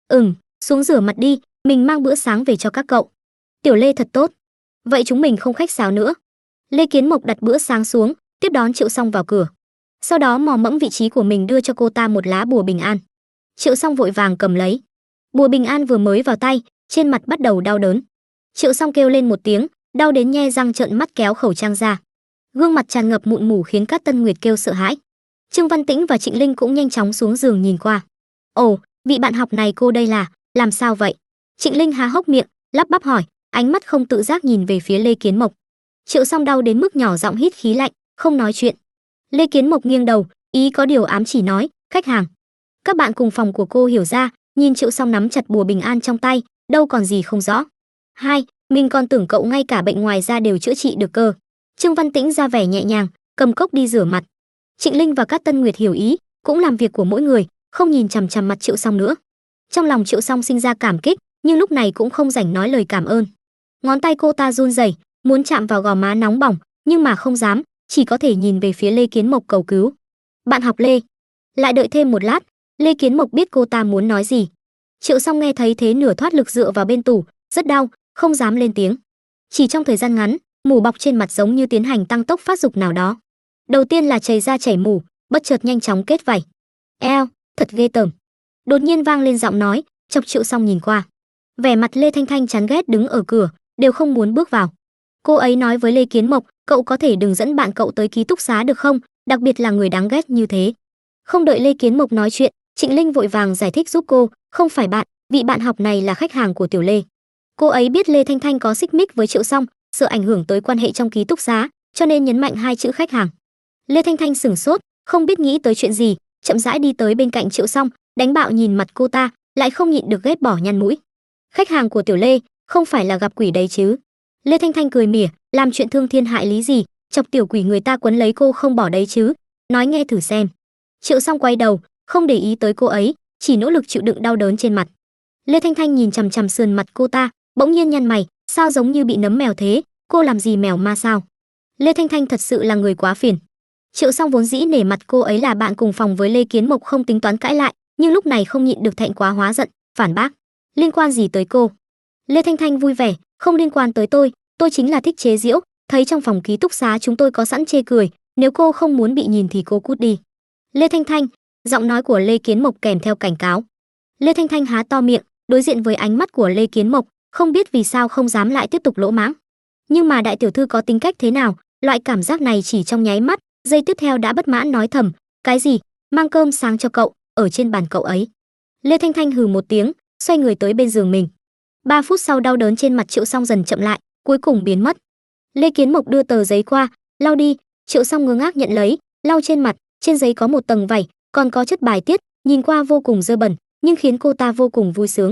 Xuống rửa mặt đi, mình mang bữa sáng về cho các cậu." "Tiểu Lê thật tốt." "Vậy chúng mình không khách sáo nữa." Lê Kiến Mộc đặt bữa sáng xuống, tiếp đón Triệu Song vào cửa. Sau đó mò mẫm vị trí của mình đưa cho cô ta một lá bùa bình an. Triệu Song vội vàng cầm lấy. Bùa bình an vừa mới vào tay, trên mặt bắt đầu đau đớn. Triệu Song kêu lên một tiếng, đau đến nhe răng trợn mắt kéo khẩu trang ra. Gương mặt tràn ngập mụn mủ khiến Cát Tân Nguyệt kêu sợ hãi. Trương Văn Tĩnh và Trịnh Linh cũng nhanh chóng xuống giường nhìn qua. "Ồ, vị bạn học này cô đây là, làm sao vậy?" Trịnh Linh há hốc miệng, lắp bắp hỏi, ánh mắt không tự giác nhìn về phía Lê Kiến Mộc. Triệu Song đau đến mức nhỏ giọng hít khí lạnh, không nói chuyện. Lê Kiến Mộc nghiêng đầu, ý có điều ám chỉ nói, "Khách hàng." Các bạn cùng phòng của cô hiểu ra, nhìn Triệu Song nắm chặt bùa bình an trong tay, đâu còn gì không rõ. "Hai, mình còn tưởng cậu ngay cả bệnh ngoài da đều chữa trị được cơ." Trương Văn Tĩnh ra vẻ nhẹ nhàng, cầm cốc đi rửa mặt. Trịnh Linh và Cát Tân Nguyệt hiểu ý, cũng làm việc của mỗi người, không nhìn chằm chằm mặt Triệu Song nữa. Trong lòng Triệu Song sinh ra cảm kích, nhưng lúc này cũng không rảnh nói lời cảm ơn. Ngón tay cô ta run rẩy, muốn chạm vào gò má nóng bỏng, nhưng mà không dám, chỉ có thể nhìn về phía Lê Kiến Mộc cầu cứu. "Bạn học Lê." Lại đợi thêm một lát, Lê Kiến Mộc biết cô ta muốn nói gì. Triệu Song nghe thấy thế nửa thoát lực dựa vào bên tủ, rất đau, không dám lên tiếng. Chỉ trong thời gian ngắn, mủ bọc trên mặt giống như tiến hành tăng tốc phát dục nào đó. Đầu tiên là chảy ra chảy mủ, bất chợt nhanh chóng kết vảy. "Eo, thật ghê tởm." Đột nhiên vang lên giọng nói, chọc Triệu Song nhìn qua. Vẻ mặt Lê Thanh Thanh chán ghét đứng ở cửa, đều không muốn bước vào. Cô ấy nói với Lê Kiến Mộc, "Cậu có thể đừng dẫn bạn cậu tới ký túc xá được không, đặc biệt là người đáng ghét như thế." Không đợi Lê Kiến Mộc nói chuyện, Trịnh Linh vội vàng giải thích giúp cô, "Không phải bạn, vị bạn học này là khách hàng của Tiểu Lê." Cô ấy biết Lê Thanh Thanh có xích mích với Triệu Song, sợ ảnh hưởng tới quan hệ trong ký túc xá, cho nên nhấn mạnh hai chữ khách hàng. Lê Thanh Thanh sửng sốt, không biết nghĩ tới chuyện gì, chậm rãi đi tới bên cạnh Triệu Song, đánh bạo nhìn mặt cô ta, lại không nhịn được ghét bỏ nhăn mũi. "Khách hàng của Tiểu Lê, không phải là gặp quỷ đấy chứ?" Lê Thanh Thanh cười mỉa, làm chuyện thương thiên hại lý gì, chọc tiểu quỷ người ta quấn lấy cô không bỏ đấy chứ, nói nghe thử xem. Triệu Song quay đầu, không để ý tới cô ấy, chỉ nỗ lực chịu đựng đau đớn trên mặt. Lê Thanh Thanh nhìn chằm chằm sườn mặt cô ta, bỗng nhiên nhăn mày, sao giống như bị nấm mèo thế, cô làm gì mèo ma sao? Lê Thanh Thanh thật sự là người quá phiền. Triệu Song vốn dĩ nể mặt cô ấy là bạn cùng phòng với Lê Kiến Mộc không tính toán cãi lại, nhưng lúc này không nhịn được thẹn quá hóa giận, phản bác, "Liên quan gì tới cô?" Lê Thanh Thanh vui vẻ, "Không liên quan tới tôi chính là thích chế giễu, thấy trong phòng ký túc xá chúng tôi có sẵn chê cười, nếu cô không muốn bị nhìn thì cô cút đi." "Lê Thanh Thanh." Giọng nói của Lê Kiến Mộc kèm theo cảnh cáo. Lê Thanh Thanh há to miệng, đối diện với ánh mắt của Lê Kiến Mộc, không biết vì sao không dám lại tiếp tục lỗ mãng. Nhưng mà đại tiểu thư có tính cách thế nào, loại cảm giác này chỉ trong nháy mắt, giây tiếp theo đã bất mãn nói thầm, "Cái gì? Mang cơm sáng cho cậu, ở trên bàn cậu ấy." Lê Thanh Thanh hừ một tiếng, xoay người tới bên giường mình. 3 phút sau đau đớn trên mặt Triệu Song dần chậm lại, cuối cùng biến mất. Lê Kiến Mộc đưa tờ giấy qua, "Lau đi." Triệu Song ngơ ngác nhận lấy, lau trên mặt, trên giấy có một tầng vảy, còn có chất bài tiết, nhìn qua vô cùng dơ bẩn, nhưng khiến cô ta vô cùng vui sướng.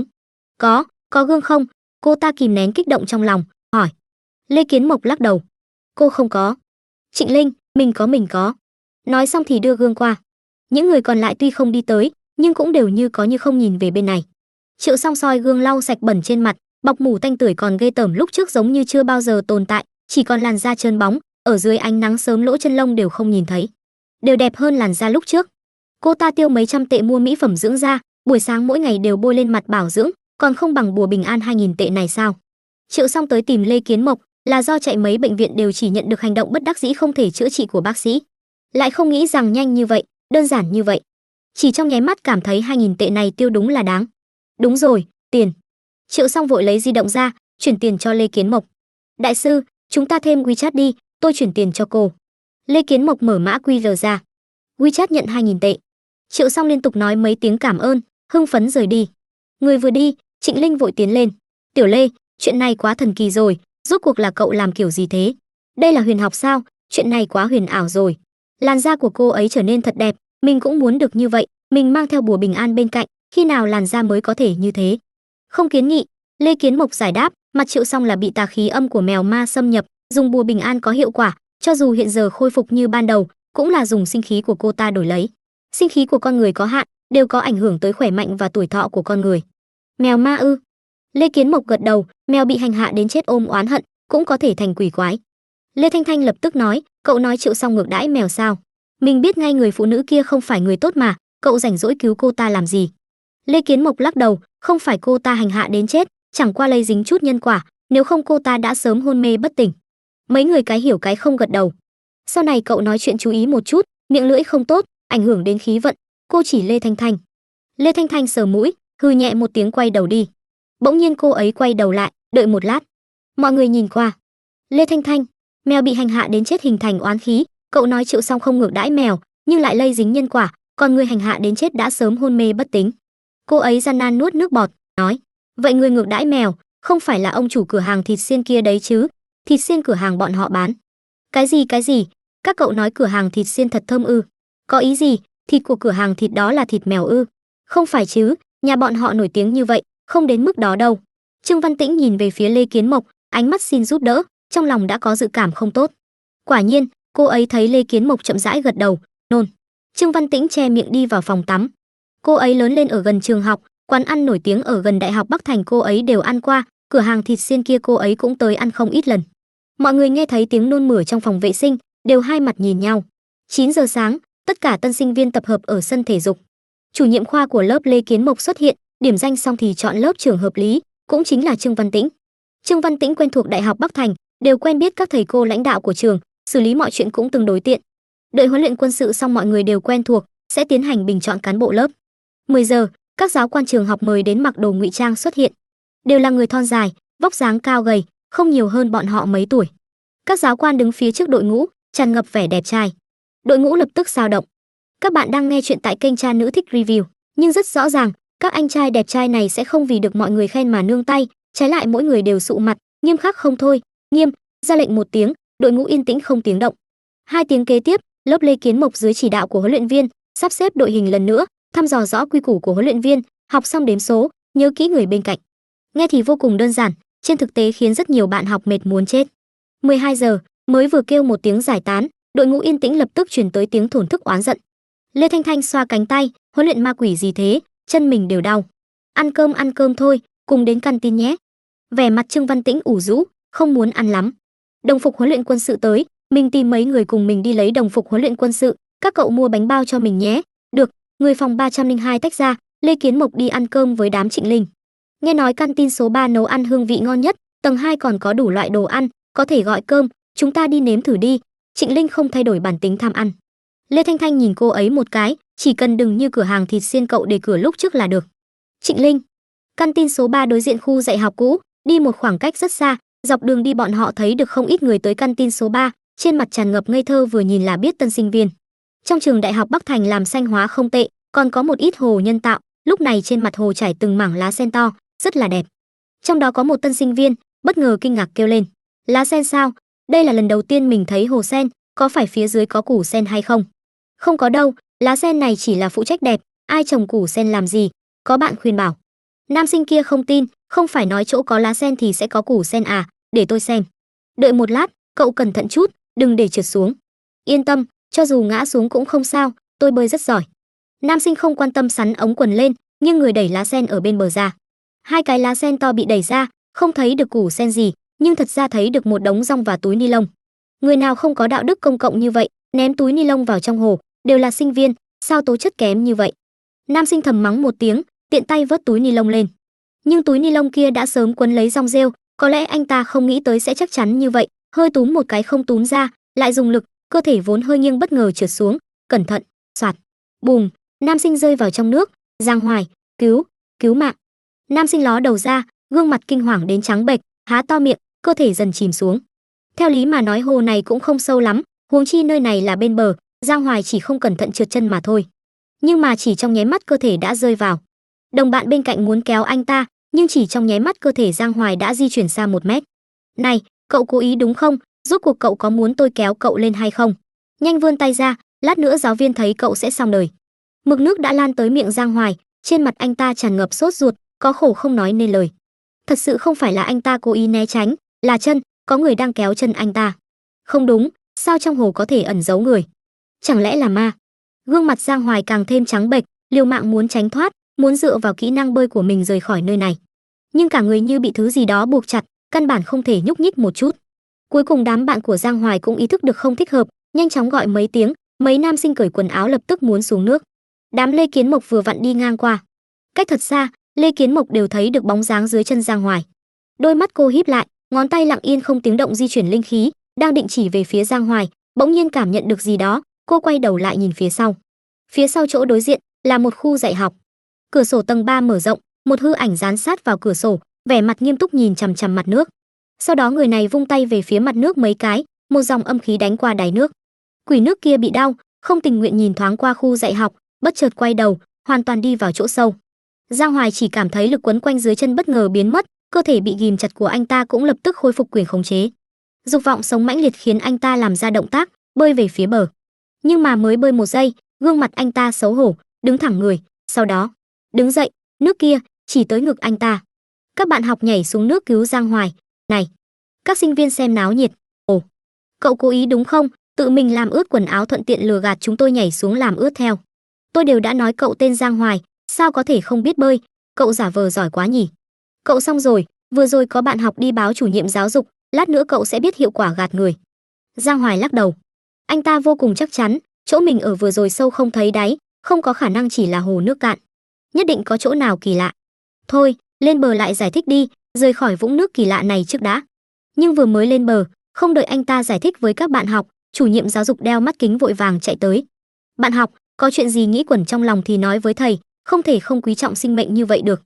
Có gương không?" Cô ta kìm nén kích động trong lòng, hỏi. Lê Kiến Mộc lắc đầu. "Cô không có." "Trịnh Linh, mình có." Nói xong thì đưa gương qua. Những người còn lại tuy không đi tới, nhưng cũng đều như có như không nhìn về bên này. Triệu Song soi gương lau sạch bẩn trên mặt, bọc mủ tanh tưởi còn ghê tởm lúc trước giống như chưa bao giờ tồn tại, chỉ còn làn da trơn bóng, ở dưới ánh nắng sớm lỗ chân lông đều không nhìn thấy, đều đẹp hơn làn da lúc trước. Cô ta tiêu mấy trăm tệ mua mỹ phẩm dưỡng da, buổi sáng mỗi ngày đều bôi lên mặt bảo dưỡng, còn không bằng bùa bình an 2000 tệ này sao? Triệu Song tới tìm Lê Kiến Mộc là do chạy mấy bệnh viện đều chỉ nhận được hành động bất đắc dĩ không thể chữa trị của bác sĩ, lại không nghĩ rằng nhanh như vậy, đơn giản như vậy. Chỉ trong nháy mắt cảm thấy 2000 tệ này tiêu đúng là đáng. Đúng rồi, tiền. Triệu Song vội lấy di động ra, chuyển tiền cho Lê Kiến Mộc. Đại sư, chúng ta thêm WeChat đi, tôi chuyển tiền cho cô. Lê Kiến Mộc mở mã QR ra. WeChat nhận 2000 tệ. Triệu Song liên tục nói mấy tiếng cảm ơn, hưng phấn rời đi. Người vừa đi, Trịnh Linh vội tiến lên. Tiểu Lê, chuyện này quá thần kỳ rồi, rốt cuộc là cậu làm kiểu gì thế? Đây là huyền học sao? Chuyện này quá huyền ảo rồi. Làn da của cô ấy trở nên thật đẹp, mình cũng muốn được như vậy, mình mang theo bùa bình an bên cạnh, khi nào làn da mới có thể như thế? Không kiến nghị. Lê Kiến Mộc giải đáp, mặt Triệu Song là bị tà khí âm của mèo ma xâm nhập, dùng bùa bình an có hiệu quả, cho dù hiện giờ khôi phục như ban đầu, cũng là dùng sinh khí của cô ta đổi lấy. Sinh khí của con người có hạn, đều có ảnh hưởng tới khỏe mạnh và tuổi thọ của con người. Mèo ma ư? Lê Kiến Mộc gật đầu, mèo bị hành hạ đến chết ôm oán hận, cũng có thể thành quỷ quái. Lê Thanh Thanh lập tức nói, cậu nói Triệu Song ngược đãi mèo sao? Mình biết ngay người phụ nữ kia không phải người tốt mà, cậu rảnh rỗi cứu cô ta làm gì? Lê Kiến Mộc lắc đầu, không phải cô ta hành hạ đến chết, chẳng qua lây dính chút nhân quả, nếu không cô ta đã sớm hôn mê bất tỉnh. Mấy người cái hiểu cái không gật đầu. Sau này cậu nói chuyện chú ý một chút, miệng lưỡi không tốt, ảnh hưởng đến khí vận. Cô chỉ Lê Thanh Thanh. Lê Thanh Thanh sờ mũi, hừ nhẹ một tiếng quay đầu đi. Bỗng nhiên cô ấy quay đầu lại, đợi một lát. Mọi người nhìn qua. Lê Thanh Thanh, mèo bị hành hạ đến chết hình thành oán khí, cậu nói Triệu Song không ngược đãi mèo, nhưng lại lây dính nhân quả, còn người hành hạ đến chết đã sớm hôn mê bất tỉnh. Cô ấy gian nan nuốt nước bọt, nói, vậy người ngược đãi mèo, không phải là ông chủ cửa hàng thịt xiên kia đấy chứ? Thịt xiên cửa hàng bọn họ bán. Cái gì? Các cậu nói cửa hàng thịt xiên thật thơm ư? Có ý gì? Thịt của cửa hàng thịt đó là thịt mèo ư? Không phải chứ, nhà bọn họ nổi tiếng như vậy, không đến mức đó đâu. Trương Văn Tĩnh nhìn về phía Lê Kiến Mộc, ánh mắt xin giúp đỡ, trong lòng đã có dự cảm không tốt. Quả nhiên, cô ấy thấy Lê Kiến Mộc chậm rãi gật đầu, nôn. Trương Văn Tĩnh che miệng đi vào phòng tắm. Cô ấy lớn lên ở gần trường học, quán ăn nổi tiếng ở gần Đại học Bắc Thành cô ấy đều ăn qua, cửa hàng thịt xiên kia cô ấy cũng tới ăn không ít lần. Mọi người nghe thấy tiếng nôn mửa trong phòng vệ sinh, đều hai mặt nhìn nhau. 9 giờ sáng, tất cả tân sinh viên tập hợp ở sân thể dục. Chủ nhiệm khoa của lớp Lê Kiến Mộc xuất hiện, điểm danh xong thì chọn lớp trưởng hợp lý, cũng chính là Trương Văn Tĩnh. Trương Văn Tĩnh quen thuộc Đại học Bắc Thành, đều quen biết các thầy cô lãnh đạo của trường, xử lý mọi chuyện cũng tương đối tiện. Đợi huấn luyện quân sự xong mọi người đều quen thuộc, sẽ tiến hành bình chọn cán bộ lớp. 10 giờ, các giáo quan trường học mời đến mặc đồ ngụy trang xuất hiện. Đều là người thon dài, vóc dáng cao gầy, không nhiều hơn bọn họ mấy tuổi. Các giáo quan đứng phía trước đội ngũ, tràn ngập vẻ đẹp trai. Đội ngũ lập tức dao động. Các bạn đang nghe chuyện tại kênh Cha Nữ Thích Review, nhưng rất rõ ràng, các anh trai đẹp trai này sẽ không vì được mọi người khen mà nương tay, trái lại mỗi người đều sụ mặt, nghiêm khắc không thôi, nghiêm, ra lệnh một tiếng, đội ngũ yên tĩnh không tiếng động. 2 tiếng kế tiếp, lớp Lê Kiến Mộc dưới chỉ đạo của huấn luyện viên, sắp xếp đội hình lần nữa, thăm dò rõ quy củ của huấn luyện viên, học xong đếm số, nhớ kỹ người bên cạnh. Nghe thì vô cùng đơn giản, trên thực tế khiến rất nhiều bạn học mệt muốn chết. 12 giờ, mới vừa kêu một tiếng giải tán, đội ngũ yên tĩnh lập tức truyền tới tiếng thổn thức oán giận. Lê Thanh Thanh xoa cánh tay, huấn luyện ma quỷ gì thế, chân mình đều đau. Ăn cơm thôi, cùng đến canteen nhé. Vẻ mặt Trương Văn Tĩnh ủ rũ, không muốn ăn lắm. Đồng phục huấn luyện quân sự tới, mình tìm mấy người cùng mình đi lấy đồng phục huấn luyện quân sự, các cậu mua bánh bao cho mình nhé. Được, người phòng 302 tách ra, Lê Kiến Mộc đi ăn cơm với đám Trịnh Linh. Nghe nói canteen số 3 nấu ăn hương vị ngon nhất, tầng 2 còn có đủ loại đồ ăn, có thể gọi cơm, chúng ta đi nếm thử đi. Trịnh Linh không thay đổi bản tính tham ăn. Lê Thanh Thanh nhìn cô ấy một cái, chỉ cần đừng như cửa hàng thịt xiên cậu để cửa lúc trước là được. Trịnh Linh. Canteen số 3 đối diện khu dạy học cũ, đi một khoảng cách rất xa, dọc đường đi bọn họ thấy được không ít người tới canteen số 3, trên mặt tràn ngập ngây thơ vừa nhìn là biết tân sinh viên. Trong trường Đại học Bắc Thành làm xanh hóa không tệ, còn có một ít hồ nhân tạo, lúc này trên mặt hồ trải từng mảng lá sen to, rất là đẹp. Trong đó có một tân sinh viên, bất ngờ kinh ngạc kêu lên, lá sen sao? Đây là lần đầu tiên mình thấy hồ sen, có phải phía dưới có củ sen hay không? Không có đâu, lá sen này chỉ là phụ trách đẹp, ai trồng củ sen làm gì? Có bạn khuyên bảo. Nam sinh kia không tin, không phải nói chỗ có lá sen thì sẽ có củ sen à, để tôi xem. Đợi một lát, cậu cẩn thận chút, đừng để trượt xuống. Yên tâm, cho dù ngã xuống cũng không sao, tôi bơi rất giỏi. Nam sinh không quan tâm sắn ống quần lên, nhưng người đẩy lá sen ở bên bờ ra. 2 cái lá sen to bị đẩy ra, không thấy được củ sen gì, nhưng thật ra thấy được một đống rong và túi ni lông. Người nào không có đạo đức công cộng như vậy, ném túi ni lông vào trong hồ, đều là sinh viên, sao tố chất kém như vậy. Nam sinh thầm mắng một tiếng, tiện tay vớt túi ni lông lên. Nhưng túi ni lông kia đã sớm quấn lấy rong rêu, có lẽ anh ta không nghĩ tới sẽ chắc chắn như vậy, hơi túm một cái không túm ra, lại dùng lực, cơ thể vốn hơi nghiêng bất ngờ trượt xuống, cẩn thận, soạt, bùm, nam sinh rơi vào trong nước. Giang Hoài, cứu mạng. Nam sinh ló đầu ra, gương mặt kinh hoàng đến trắng bệch, há to miệng, cơ thể dần chìm xuống. Theo lý mà nói hồ này cũng không sâu lắm, huống chi nơi này là bên bờ, Giang Hoài chỉ không cẩn thận trượt chân mà thôi. Nhưng mà chỉ trong nháy mắt cơ thể đã rơi vào. Đồng bạn bên cạnh muốn kéo anh ta, nhưng chỉ trong nháy mắt cơ thể Giang Hoài đã di chuyển xa 1 mét. Này, cậu cố ý đúng không? Rốt cuộc cậu có muốn tôi kéo cậu lên hay không? Nhanh vươn tay ra, lát nữa giáo viên thấy cậu sẽ xong đời. Mực nước đã lan tới miệng Giang Hoài, trên mặt anh ta tràn ngập sốt ruột, có khổ không nói nên lời. Thật sự không phải là anh ta cố ý né tránh, là chân, có người đang kéo chân anh ta. Không đúng, sao trong hồ có thể ẩn giấu người? Chẳng lẽ là ma? Gương mặt Giang Hoài càng thêm trắng bệch, liều mạng muốn tránh thoát, muốn dựa vào kỹ năng bơi của mình rời khỏi nơi này. Nhưng cả người như bị thứ gì đó buộc chặt, căn bản không thể nhúc nhích một chút. Cuối cùng đám bạn của Giang Hoài cũng ý thức được không thích hợp, nhanh chóng gọi mấy tiếng, mấy nam sinh cởi quần áo lập tức muốn xuống nước. Đám Lê Kiến Mộc vừa vặn đi ngang qua. Cách thật xa, Lê Kiến Mộc đều thấy được bóng dáng dưới chân Giang Hoài. Đôi mắt cô híp lại, ngón tay lặng yên không tiếng động di chuyển linh khí, đang định chỉ về phía Giang Hoài, bỗng nhiên cảm nhận được gì đó, cô quay đầu lại nhìn phía sau. Phía sau chỗ đối diện là một khu dạy học. Cửa sổ tầng 3 mở rộng, một hư ảnh dán sát vào cửa sổ, vẻ mặt nghiêm túc nhìn chằm chằm mặt nước. Sau đó người này vung tay về phía mặt nước mấy cái, một dòng âm khí đánh qua đáy nước. Quỷ nước kia bị đau, không tình nguyện nhìn thoáng qua khu dạy học, bất chợt quay đầu, hoàn toàn đi vào chỗ sâu. Giang Hoài chỉ cảm thấy lực quấn quanh dưới chân bất ngờ biến mất, cơ thể bị ghìm chặt của anh ta cũng lập tức khôi phục quyền khống chế. Dục vọng sống mãnh liệt khiến anh ta làm ra động tác, bơi về phía bờ. Nhưng mà mới bơi 1 giây, gương mặt anh ta xấu hổ, đứng thẳng người, sau đó đứng dậy, nước kia chỉ tới ngực anh ta. Các bạn học nhảy xuống nước cứu Giang Hoài. Này, các sinh viên xem náo nhiệt. Ồ, cậu cố ý đúng không? Tự mình làm ướt quần áo thuận tiện lừa gạt chúng tôi nhảy xuống làm ướt theo. Tôi đều đã nói cậu tên Giang Hoài, sao có thể không biết bơi? Cậu giả vờ giỏi quá nhỉ. Cậu xong rồi, vừa rồi có bạn học đi báo chủ nhiệm giáo dục, lát nữa cậu sẽ biết hiệu quả gạt người. Giang Hoài lắc đầu. Anh ta vô cùng chắc chắn, chỗ mình ở vừa rồi sâu không thấy đáy, không có khả năng chỉ là hồ nước cạn. Nhất định có chỗ nào kỳ lạ. Thôi, lên bờ lại giải thích đi, rời khỏi vũng nước kỳ lạ này trước đã. Nhưng vừa mới lên bờ, không đợi anh ta giải thích với các bạn học, chủ nhiệm giáo dục đeo mắt kính vội vàng chạy tới. Bạn học, có chuyện gì nghĩ quẩn trong lòng thì nói với thầy, không thể không quý trọng sinh mệnh như vậy được.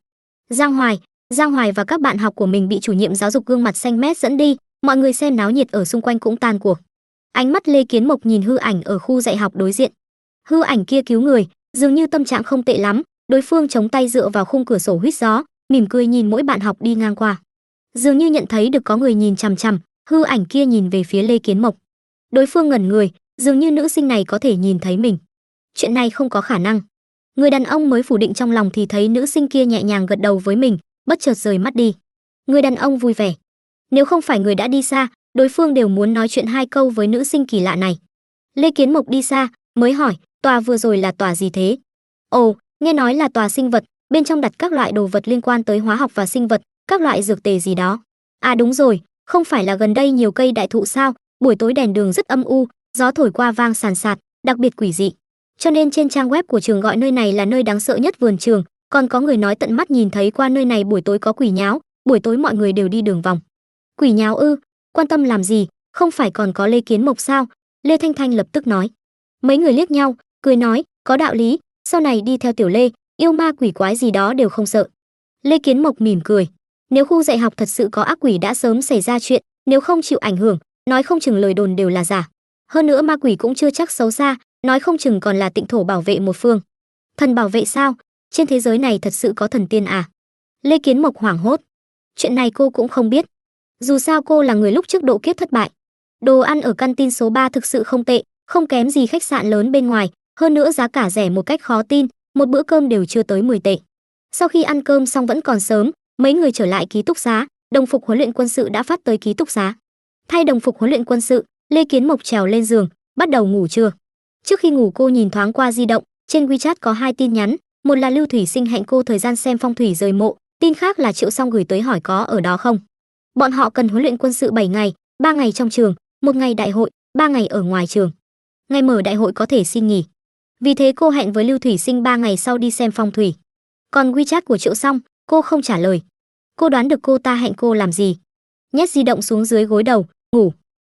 Giang Hoài và các bạn học của mình bị chủ nhiệm giáo dục gương mặt xanh mét dẫn đi, mọi người xem náo nhiệt ở xung quanh cũng tan cuộc. Ánh mắt Lê Kiến Mộc nhìn hư ảnh ở khu dạy học đối diện. Hư ảnh kia cứu người, dường như tâm trạng không tệ lắm, đối phương chống tay dựa vào khung cửa sổ huýt gió, mỉm cười nhìn mỗi bạn học đi ngang qua. Dường như nhận thấy được có người nhìn chằm chằm, hư ảnh kia nhìn về phía Lê Kiến Mộc. Đối phương ngẩn người, dường như nữ sinh này có thể nhìn thấy mình. Chuyện này không có khả năng. Người đàn ông mới phủ định trong lòng thì thấy nữ sinh kia nhẹ nhàng gật đầu với mình, bất chợt rời mắt đi. Người đàn ông vui vẻ. Nếu không phải người đã đi xa, đối phương đều muốn nói chuyện 2 câu với nữ sinh kỳ lạ này. Lê Kiến Mộc đi xa, mới hỏi, tòa vừa rồi là tòa gì thế? Ồ, nghe nói là tòa sinh vật, bên trong đặt các loại đồ vật liên quan tới hóa học và sinh vật, các loại dược tề gì đó. À đúng rồi, không phải là gần đây nhiều cây đại thụ sao, buổi tối đèn đường rất âm u, gió thổi qua vang sàn sạt, đặc biệt quỷ dị. Cho nên trên trang web của trường gọi nơi này là nơi đáng sợ nhất vườn trường, còn có người nói tận mắt nhìn thấy qua nơi này buổi tối có quỷ nháo, buổi tối mọi người đều đi đường vòng. Quỷ nháo ư? Quan tâm làm gì, không phải còn có Lê Kiến Mộc sao? Lê Thanh Thanh lập tức nói. Mấy người liếc nhau, cười nói, có đạo lý, sau này đi theo tiểu Lê, yêu ma quỷ quái gì đó đều không sợ. Lê Kiến Mộc mỉm cười. Nếu khu dạy học thật sự có ác quỷ đã sớm xảy ra chuyện, nếu không chịu ảnh hưởng, nói không chừng lời đồn đều là giả. Hơn nữa ma quỷ cũng chưa chắc xấu xa, nói không chừng còn là tịnh thổ bảo vệ một phương. Thần bảo vệ sao? Trên thế giới này thật sự có thần tiên à? Lê Kiến Mộc hoảng hốt. Chuyện này cô cũng không biết. Dù sao cô là người lúc trước độ kiếp thất bại. Đồ ăn ở canteen số 3 thực sự không tệ, không kém gì khách sạn lớn bên ngoài, hơn nữa giá cả rẻ một cách khó tin, một bữa cơm đều chưa tới 10 tệ. Sau khi ăn cơm xong vẫn còn sớm, mấy người trở lại ký túc xá, đồng phục huấn luyện quân sự đã phát tới ký túc xá. Thay đồng phục huấn luyện quân sự, Lê Kiến Mộc trèo lên giường, bắt đầu ngủ trưa. Trước khi ngủ cô nhìn thoáng qua di động, trên WeChat có 2 tin nhắn, một là Lưu Thủy Sinh hẹn cô thời gian xem phong thủy rời mộ, tin khác là Triệu Song gửi tới hỏi có ở đó không. Bọn họ cần huấn luyện quân sự 7 ngày, 3 ngày trong trường, 1 ngày đại hội, 3 ngày ở ngoài trường. Ngày mở đại hội có thể xin nghỉ. Vì thế cô hẹn với Lưu Thủy Sinh 3 ngày sau đi xem phong thủy. Còn WeChat của Triệu Song, cô không trả lời. Cô đoán được cô ta hẹn cô làm gì. Nhét di động xuống dưới gối đầu, ngủ.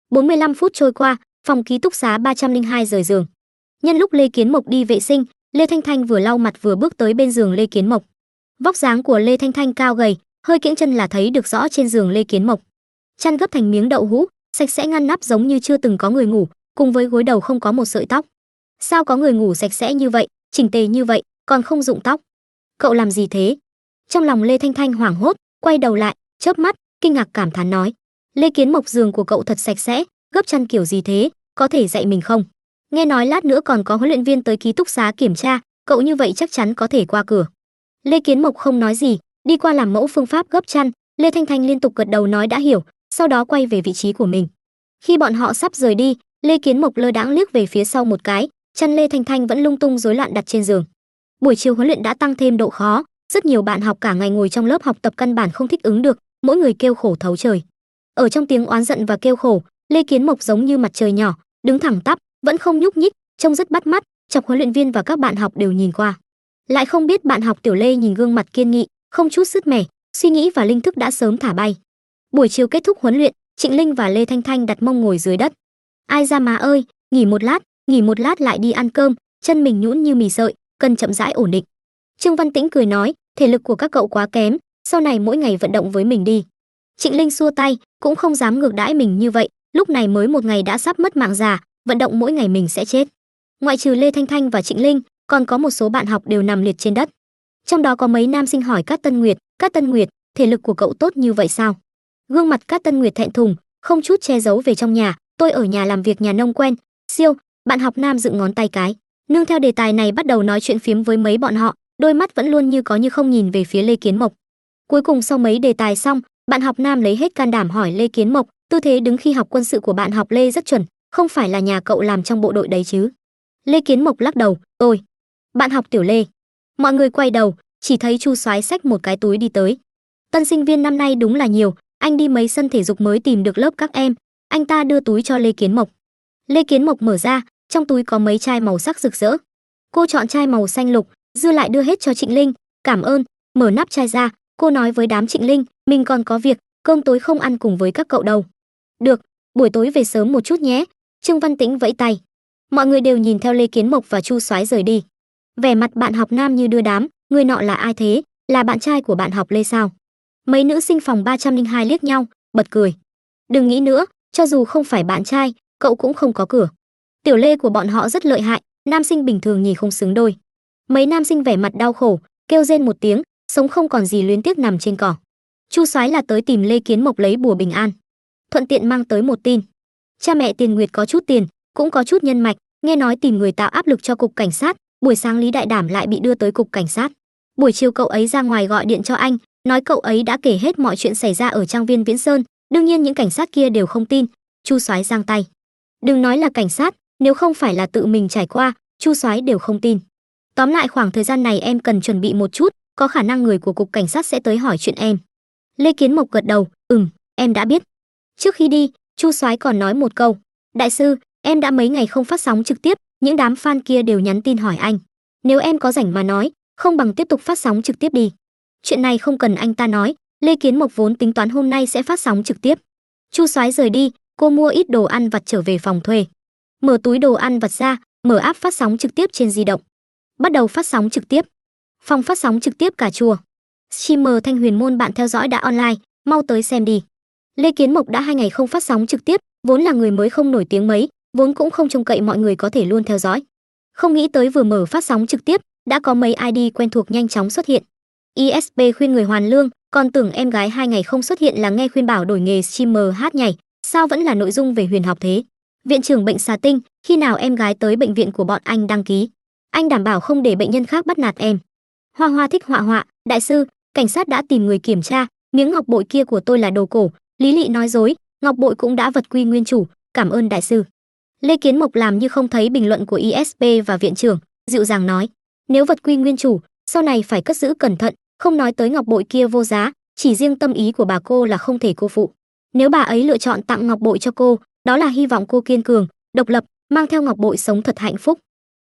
45 phút trôi qua, phòng ký túc xá 302 rời giường. Nhân lúc Lê Kiến Mộc đi vệ sinh, Lê Thanh Thanh vừa lau mặt vừa bước tới bên giường Lê Kiến Mộc. Vóc dáng của Lê Thanh Thanh cao gầy, hơi kiễng chân là thấy được rõ trên giường Lê Kiến Mộc. Chăn gấp thành miếng đậu hũ, sạch sẽ ngăn nắp giống như chưa từng có người ngủ, cùng với gối đầu không có một sợi tóc. Sao có người ngủ sạch sẽ như vậy, chỉnh tề như vậy, còn không rụng tóc? Cậu làm gì thế? Trong lòng Lê Thanh Thanh hoảng hốt, quay đầu lại, chớp mắt, kinh ngạc cảm thán nói: Lê Kiến Mộc, giường của cậu thật sạch sẽ, gấp chăn kiểu gì thế, có thể dạy mình không? Nghe nói lát nữa còn có huấn luyện viên tới ký túc xá kiểm tra, cậu như vậy chắc chắn có thể qua cửa. Lê Kiến Mộc không nói gì, đi qua làm mẫu phương pháp gấp chăn. Lê Thanh Thanh liên tục gật đầu nói đã hiểu, sau đó quay về vị trí của mình. Khi bọn họ sắp rời đi, Lê Kiến Mộc lơ đãng liếc về phía sau một cái, chăn Lê Thanh Thanh vẫn lung tung rối loạn đặt trên giường. Buổi chiều huấn luyện đã tăng thêm độ khó, rất nhiều bạn học cả ngày ngồi trong lớp học tập căn bản không thích ứng được, mỗi người kêu khổ thấu trời. Ở trong tiếng oán giận và kêu khổ, Lê Kiến Mộc giống như mặt trời nhỏ, đứng thẳng tắp, vẫn không nhúc nhích, trông rất bắt mắt, chọc huấn luyện viên và các bạn học đều nhìn qua. Lại không biết bạn học Tiểu Lê nhìn gương mặt kiên nghị, không chút sứt mẻ, suy nghĩ và linh thức đã sớm thả bay. Buổi chiều kết thúc huấn luyện, Trịnh Linh và Lê Thanh Thanh đặt mông ngồi dưới đất. Ai ra má ơi, nghỉ một lát lại đi ăn cơm, chân mình nhũn như mì sợi, cần chậm rãi ổn định. Trương Văn Tĩnh cười nói, thể lực của các cậu quá kém, sau này mỗi ngày vận động với mình đi. Trịnh Linh xua tay, cũng không dám ngược đãi mình như vậy, lúc này mới một ngày đã sắp mất mạng già, vận động mỗi ngày mình sẽ chết. Ngoại trừ Lê Thanh Thanh và Trịnh Linh, còn có một số bạn học đều nằm liệt trên đất. Trong đó có mấy nam sinh hỏi Cát Tân Nguyệt, thể lực của cậu tốt như vậy sao? Gương mặt Cát Tân Nguyệt thẹn thùng, không chút che giấu về trong nhà, tôi ở nhà làm việc nhà nông quen, siêu. Bạn học nam dựng ngón tay cái, nương theo đề tài này bắt đầu nói chuyện phiếm với mấy bọn họ, đôi mắt vẫn luôn như có như không nhìn về phía Lê Kiến Mộc. Cuối cùng sau mấy đề tài xong, bạn học nam lấy hết can đảm hỏi Lê Kiến Mộc, tư thế đứng khi học quân sự của bạn học Lê rất chuẩn, không phải là nhà cậu làm trong bộ đội đấy chứ? Lê Kiến Mộc lắc đầu, tôi. Bạn học Tiểu Lê. Mọi người quay đầu, chỉ thấy Chu Soái xách một cái túi đi tới. Tân sinh viên năm nay đúng là nhiều, anh đi mấy sân thể dục mới tìm được lớp các em. Anh ta đưa túi cho Lê Kiến Mộc. Lê Kiến Mộc mở ra, trong túi có mấy chai màu sắc rực rỡ. Cô chọn chai màu xanh lục, dư lại đưa hết cho Trịnh Linh. Cảm ơn. Mở nắp chai ra, cô nói với đám Trịnh Linh, mình còn có việc, cơm tối không ăn cùng với các cậu đâu. Được, buổi tối về sớm một chút nhé. Trương Văn Tĩnh vẫy tay. Mọi người đều nhìn theo Lê Kiến Mộc và Chu Soái rời đi. Vẻ mặt bạn học nam như đưa đám, người nọ là ai thế? Là bạn trai của bạn học Lê sao? Mấy nữ sinh phòng 302 liếc nhau, bật cười. Đừng nghĩ nữa, cho dù không phải bạn trai, cậu cũng không có cửa. Tiểu Lê của bọn họ rất lợi hại, nam sinh bình thường nhìn không xứng đôi. Mấy nam sinh vẻ mặt đau khổ, kêu rên một tiếng, sống không còn gì luyến tiếc nằm trên cỏ. Chu Soái là tới tìm Lê Kiến Mộc lấy bùa bình an, thuận tiện mang tới một tin. Cha mẹ Tiền Nguyệt có chút tiền, cũng có chút nhân mạch, nghe nói tìm người tạo áp lực cho cục cảnh sát. Buổi sáng Lý Đại Đảm lại bị đưa tới cục cảnh sát. Buổi chiều cậu ấy ra ngoài gọi điện cho anh, nói cậu ấy đã kể hết mọi chuyện xảy ra ở trang viên Viễn Sơn. Đương nhiên những cảnh sát kia đều không tin. Chu Soái giang tay. Đừng nói là cảnh sát, nếu không phải là tự mình trải qua, Chu Soái đều không tin. Tóm lại khoảng thời gian này em cần chuẩn bị một chút, có khả năng người của cục cảnh sát sẽ tới hỏi chuyện em. Lê Kiến Mộc gật đầu, em đã biết. Trước khi đi, Chu Soái còn nói một câu, đại sư, em đã mấy ngày không phát sóng trực tiếp, những đám fan kia đều nhắn tin hỏi anh. Nếu em có rảnh mà nói, không bằng tiếp tục phát sóng trực tiếp đi. Chuyện này không cần anh ta nói, Lê Kiến Mộc vốn tính toán hôm nay sẽ phát sóng trực tiếp. Chu Soái rời đi, cô mua ít đồ ăn vặt trở về phòng thuê. Mở túi đồ ăn vặt ra, mở app phát sóng trực tiếp trên di động. Bắt đầu phát sóng trực tiếp. Phòng phát sóng trực tiếp Cà Chua. Streamer Thanh Huyền Môn bạn theo dõi đã online, mau tới xem đi. Lê Kiến Mộc đã 2 ngày không phát sóng trực tiếp, vốn là người mới không nổi tiếng mấy, vốn cũng không trông cậy mọi người có thể luôn theo dõi. Không nghĩ tới vừa mở phát sóng trực tiếp, đã có mấy ID quen thuộc nhanh chóng xuất hiện. ISP khuyên người hoàn lương, còn tưởng em gái 2 ngày không xuất hiện là nghe khuyên bảo đổi nghề streamer hát nhảy, sao vẫn là nội dung về huyền học thế? Viện trưởng bệnh xà tinh, khi nào em gái tới bệnh viện của bọn anh đăng ký? Anh đảm bảo không để bệnh nhân khác bắt nạt em. Hoa Hoa thích họa họa, đại sư, cảnh sát đã tìm người kiểm tra, miếng ngọc bội kia của tôi là đồ cổ, Lý Lị nói dối, ngọc bội cũng đã vật quy nguyên chủ, cảm ơn đại sư. Lê Kiến Mộc làm như không thấy bình luận của ISP và viện trưởng, dịu dàng nói, nếu vật quy nguyên chủ, sau này phải cất giữ cẩn thận, không nói tới ngọc bội kia vô giá, chỉ riêng tâm ý của bà cô là không thể cô phụ. Nếu bà ấy lựa chọn tặng ngọc bội cho cô, đó là hy vọng cô kiên cường, độc lập, mang theo ngọc bội sống thật hạnh phúc.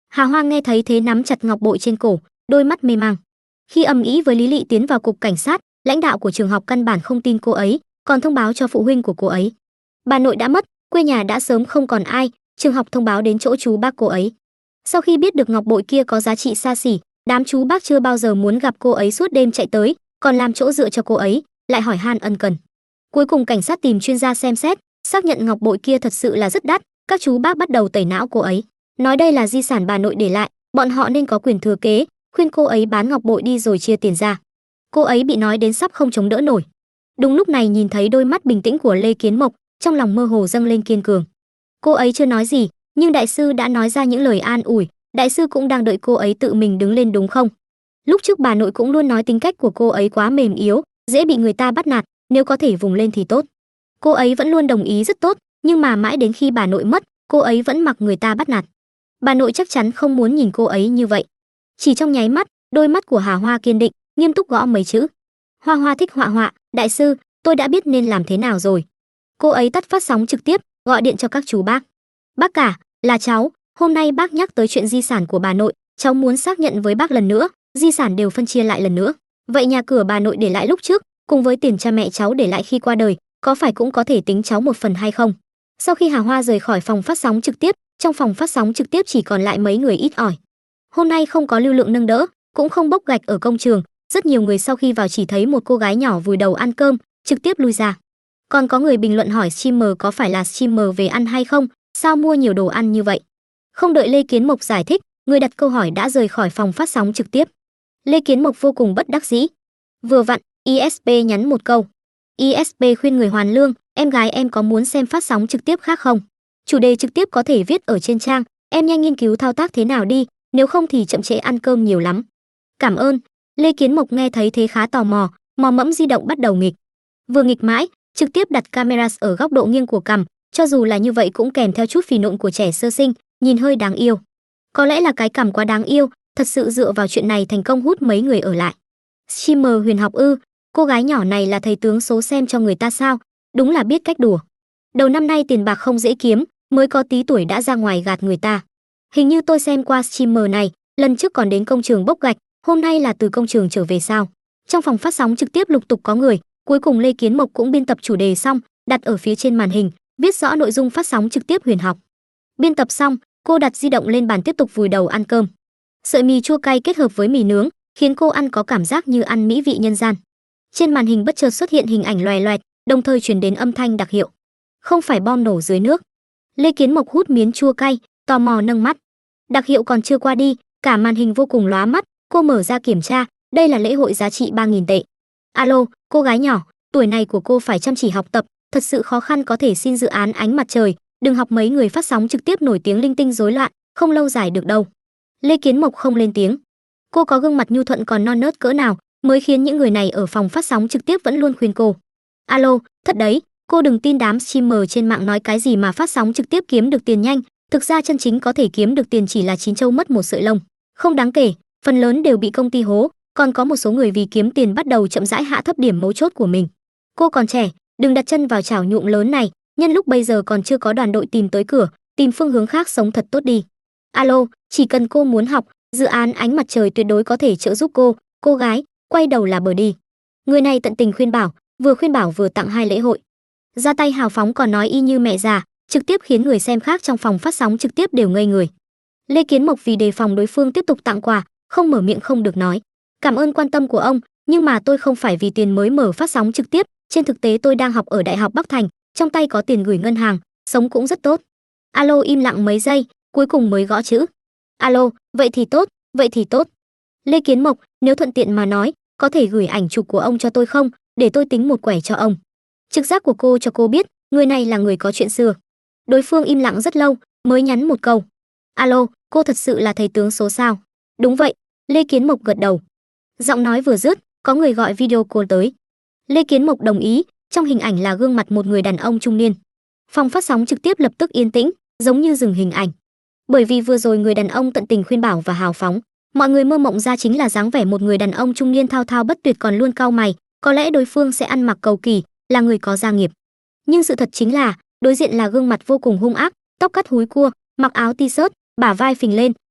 Hà Hoa nghe thấy thế nắm chặt ngọc bội trên cổ, đôi mắt mê mang. Khi ầm ĩ với Lý Lị tiến vào cục cảnh sát, lãnh đạo của trường học căn bản không tin cô ấy, còn thông báo cho phụ huynh của cô ấy. Bà nội đã mất, quê nhà đã sớm không còn ai, trường học thông báo đến chỗ chú bác cô ấy. Sau khi biết được ngọc bội kia có giá trị xa xỉ, đám chú bác chưa bao giờ muốn gặp cô ấy suốt đêm chạy tới, còn làm chỗ dựa cho cô ấy, lại hỏi han ân cần. Cuối cùng cảnh sát tìm chuyên gia xem xét, xác nhận ngọc bội kia thật sự là rất đắt, các chú bác bắt đầu tẩy não cô ấy, nói đây là di sản bà nội để lại, bọn họ nên có quyền thừa kế, khuyên cô ấy bán ngọc bội đi rồi chia tiền ra. Cô ấy bị nói đến sắp không chống đỡ nổi. Đúng lúc này nhìn thấy đôi mắt bình tĩnh của Lê Kiến Mộc, trong lòng mơ hồ dâng lên kiên cường. Cô ấy chưa nói gì, nhưng đại sư đã nói ra những lời an ủi, đại sư cũng đang đợi cô ấy tự mình đứng lên đúng không? Lúc trước bà nội cũng luôn nói tính cách của cô ấy quá mềm yếu, dễ bị người ta bắt nạt, nếu có thể vùng lên thì tốt. Cô ấy vẫn luôn đồng ý rất tốt, nhưng mà mãi đến khi bà nội mất, cô ấy vẫn mặc người ta bắt nạt. Bà nội chắc chắn không muốn nhìn cô ấy như vậy. Chỉ trong nháy mắt, đôi mắt của Hà Hoa kiên định, nghiêm túc gõ mấy chữ. Hoa Hoa thích họa họa, đại sư, tôi đã biết nên làm thế nào rồi. Cô ấy tắt phát sóng trực tiếp, gọi điện cho các chú bác. Bác cả, là cháu, hôm nay bác nhắc tới chuyện di sản của bà nội, cháu muốn xác nhận với bác lần nữa, di sản đều phân chia lại lần nữa. Vậy nhà cửa bà nội để lại lúc trước, cùng với tiền cha mẹ cháu để lại khi qua đời, có phải cũng có thể tính cháu 1/4 hay không? Sau khi Hà Hoa rời khỏi phòng phát sóng trực tiếp, trong phòng phát sóng trực tiếp chỉ còn lại mấy người ít ỏi. Hôm nay không có lưu lượng nâng đỡ, cũng không bốc gạch ở công trường, rất nhiều người sau khi vào chỉ thấy một cô gái nhỏ vùi đầu ăn cơm, trực tiếp lui ra. Còn có người bình luận hỏi streamer có phải là streamer về ăn hay không, sao mua nhiều đồ ăn như vậy? Không đợi Lê Kiến Mộc giải thích, người đặt câu hỏi đã rời khỏi phòng phát sóng trực tiếp. Lê Kiến Mộc vô cùng bất đắc dĩ. Vừa vặn, ISP nhắn một câu. ISP khuyên người hoàn lương, em gái em có muốn xem phát sóng trực tiếp khác không? Chủ đề trực tiếp có thể viết ở trên trang, em nhanh nghiên cứu thao tác thế nào đi, nếu không thì chậm trễ ăn cơm nhiều lắm. Cảm ơn. Lê Kiến Mộc nghe thấy thế khá tò mò, mò mẫm di động bắt đầu nghịch. Vừa nghịch mãi, trực tiếp đặt camera ở góc độ nghiêng của cằm, cho dù là như vậy cũng kèm theo chút phì nộn của trẻ sơ sinh, nhìn hơi đáng yêu. Có lẽ là cái cằm quá đáng yêu, thật sự dựa vào chuyện này thành công hút mấy người ở lại. Streamer Huyền Học ư? Cô gái nhỏ này là thầy tướng số xem cho người ta sao? Đúng là biết cách đùa. Đầu năm nay tiền bạc không dễ kiếm, mới có tí tuổi đã ra ngoài gạt người ta. Hình như tôi xem qua streamer này, lần trước còn đến công trường bốc gạch, hôm nay là từ công trường trở về sao? Trong phòng phát sóng trực tiếp lục tục có người, cuối cùng Lê Kiến Mộc cũng biên tập chủ đề xong, đặt ở phía trên màn hình, viết rõ nội dung phát sóng trực tiếp Huyền Học. Biên tập xong, cô đặt di động lên bàn tiếp tục vùi đầu ăn cơm. Sợi mì chua cay kết hợp với mì nướng, khiến cô ăn có cảm giác như ăn mỹ vị nhân gian. Trên màn hình bất chợt xuất hiện hình ảnh loè loẹt, đồng thời truyền đến âm thanh đặc hiệu. Không phải bom nổ dưới nước. Lê Kiến Mộc hút miếng chua cay, tò mò nâng mắt. Đặc hiệu còn chưa qua đi, cả màn hình vô cùng lóa mắt, cô mở ra kiểm tra, đây là lễ hội giá trị 3.000 tệ. Alo, cô gái nhỏ, tuổi này của cô phải chăm chỉ học tập, thật sự khó khăn có thể xin dự án Ánh Mặt Trời, đừng học mấy người phát sóng trực tiếp nổi tiếng linh tinh rối loạn, không lâu dài được đâu. Lê Kiến Mộc không lên tiếng. Cô có gương mặt nhu thuận còn non nớt cỡ nào, mới khiến những người này ở phòng phát sóng trực tiếp vẫn luôn khuyên cô. Alo, thật đấy, cô đừng tin đám streamer trên mạng nói cái gì mà phát sóng trực tiếp kiếm được tiền nhanh, thực ra chân chính có thể kiếm được tiền chỉ là chín trâu mất một sợi lông. Không đáng kể, phần lớn đều bị công ty hố, còn có một số người vì kiếm tiền bắt đầu chậm rãi hạ thấp điểm mấu chốt của mình. Cô còn trẻ, đừng đặt chân vào chảo nhuộm lớn này, nhân lúc bây giờ còn chưa có đoàn đội tìm tới cửa, tìm phương hướng khác sống thật tốt đi. Alo, chỉ cần cô muốn học, dự án Ánh Mặt Trời tuyệt đối có thể trợ giúp cô gái, quay đầu là bờ đi. Người này tận tình khuyên bảo vừa tặng 2 lễ hội. Ra tay hào phóng còn nói y như mẹ già, trực tiếp khiến người xem khác trong phòng phát sóng trực tiếp đều ngây người. Lê Kiến Mộc vì đề phòng đối phương tiếp tục tặng quà, không mở miệng không được nói. Cảm ơn quan tâm của ông, nhưng mà tôi không phải vì tiền mới mở phát sóng trực tiếp, trên thực tế tôi đang học ở Đại học Bắc Thành, trong tay có tiền gửi ngân hàng, sống cũng rất tốt. Alo im lặng mấy giây, cuối cùng mới gõ chữ. Alo, vậy thì tốt. Lê Kiến Mộc, nếu thuận tiện mà nói, có thể gửi ảnh chụp của ông cho tôi không, để tôi tính một quẻ cho ông. Trực giác của cô cho cô biết, người này là người có chuyện xưa. Đối phương im lặng rất lâu, mới nhắn một câu. Alo, cô thật sự là thầy tướng số sao? Đúng vậy, Lê Kiến Mộc gật đầu. Giọng nói vừa dứt, có người gọi video call tới. Lê Kiến Mộc đồng ý, trong hình ảnh là gương mặt một người đàn ông trung niên. Phòng phát sóng trực tiếp lập tức yên tĩnh, giống như dừng hình ảnh. Bởi vì vừa rồi người đàn ông tận tình khuyên bảo và hào phóng, mọi người mơ mộng ra chính là dáng vẻ một người đàn ông trung niên thao thao bất tuyệt còn luôn cau mày, có lẽ đối phương sẽ ăn mặc cầu kỳ, là người có gia nghiệp. Nhưng sự thật chính là, đối diện là gương mặt vô cùng hung ác, tóc cắt húi cua, mặc áo t-shirt, bả vai phình lên,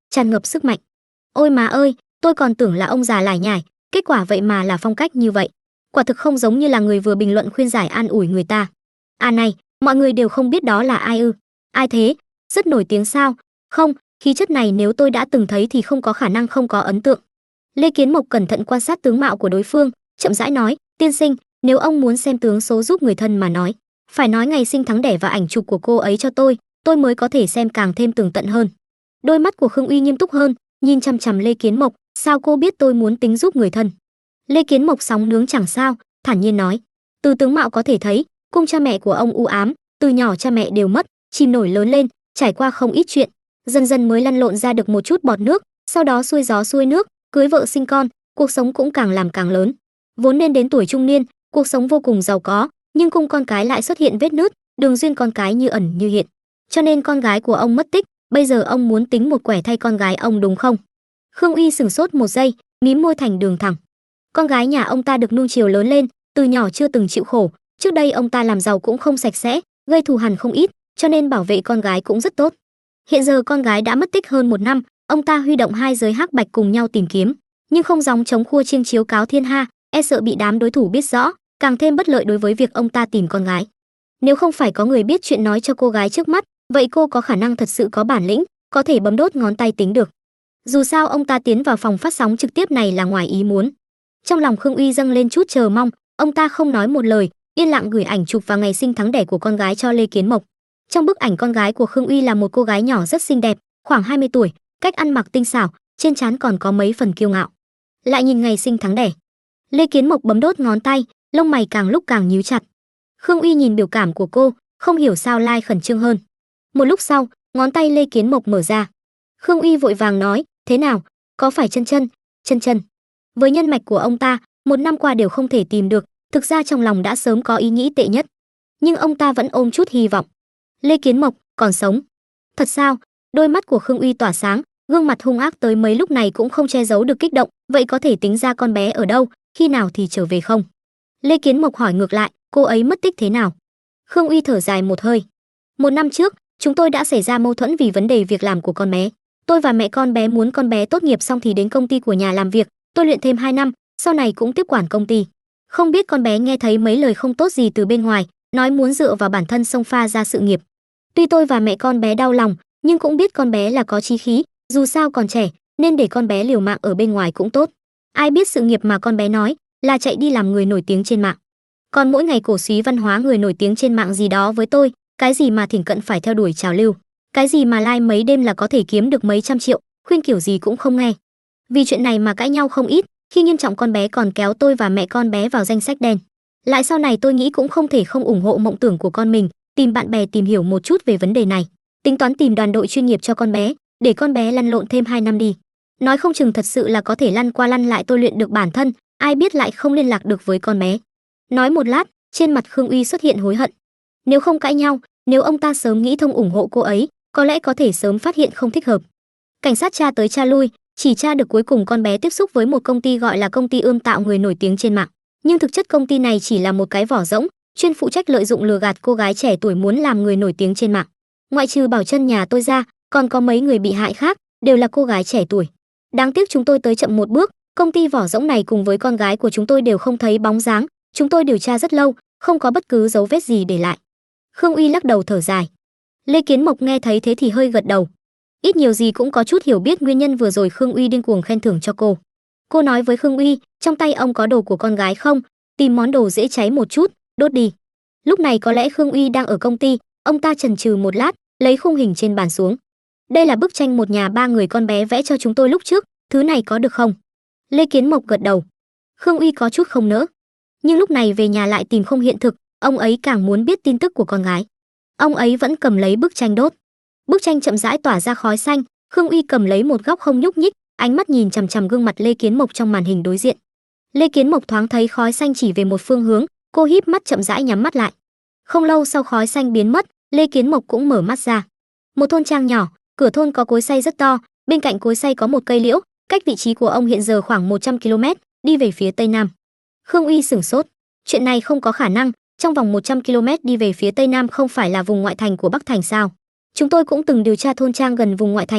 tràn ngập sức mạnh. Ôi má ơi, tôi còn tưởng là ông già lải nhải, kết quả vậy mà là phong cách như vậy. Quả thực không giống như là người vừa bình luận khuyên giải an ủi người ta. À này, mọi người đều không biết đó là ai ư? Ai thế? Rất nổi tiếng sao? Không, khí chất này nếu tôi đã từng thấy thì không có khả năng không có ấn tượng. Lê Kiến Mộc cẩn thận quan sát tướng mạo của đối phương, chậm rãi nói, tiên sinh, nếu ông muốn xem tướng số giúp người thân mà nói, phải nói ngày sinh tháng đẻ và ảnh chụp của cô ấy cho tôi mới có thể xem càng thêm tường tận hơn. Đôi mắt của Khương Uy nghiêm túc hơn, nhìn chằm chằm Lê Kiến Mộc, sao cô biết tôi muốn tính giúp người thân? Lê Kiến Mộc sóng nướng chẳng sao, thản nhiên nói, từ tướng mạo có thể thấy, cung cha mẹ của ông u ám, từ nhỏ cha mẹ đều mất, chìm nổi lớn lên, trải qua không ít chuyện, dần dần mới lăn lộn ra được một chút bọt nước, sau đó xuôi gió xuôi nước, cưới vợ sinh con, cuộc sống cũng càng làm càng lớn. Vốn nên đến tuổi trung niên, cuộc sống vô cùng giàu có, nhưng cung con cái lại xuất hiện vết nứt, đường duyên con cái như ẩn như hiện. Cho nên con gái của ông mất tích, bây giờ ông muốn tính một quẻ thay con gái ông đúng không? Khương Uy sửng sốt một giây, mím môi thành đường thẳng. Con gái nhà ông ta được nuông chiều lớn lên, từ nhỏ chưa từng chịu khổ, trước đây ông ta làm giàu cũng không sạch sẽ, gây thù hằn không ít, cho nên bảo vệ con gái cũng rất tốt. Hiện giờ con gái đã mất tích hơn 1 năm, ông ta huy động hai giới hắc bạch cùng nhau tìm kiếm, nhưng không dám chống khua chiêng chiếu cáo thiên hạ, e sợ bị đám đối thủ biết rõ, càng thêm bất lợi đối với việc ông ta tìm con gái. Nếu không phải có người biết chuyện nói cho cô gái trước mắt, vậy cô có khả năng thật sự có bản lĩnh, có thể bấm đốt ngón tay tính được. Dù sao ông ta tiến vào phòng phát sóng trực tiếp này là ngoài ý muốn. Trong lòng Khương Uy dâng lên chút chờ mong, ông ta không nói một lời, yên lặng gửi ảnh chụp và ngày sinh tháng đẻ của con gái cho Lê Kiến Mộc. Trong bức ảnh con gái của Khương Uy là một cô gái nhỏ rất xinh đẹp, khoảng 20 tuổi, cách ăn mặc tinh xảo, trên trán còn có mấy phần kiêu ngạo. Lại nhìn ngày sinh tháng đẻ, Lê Kiến Mộc bấm đốt ngón tay, lông mày càng lúc càng nhíu chặt. Khương Uy nhìn biểu cảm của cô, không hiểu sao lai khẩn trương hơn. Một lúc sau, ngón tay Lê Kiến Mộc mở ra. Khương Uy vội vàng nói, thế nào, có phải chân chân? Với nhân mạch của ông ta, 1 năm qua đều không thể tìm được, thực ra trong lòng đã sớm có ý nghĩ tệ nhất. Nhưng ông ta vẫn ôm chút hy vọng. Lê Kiến Mộc, còn sống. Thật sao? Đôi mắt của Khương Uy tỏa sáng, gương mặt hung ác tới mấy lúc này cũng không che giấu được kích động, vậy có thể tính ra con bé ở đâu, khi nào thì trở về không? Lê Kiến Mộc hỏi ngược lại, cô ấy mất tích thế nào? Khương Uy thở dài một hơi. 1 năm trước, chúng tôi đã xảy ra mâu thuẫn vì vấn đề việc làm của con bé. Tôi và mẹ con bé muốn con bé tốt nghiệp xong thì đến công ty của nhà làm việc, tôi luyện thêm 2 năm, sau này cũng tiếp quản công ty. Không biết con bé nghe thấy mấy lời không tốt gì từ bên ngoài, nói muốn dựa vào bản thân xông pha ra sự nghiệp. Tuy tôi và mẹ con bé đau lòng, nhưng cũng biết con bé là có chí khí, dù sao còn trẻ, nên để con bé liều mạng ở bên ngoài cũng tốt. Ai biết sự nghiệp mà con bé nói là chạy đi làm người nổi tiếng trên mạng. Còn mỗi ngày cổ súy văn hóa người nổi tiếng trên mạng gì đó với tôi, cái gì mà thỉnh cận phải theo đuổi trào lưu, cái gì mà like mấy đêm là có thể kiếm được mấy trăm triệu, khuyên kiểu gì cũng không nghe. Vì chuyện này mà cãi nhau không ít, khi nghiêm trọng con bé còn kéo tôi và mẹ con bé vào danh sách đen. Lại sau này tôi nghĩ cũng không thể không ủng hộ mộng tưởng của con mình, tìm bạn bè tìm hiểu một chút về vấn đề này, tính toán tìm đoàn đội chuyên nghiệp cho con bé, để con bé lăn lộn thêm 2 năm đi. Nói không chừng thật sự là có thể lăn qua lăn lại tôi luyện được bản thân, ai biết lại không liên lạc được với con bé. Nói một lát, trên mặt Khương Uy xuất hiện hối hận. Nếu không cãi nhau, nếu ông ta sớm nghĩ thông ủng hộ cô ấy, có lẽ có thể sớm phát hiện không thích hợp. Cảnh sát tra tới tra lui, chỉ tra được cuối cùng con bé tiếp xúc với một công ty gọi là công ty ươm tạo người nổi tiếng trên mạng. Nhưng thực chất công ty này chỉ là một cái vỏ rỗng, chuyên phụ trách lợi dụng lừa gạt cô gái trẻ tuổi muốn làm người nổi tiếng trên mạng. Ngoại trừ Bảo Chân nhà tôi ra, còn có mấy người bị hại khác, đều là cô gái trẻ tuổi. Đáng tiếc chúng tôi tới chậm một bước, công ty vỏ rỗng này cùng với con gái của chúng tôi đều không thấy bóng dáng, chúng tôi điều tra rất lâu, không có bất cứ dấu vết gì để lại. Khương Uy lắc đầu thở dài. Lê Kiến Mộc nghe thấy thế thì hơi gật đầu. Ít nhiều gì cũng có chút hiểu biết nguyên nhân vừa rồi Khương Uy điên cuồng khen thưởng cho cô. Cô nói với Khương Uy, trong tay ông có đồ của con gái không, tìm món đồ dễ cháy một chút, đốt đi. Lúc này có lẽ Khương Uy đang ở công ty, ông ta chần chừ một lát, lấy khung hình trên bàn xuống. Đây là bức tranh một nhà 3 người con bé vẽ cho chúng tôi lúc trước, thứ này có được không? Lê Kiến Mộc gật đầu. Khương Uy có chút không nỡ, nhưng lúc này về nhà lại tìm không hiện thực, ông ấy càng muốn biết tin tức của con gái. Ông ấy vẫn cầm lấy bức tranh đốt. Bức tranh chậm rãi tỏa ra khói xanh, Khương Uy cầm lấy một góc không nhúc nhích, ánh mắt nhìn chằm chằm gương mặt Lê Kiến Mộc trong màn hình đối diện. Lê Kiến Mộc thoáng thấy khói xanh chỉ về một phương hướng, cô híp mắt chậm rãi nhắm mắt lại. Không lâu sau khói xanh biến mất, Lê Kiến Mộc cũng mở mắt ra. Một thôn trang nhỏ, cửa thôn có cối xay rất to, bên cạnh cối xay có một cây liễu, cách vị trí của ông hiện giờ khoảng 100 km, đi về phía tây nam. Khương Uy sửng sốt, chuyện này không có khả năng, trong vòng 100 km đi về phía tây nam không phải là vùng ngoại thành của Bắc Thành sao? Chúng tôi cũng từng điều tra thôn trang gần vùng ngoại thành này,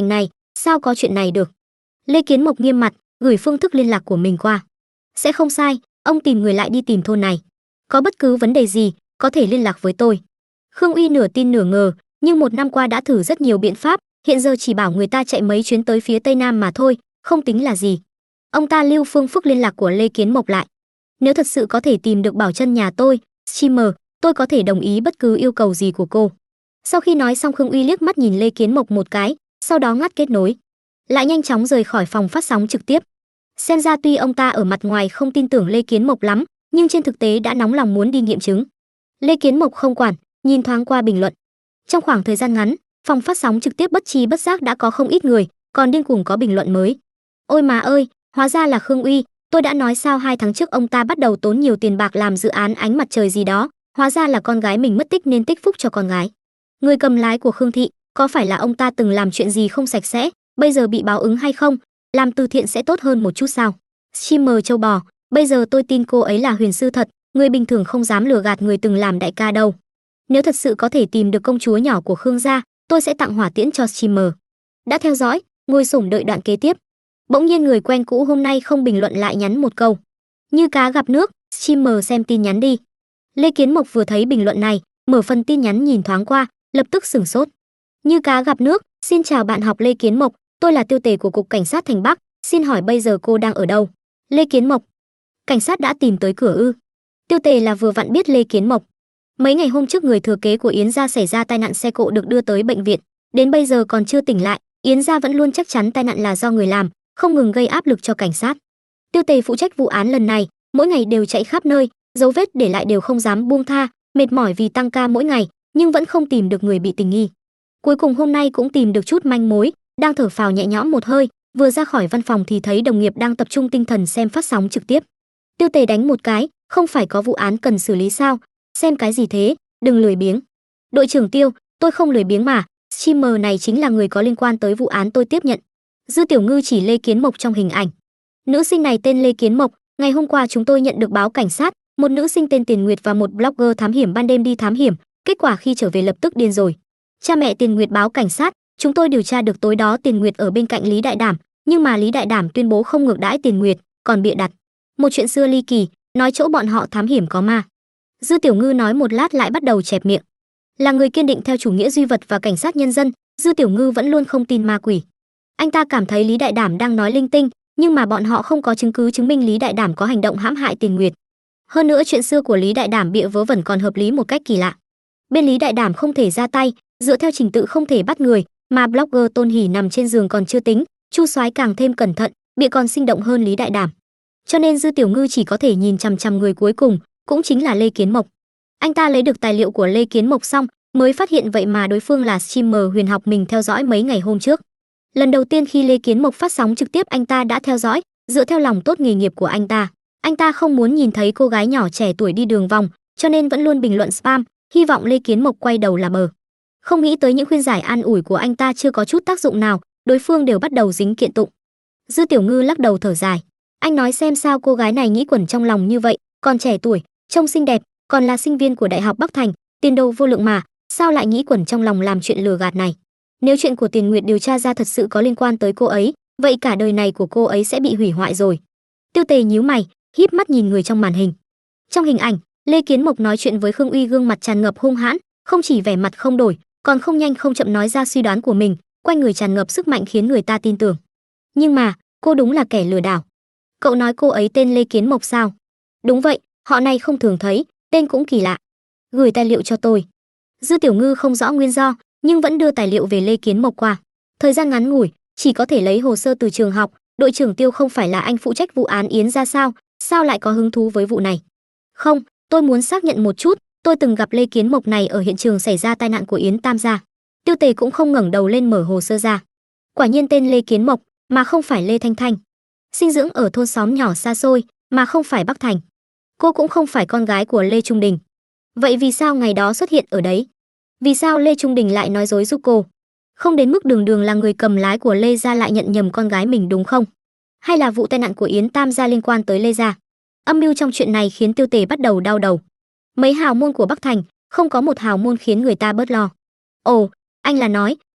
Sao có chuyện này được? Lê Kiến Mộc nghiêm mặt, gửi phương thức liên lạc của mình qua. Sẽ không sai, ông tìm người lại đi tìm thôn này. Có bất cứ vấn đề gì, có thể liên lạc với tôi. Khương Uy nửa tin nửa ngờ, nhưng 1 năm qua đã thử rất nhiều biện pháp, hiện giờ chỉ bảo người ta chạy mấy chuyến tới phía Tây Nam mà thôi, không tính là gì. Ông ta lưu phương phức liên lạc của Lê Kiến Mộc lại. Nếu thật sự có thể tìm được Bảo Chân nhà tôi, Streamer, tôi có thể đồng ý bất cứ yêu cầu gì của cô. Sau khi nói xong, Khương Uy liếc mắt nhìn Lê Kiến Mộc một cái, sau đó ngắt kết nối, lại nhanh chóng rời khỏi phòng phát sóng trực tiếp. Xem ra tuy ông ta ở mặt ngoài không tin tưởng Lê Kiến Mộc lắm, nhưng trên thực tế đã nóng lòng muốn đi nghiệm chứng. Lê Kiến Mộc không quản, nhìn thoáng qua bình luận. Trong khoảng thời gian ngắn, phòng phát sóng trực tiếp bất chi bất giác đã có không ít người, còn điên cuồng có bình luận mới. Ôi má ơi, hóa ra là Khương Uy, tôi đã nói sao 2 tháng trước ông ta bắt đầu tốn nhiều tiền bạc làm dự án ánh mặt trời gì đó, hóa ra là con gái mình mất tích nên tích phúc cho con gái. Người cầm lái của Khương thị, có phải là ông ta từng làm chuyện gì không sạch sẽ, bây giờ bị báo ứng hay không? Làm từ thiện sẽ tốt hơn một chút sao? Streamer châu bò, bây giờ tôi tin cô ấy là huyền sư thật, người bình thường không dám lừa gạt người từng làm đại ca đâu. Nếu thật sự có thể tìm được công chúa nhỏ của Khương gia, tôi sẽ tặng hỏa tiễn cho streamer. Đã theo dõi, ngồi xổm đợi đoạn kế tiếp. Bỗng nhiên người quen cũ hôm nay không bình luận lại nhắn một câu. Như cá gặp nước, streamer xem tin nhắn đi. Lê Kiến Mộc vừa thấy bình luận này, mở phần tin nhắn nhìn thoáng qua, lập tức sửng sốt. Như cá gặp nước, xin chào bạn học Lê Kiến Mộc, tôi là tiêu tể của cục cảnh sát thành Bắc, xin hỏi bây giờ cô đang ở đâu? Lê Kiến Mộc. Cảnh sát đã tìm tới cửa ư? Tiêu tể là vừa vặn biết Lê Kiến Mộc. Mấy ngày hôm trước người thừa kế của Yến gia xảy ra tai nạn xe cộ được đưa tới bệnh viện, đến bây giờ còn chưa tỉnh lại, Yến gia vẫn luôn chắc chắn tai nạn là do người làm, không ngừng gây áp lực cho cảnh sát. Tiêu tể phụ trách vụ án lần này, mỗi ngày đều chạy khắp nơi, dấu vết để lại đều không dám buông tha, mệt mỏi vì tăng ca mỗi ngày, nhưng vẫn không tìm được người bị tình nghi. Cuối cùng hôm nay cũng tìm được chút manh mối, đang thở phào nhẹ nhõm một hơi, vừa ra khỏi văn phòng thì thấy đồng nghiệp đang tập trung tinh thần xem phát sóng trực tiếp. Tiêu tể đánh một cái, không phải có vụ án cần xử lý sao? Xem cái gì thế, đừng lười biếng. Đội trưởng Tiêu, tôi không lười biếng mà, streamer này chính là người có liên quan tới vụ án tôi tiếp nhận. Dư Tiểu Ngư chỉ Lê Kiến Mộc trong hình ảnh. Nữ sinh này tên Lê Kiến Mộc, ngày hôm qua chúng tôi nhận được báo cảnh sát, một nữ sinh tên Tiền Nguyệt và một blogger thám hiểm ban đêm đi thám hiểm, kết quả khi trở về lập tức điên rồi. Cha mẹ Tiền Nguyệt báo cảnh sát, chúng tôi điều tra được tối đó Tiền Nguyệt ở bên cạnh Lý Đại Đảm, nhưng mà Lý Đại Đảm tuyên bố không ngược đãi Tiền Nguyệt, còn bịa đặt một chuyện xưa ly kỳ, nói chỗ bọn họ thám hiểm có ma. Dư Tiểu Ngư nói một lát lại bắt đầu chẹp miệng. Là người kiên định theo chủ nghĩa duy vật và cảnh sát nhân dân, Dư Tiểu Ngư vẫn luôn không tin ma quỷ. Anh ta cảm thấy Lý Đại Đảm đang nói linh tinh, nhưng mà bọn họ không có chứng cứ chứng minh Lý Đại Đảm có hành động hãm hại Tiền Nguyệt. Hơn nữa chuyện xưa của Lý Đại Đảm bịa vớ vẩn còn hợp lý một cách kỳ lạ. Bên Lý Đại Đảm không thể ra tay, dựa theo trình tự không thể bắt người, mà blogger Tôn Hỷ nằm trên giường còn chưa tính, Chu Soái càng thêm cẩn thận, bịa còn sinh động hơn Lý Đại Đảm. Cho nên Dư Tiểu Ngư chỉ có thể nhìn chằm chằm người cuối cùng, cũng chính là Lê Kiến Mộc. Anh ta lấy được tài liệu của Lê Kiến Mộc xong, mới phát hiện vậy mà đối phương là streamer huyền học mình theo dõi mấy ngày hôm trước. Lần đầu tiên khi Lê Kiến Mộc phát sóng trực tiếp anh ta đã theo dõi, dựa theo lòng tốt nghề nghiệp của anh ta không muốn nhìn thấy cô gái nhỏ trẻ tuổi đi đường vòng, cho nên vẫn luôn bình luận spam, hy vọng Lê Kiến Mộc quay đầu là bờ. Không nghĩ tới những khuyên giải an ủi của anh ta chưa có chút tác dụng nào, đối phương đều bắt đầu dính kiện tụng. Dư Tiểu Ngư lắc đầu thở dài. Anh nói xem sao cô gái này nghĩ quẩn trong lòng như vậy, còn trẻ tuổi, trông xinh đẹp, còn là sinh viên của Đại học Bắc Thành, tiền đồ vô lượng mà, sao lại nghĩ quẩn trong lòng làm chuyện lừa gạt này? Nếu chuyện của Tiền Nguyệt điều tra ra thật sự có liên quan tới cô ấy, vậy cả đời này của cô ấy sẽ bị hủy hoại rồi. Tiêu Tề nhíu mày, híp mắt nhìn người trong màn hình. Trong hình ảnh, Lê Kiến Mộc nói chuyện với Khương Uy gương mặt tràn ngập hung hãn, không chỉ vẻ mặt không đổi, còn không nhanh không chậm nói ra suy đoán của mình, quanh người tràn ngập sức mạnh khiến người ta tin tưởng. Nhưng mà, cô đúng là kẻ lừa đảo. Cậu nói cô ấy tên Lê Kiến Mộc sao? Đúng vậy, họ này không thường thấy, tên cũng kỳ lạ. Gửi tài liệu cho tôi. Dư Tiểu Ngư không rõ nguyên do, nhưng vẫn đưa tài liệu về Lê Kiến Mộc qua. Thời gian ngắn ngủi, chỉ có thể lấy hồ sơ từ trường học, đội trưởng Tiêu không phải là anh phụ trách vụ án Yến ra sao lại có hứng thú với vụ này? Không, tôi muốn xác nhận một chút, tôi từng gặp Lê Kiến Mộc này ở hiện trường xảy ra tai nạn của Yến Tam gia. Tiêu Tề cũng không ngẩng đầu lên mở hồ sơ ra. Quả nhiên tên Lê Kiến Mộc, mà không phải Lê Thanh Thanh. Sinh dưỡng ở thôn xóm nhỏ xa xôi, mà không phải Bắc Thành. Cô cũng không phải con gái của Lê Trung Đình. Vậy vì sao ngày đó xuất hiện ở đấy? Vì sao Lê Trung Đình lại nói dối giúp cô? Không đến mức đường đường là người cầm lái của Lê gia lại nhận nhầm con gái mình đúng không? Hay là vụ tai nạn của Yến Tam gia liên quan tới Lê gia? Âm mưu trong chuyện này khiến Tiêu Tề bắt đầu đau đầu. Mấy hào môn của Bắc Thành, không có một hào môn khiến người ta bớt lo. Ồ, anh là nói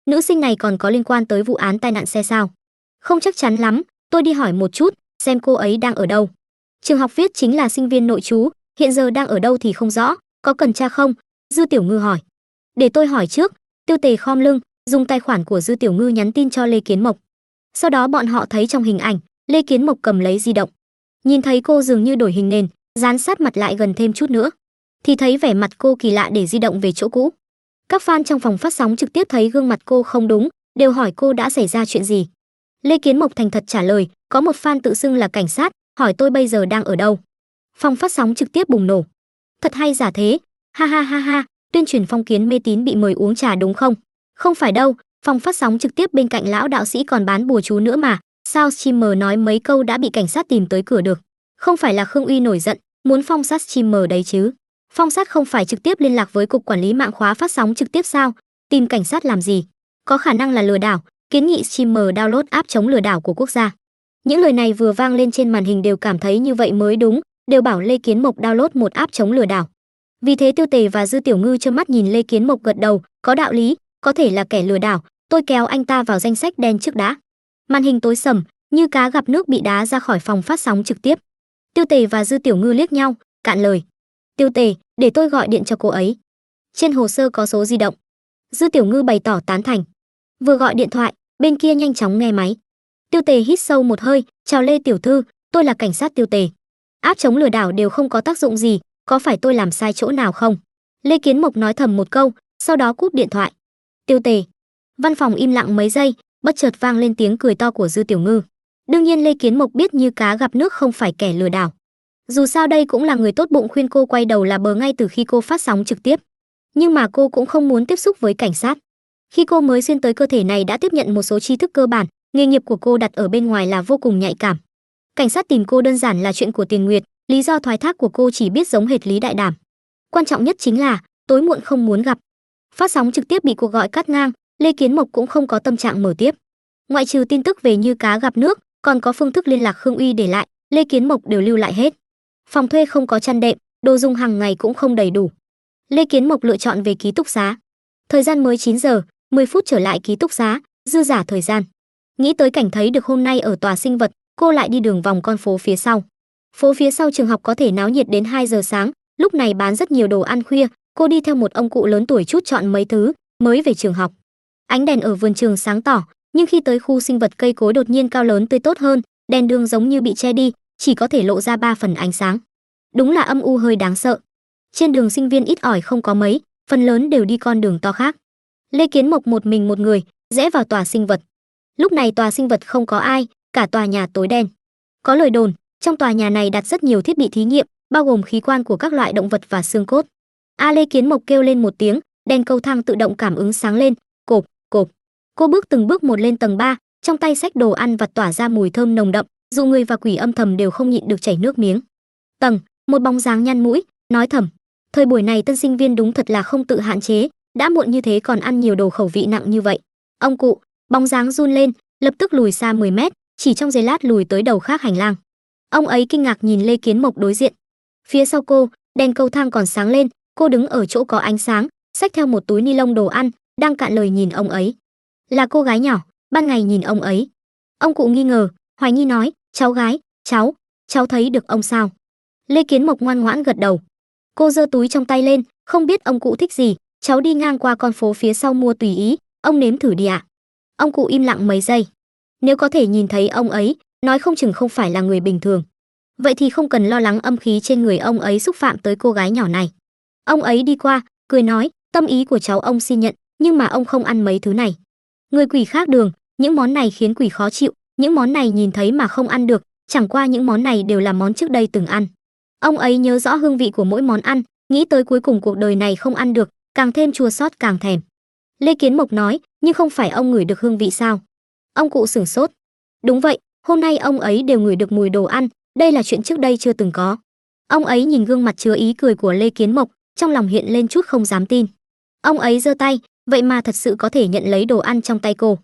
Nữ sinh này còn có liên quan tới vụ án tai nạn xe sao? Không chắc chắn lắm, tôi đi hỏi một chút, xem cô ấy đang ở đâu. Trường học viết chính là sinh viên nội trú, hiện giờ đang ở đâu thì không rõ, có cần tra không? Dư Tiểu Ngư hỏi. Để tôi hỏi trước. Tiêu Tề khom lưng, dùng tài khoản của Dư Tiểu Ngư nhắn tin cho Lê Kiến Mộc. Sau đó bọn họ thấy trong hình ảnh, Lê Kiến Mộc cầm lấy di động. Nhìn thấy cô dường như đổi hình nền, dán sát mặt lại gần thêm chút nữa, thì thấy vẻ mặt cô kỳ lạ để di động về chỗ cũ. Các fan trong phòng phát sóng trực tiếp thấy gương mặt cô không đúng, đều hỏi cô đã xảy ra chuyện gì. Lê Kiến Mộc thành thật trả lời, có một fan tự xưng là cảnh sát, hỏi tôi bây giờ đang ở đâu. Phòng phát sóng trực tiếp bùng nổ. Thật hay giả thế, ha ha ha ha, tuyên truyền phong kiến mê tín bị mời uống trà đúng không? Không phải đâu, phòng phát sóng trực tiếp bên cạnh lão đạo sĩ còn bán bùa chú nữa mà, sao streamer nói mấy câu đã bị cảnh sát tìm tới cửa được. Không phải là Khương Uy nổi giận, muốn phong sát streamer đấy chứ. Phong sát không phải trực tiếp liên lạc với cục quản lý mạng khóa phát sóng trực tiếp sao? Tìm cảnh sát làm gì? Có khả năng là lừa đảo, kiến nghị streamer download app chống lừa đảo của quốc gia. Những lời này vừa vang lên trên màn hình đều cảm thấy như vậy mới đúng, đều bảo Lê Kiến Mộc download một app chống lừa đảo. Vì thế Tiêu Tề và Dư Tiểu Ngư trơ mắt nhìn Lê Kiến Mộc gật đầu, có đạo lý, có thể là kẻ lừa đảo, tôi kéo anh ta vào danh sách đen trước đã. Màn hình tối sầm, như cá gặp nước bị đá ra khỏi phòng phát sóng trực tiếp. Tiêu Tề và Dư Tiểu Ngư liếc nhau, cạn lời. Tiêu Tề, để tôi gọi điện cho cô ấy. Trên hồ sơ có số di động. Dư Tiểu Ngư bày tỏ tán thành. Vừa gọi điện thoại, bên kia nhanh chóng nghe máy. Tiêu Tề hít sâu một hơi, chào Lê tiểu thư, tôi là cảnh sát Tiêu Tề. Áp chống lừa đảo đều không có tác dụng gì, có phải tôi làm sai chỗ nào không? Lê Kiến Mộc nói thầm một câu, sau đó cúp điện thoại. Tiêu Tề. Văn phòng im lặng mấy giây, bất chợt vang lên tiếng cười to của Dư Tiểu Ngư. Đương nhiên Lê Kiến Mộc biết như cá gặp nước không phải kẻ lừa đảo. Dù sao đây cũng là người tốt bụng khuyên cô quay đầu là bờ ngay từ khi cô phát sóng trực tiếp. Nhưng mà cô cũng không muốn tiếp xúc với cảnh sát. Khi cô mới xuyên tới cơ thể này đã tiếp nhận một số tri thức cơ bản, nghề nghiệp của cô đặt ở bên ngoài là vô cùng nhạy cảm. Cảnh sát tìm cô đơn giản là chuyện của tiền nguyệt, lý do thoái thác của cô chỉ biết giống hệt Lý Đại Đảm. Quan trọng nhất chính là tối muộn không muốn gặp. Phát sóng trực tiếp bị cuộc gọi cắt ngang, Lê Kiến Mộc cũng không có tâm trạng mở tiếp. Ngoại trừ tin tức về như cá gặp nước, còn có phương thức liên lạc Khương Uy để lại, Lê Kiến Mộc đều lưu lại hết. Phòng thuê không có chăn đệm, đồ dùng hàng ngày cũng không đầy đủ. Lê Kiến Mộc lựa chọn về ký túc xá. Thời gian mới 9 giờ, 10 phút trở lại ký túc xá, dư giả thời gian. Nghĩ tới cảnh thấy được hôm nay ở tòa sinh vật, cô lại đi đường vòng con phố phía sau. Phố phía sau trường học có thể náo nhiệt đến 2 giờ sáng, lúc này bán rất nhiều đồ ăn khuya, cô đi theo một ông cụ lớn tuổi chút chọn mấy thứ, mới về trường học. Ánh đèn ở vườn trường sáng tỏ, nhưng khi tới khu sinh vật cây cối đột nhiên cao lớn tươi tốt hơn, đèn đường giống như bị che đi, chỉ có thể lộ ra 3 phần ánh sáng. Đúng là âm u hơi đáng sợ. Trên đường sinh viên ít ỏi không có mấy, phần lớn đều đi con đường to khác. Lê Kiến Mộc một mình một người, rẽ vào tòa sinh vật. Lúc này tòa sinh vật không có ai, cả tòa nhà tối đen. Có lời đồn, trong tòa nhà này đặt rất nhiều thiết bị thí nghiệm, bao gồm khí quan của các loại động vật và xương cốt. Lê Kiến Mộc kêu lên một tiếng, đèn cầu thang tự động cảm ứng sáng lên, cộp, cộp. Cô bước từng bước một lên tầng 3, trong tay xách đồ ăn vặt tỏa ra mùi thơm nồng đậm, dù người và quỷ âm thầm đều không nhịn được chảy nước miếng. Tầng, một bóng dáng nhăn mũi, nói thầm, thời buổi này tân sinh viên đúng thật là không tự hạn chế, đã muộn như thế còn ăn nhiều đồ khẩu vị nặng như vậy. Ông cụ, bóng dáng run lên, lập tức lùi xa 10 mét, chỉ trong giây lát lùi tới đầu khác hành lang. Ông ấy kinh ngạc nhìn Lê Kiến Mộc đối diện. Phía sau cô, đèn cầu thang còn sáng lên, cô đứng ở chỗ có ánh sáng, xách theo một túi ni lông đồ ăn, đang cạn lời nhìn ông ấy. Là cô gái nhỏ, ban ngày nhìn ông ấy. Ông cụ nghi ngờ, hoài nghi nói, cháu gái, cháu thấy được ông sao? Lê Kiến Mộc ngoan ngoãn gật đầu. Cô giơ túi trong tay lên, không biết ông cụ thích gì, cháu đi ngang qua con phố phía sau mua tùy ý, ông nếm thử đi ạ. Ông cụ im lặng mấy giây. Nếu có thể nhìn thấy ông ấy, nói không chừng không phải là người bình thường. Vậy thì không cần lo lắng âm khí trên người ông ấy xúc phạm tới cô gái nhỏ này. Ông ấy đi qua, cười nói, tâm ý của cháu ông xin nhận, nhưng mà ông không ăn mấy thứ này. Người quỷ khác đường, những món này khiến quỷ khó chịu, những món này nhìn thấy mà không ăn được, chẳng qua những món này đều là món trước đây từng ăn. Ông ấy nhớ rõ hương vị của mỗi món ăn, nghĩ tới cuối cùng cuộc đời này không ăn được, càng thêm chua xót càng thèm. Lê Kiến Mộc nói, nhưng không phải ông ngửi được hương vị sao? Ông cụ sửng sốt. Đúng vậy, hôm nay ông ấy đều ngửi được mùi đồ ăn, đây là chuyện trước đây chưa từng có. Ông ấy nhìn gương mặt chứa ý cười của Lê Kiến Mộc, trong lòng hiện lên chút không dám tin. Ông ấy giơ tay, vậy mà thật sự có thể nhận lấy đồ ăn trong tay cô.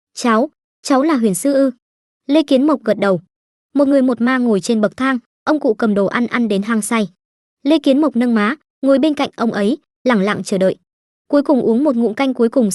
Cháu là huyền sư ư? Lê Kiến Mộc gật đầu. Một người một ma ngồi trên bậc thang, ông cụ cầm đồ ăn ăn đến hăng say. Lê Kiến Mộc nâng má, ngồi bên cạnh ông ấy, lẳng lặng chờ đợi. Cuối cùng uống một ngụm canh cuối cùng xong,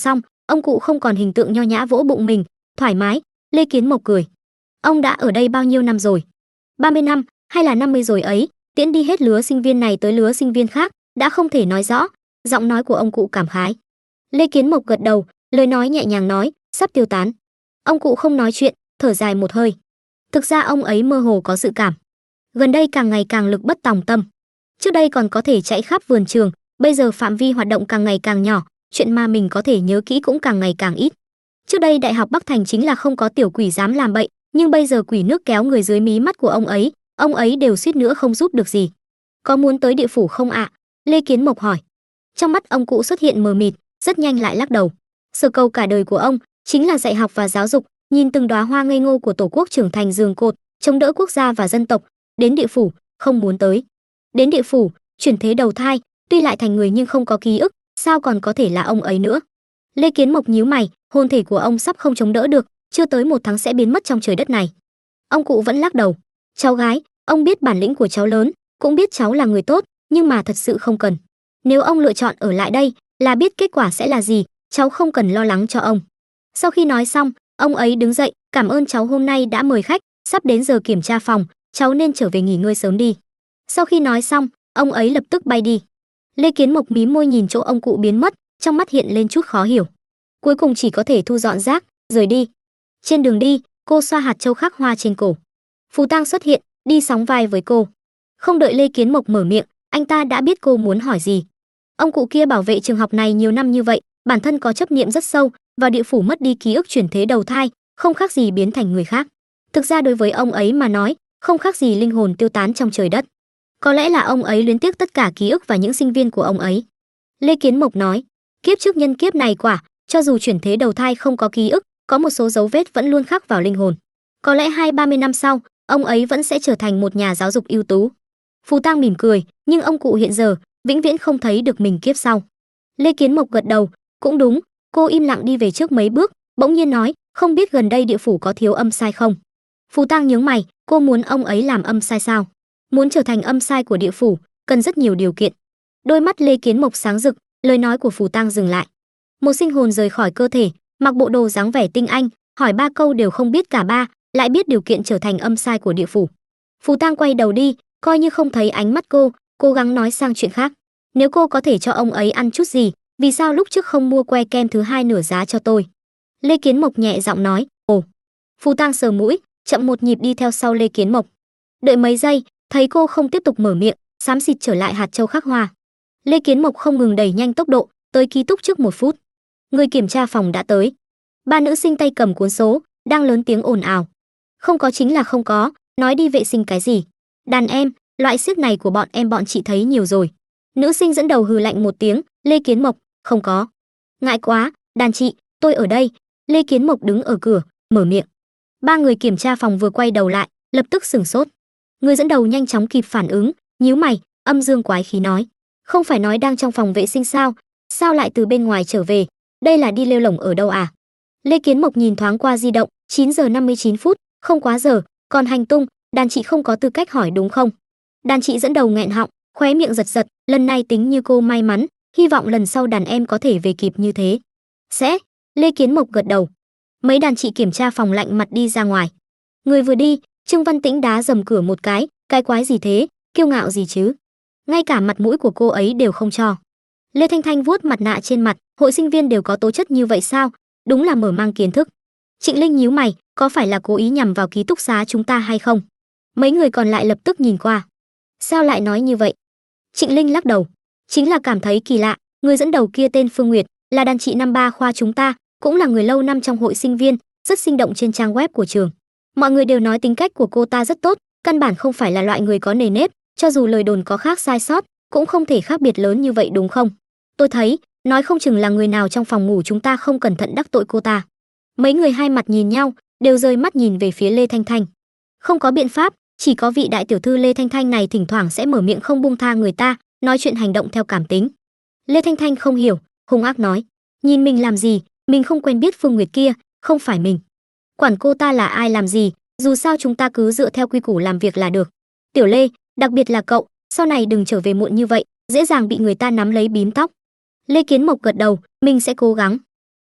Ông cụ không còn hình tượng nho nhã vỗ bụng mình, thoải mái. Lê Kiến Mộc cười. Ông đã ở đây bao nhiêu năm rồi? 30 năm, hay là 50 rồi ấy, tiễn đi hết lứa sinh viên này tới lứa sinh viên khác, đã không thể nói rõ. Giọng nói của ông cụ cảm khái. Lê Kiến Mộc gật đầu, lời nói nhẹ nhàng nói, sắp tiêu tán. Ông cụ không nói chuyện, thở dài một hơi. Thực ra ông ấy mơ hồ có dự cảm. Gần đây càng ngày càng lực bất tòng tâm. Trước đây còn có thể chạy khắp vườn trường, bây giờ phạm vi hoạt động càng ngày càng nhỏ, chuyện mà mình có thể nhớ kỹ cũng càng ngày càng ít. Trước đây Đại học Bắc Thành chính là không có tiểu quỷ dám làm bậy, nhưng bây giờ quỷ nước kéo người dưới mí mắt của ông ấy đều suýt nữa không giúp được gì. Có muốn tới địa phủ không ạ? Lê Kiến Mộc hỏi. Trong mắt ông cụ xuất hiện mờ mịt, rất nhanh lại lắc đầu. Sở cầu cả đời của ông chính là dạy học và giáo dục, nhìn từng đóa hoa ngây ngô của tổ quốc trưởng thành giường cột, chống đỡ quốc gia và dân tộc. Đến địa phủ, không muốn tới. Đến địa phủ, chuyển thế đầu thai, tuy lại thành người nhưng không có ký ức, sao còn có thể là ông ấy nữa? Lê Kiến Mộc nhíu mày, hồn thể của ông sắp không chống đỡ được, chưa tới 1 tháng sẽ biến mất trong trời đất này. Ông cụ vẫn lắc đầu. Cháu gái, ông biết bản lĩnh của cháu lớn, cũng biết cháu là người tốt, nhưng mà thật sự không cần. Nếu ông lựa chọn ở lại đây, là biết kết quả sẽ là gì, cháu không cần lo lắng cho ông. Sau khi nói xong, ông ấy đứng dậy, cảm ơn cháu hôm nay đã mời khách, sắp đến giờ kiểm tra phòng, cháu nên trở về nghỉ ngơi sớm đi. Sau khi nói xong, ông ấy lập tức bay đi. Lê Kiến Mộc mí môi nhìn chỗ ông cụ biến mất, trong mắt hiện lên chút khó hiểu. Cuối cùng chỉ có thể thu dọn rác, rời đi. Trên đường đi, cô xoa hạt châu khắc hoa trên cổ. Phù Tang xuất hiện, đi sóng vai với cô. Không đợi Lê Kiến Mộc mở miệng, anh ta đã biết cô muốn hỏi gì. Ông cụ kia bảo vệ trường học này nhiều năm như vậy, bản thân có chấp niệm rất sâu, vào địa phủ mất đi ký ức chuyển thế đầu thai, không khác gì biến thành người khác. Thực ra đối với ông ấy mà nói, không khác gì linh hồn tiêu tán trong trời đất. Có lẽ là ông ấy luyến tiếc tất cả ký ức và những sinh viên của ông ấy. Lê Kiến Mộc nói, kiếp trước nhân kiếp này quả, cho dù chuyển thế đầu thai không có ký ức, có một số dấu vết vẫn luôn khắc vào linh hồn. Có lẽ 20-30 năm sau, ông ấy vẫn sẽ trở thành một nhà giáo dục ưu tú. Phù Tang mỉm cười, nhưng ông cụ hiện giờ vĩnh viễn không thấy được mình kiếp sau. Lê Kiến Mộc gật đầu, cũng đúng. Cô im lặng đi về trước mấy bước, bỗng nhiên nói, không biết gần đây địa phủ có thiếu âm sai không? Phù Tang nhướng mày, cô muốn ông ấy làm âm sai sao? Muốn trở thành âm sai của địa phủ, cần rất nhiều điều kiện. Đôi mắt Lê Kiến Mộc sáng rực, lời nói của Phù Tang dừng lại. Một sinh hồn rời khỏi cơ thể, mặc bộ đồ dáng vẻ tinh anh, hỏi 3 câu đều không biết cả ba, lại biết điều kiện trở thành âm sai của địa phủ. Phù Tang quay đầu đi, coi như không thấy ánh mắt cô, cố gắng nói sang chuyện khác. Nếu cô có thể cho ông ấy ăn chút gì, vì sao lúc trước không mua que kem thứ 2 nửa giá cho tôi? Lê Kiến Mộc nhẹ giọng nói, ồ. Phù Tang sờ mũi, chậm một nhịp đi theo sau Lê Kiến Mộc. Đợi mấy giây, thấy cô không tiếp tục mở miệng, xám xịt trở lại hạt châu khắc hoa. Lê Kiến Mộc không ngừng đẩy nhanh tốc độ, tới ký túc trước 1 phút. Người kiểm tra phòng đã tới. 3 nữ sinh tay cầm cuốn số, đang lớn tiếng ồn ào. Không có chính là không có, nói đi vệ sinh cái gì? Đàn em, loại xiếc này của bọn chị thấy nhiều rồi. Nữ sinh dẫn đầu hừ lạnh một tiếng, Lê Kiến Mộc, không có. Ngại quá, đàn chị, tôi ở đây. Lê Kiến Mộc đứng ở cửa, mở miệng. 3 người kiểm tra phòng vừa quay đầu lại, lập tức sửng sốt. Người dẫn đầu nhanh chóng kịp phản ứng, nhíu mày, âm dương quái khí nói, không phải nói đang trong phòng vệ sinh sao, sao lại từ bên ngoài trở về, đây là đi lêu lổng ở đâu à? Lê Kiến Mộc nhìn thoáng qua di động, 9 giờ 59 phút, không quá giờ, còn hành tung, đàn chị không có tư cách hỏi đúng không? Đàn chị dẫn đầu nghẹn họng, khóe miệng giật giật, lần này tính như cô may mắn, hy vọng lần sau đàn em có thể về kịp như thế. Sẽ, Lê Kiến Mộc gật đầu. Mấy đàn chị kiểm tra phòng lạnh mặt đi ra ngoài. Người vừa đi, Trương Văn Tĩnh đá dầm cửa một cái quái gì thế, kiêu ngạo gì chứ? Ngay cả mặt mũi của cô ấy đều không cho. Lê Thanh Thanh vuốt mặt nạ trên mặt, hội sinh viên đều có tố chất như vậy sao? Đúng là mở mang kiến thức. Trịnh Linh nhíu mày, có phải là cố ý nhằm vào ký túc xá chúng ta hay không? Mấy người còn lại lập tức nhìn qua. Sao lại nói như vậy? Trịnh Linh lắc đầu, chính là cảm thấy kỳ lạ, người dẫn đầu kia tên Phương Nguyệt, là đàn chị năm 3 khoa chúng ta, cũng là người lâu năm trong hội sinh viên, rất sinh động trên trang web của trường. Mọi người đều nói tính cách của cô ta rất tốt, căn bản không phải là loại người có nề nếp, cho dù lời đồn có khác sai sót, cũng không thể khác biệt lớn như vậy đúng không? Tôi thấy, nói không chừng là người nào trong phòng ngủ chúng ta không cẩn thận đắc tội cô ta. Mấy người hai mặt nhìn nhau, đều rơi mắt nhìn về phía Lê Thanh Thanh. Không có biện pháp, chỉ có vị đại tiểu thư Lê Thanh Thanh này thỉnh thoảng sẽ mở miệng không buông tha người ta, nói chuyện hành động theo cảm tính. Lê Thanh Thanh không hiểu, hung ác nói, nhìn mình làm gì, mình không quen biết Phương Nguyệt kia, không phải mình. Quản cô ta là ai làm gì, dù sao chúng ta cứ dựa theo quy củ làm việc là được. Tiểu Lê, đặc biệt là cậu, sau này đừng trở về muộn như vậy, dễ dàng bị người ta nắm lấy bím tóc. Lê Kiến Mộc gật đầu, mình sẽ cố gắng.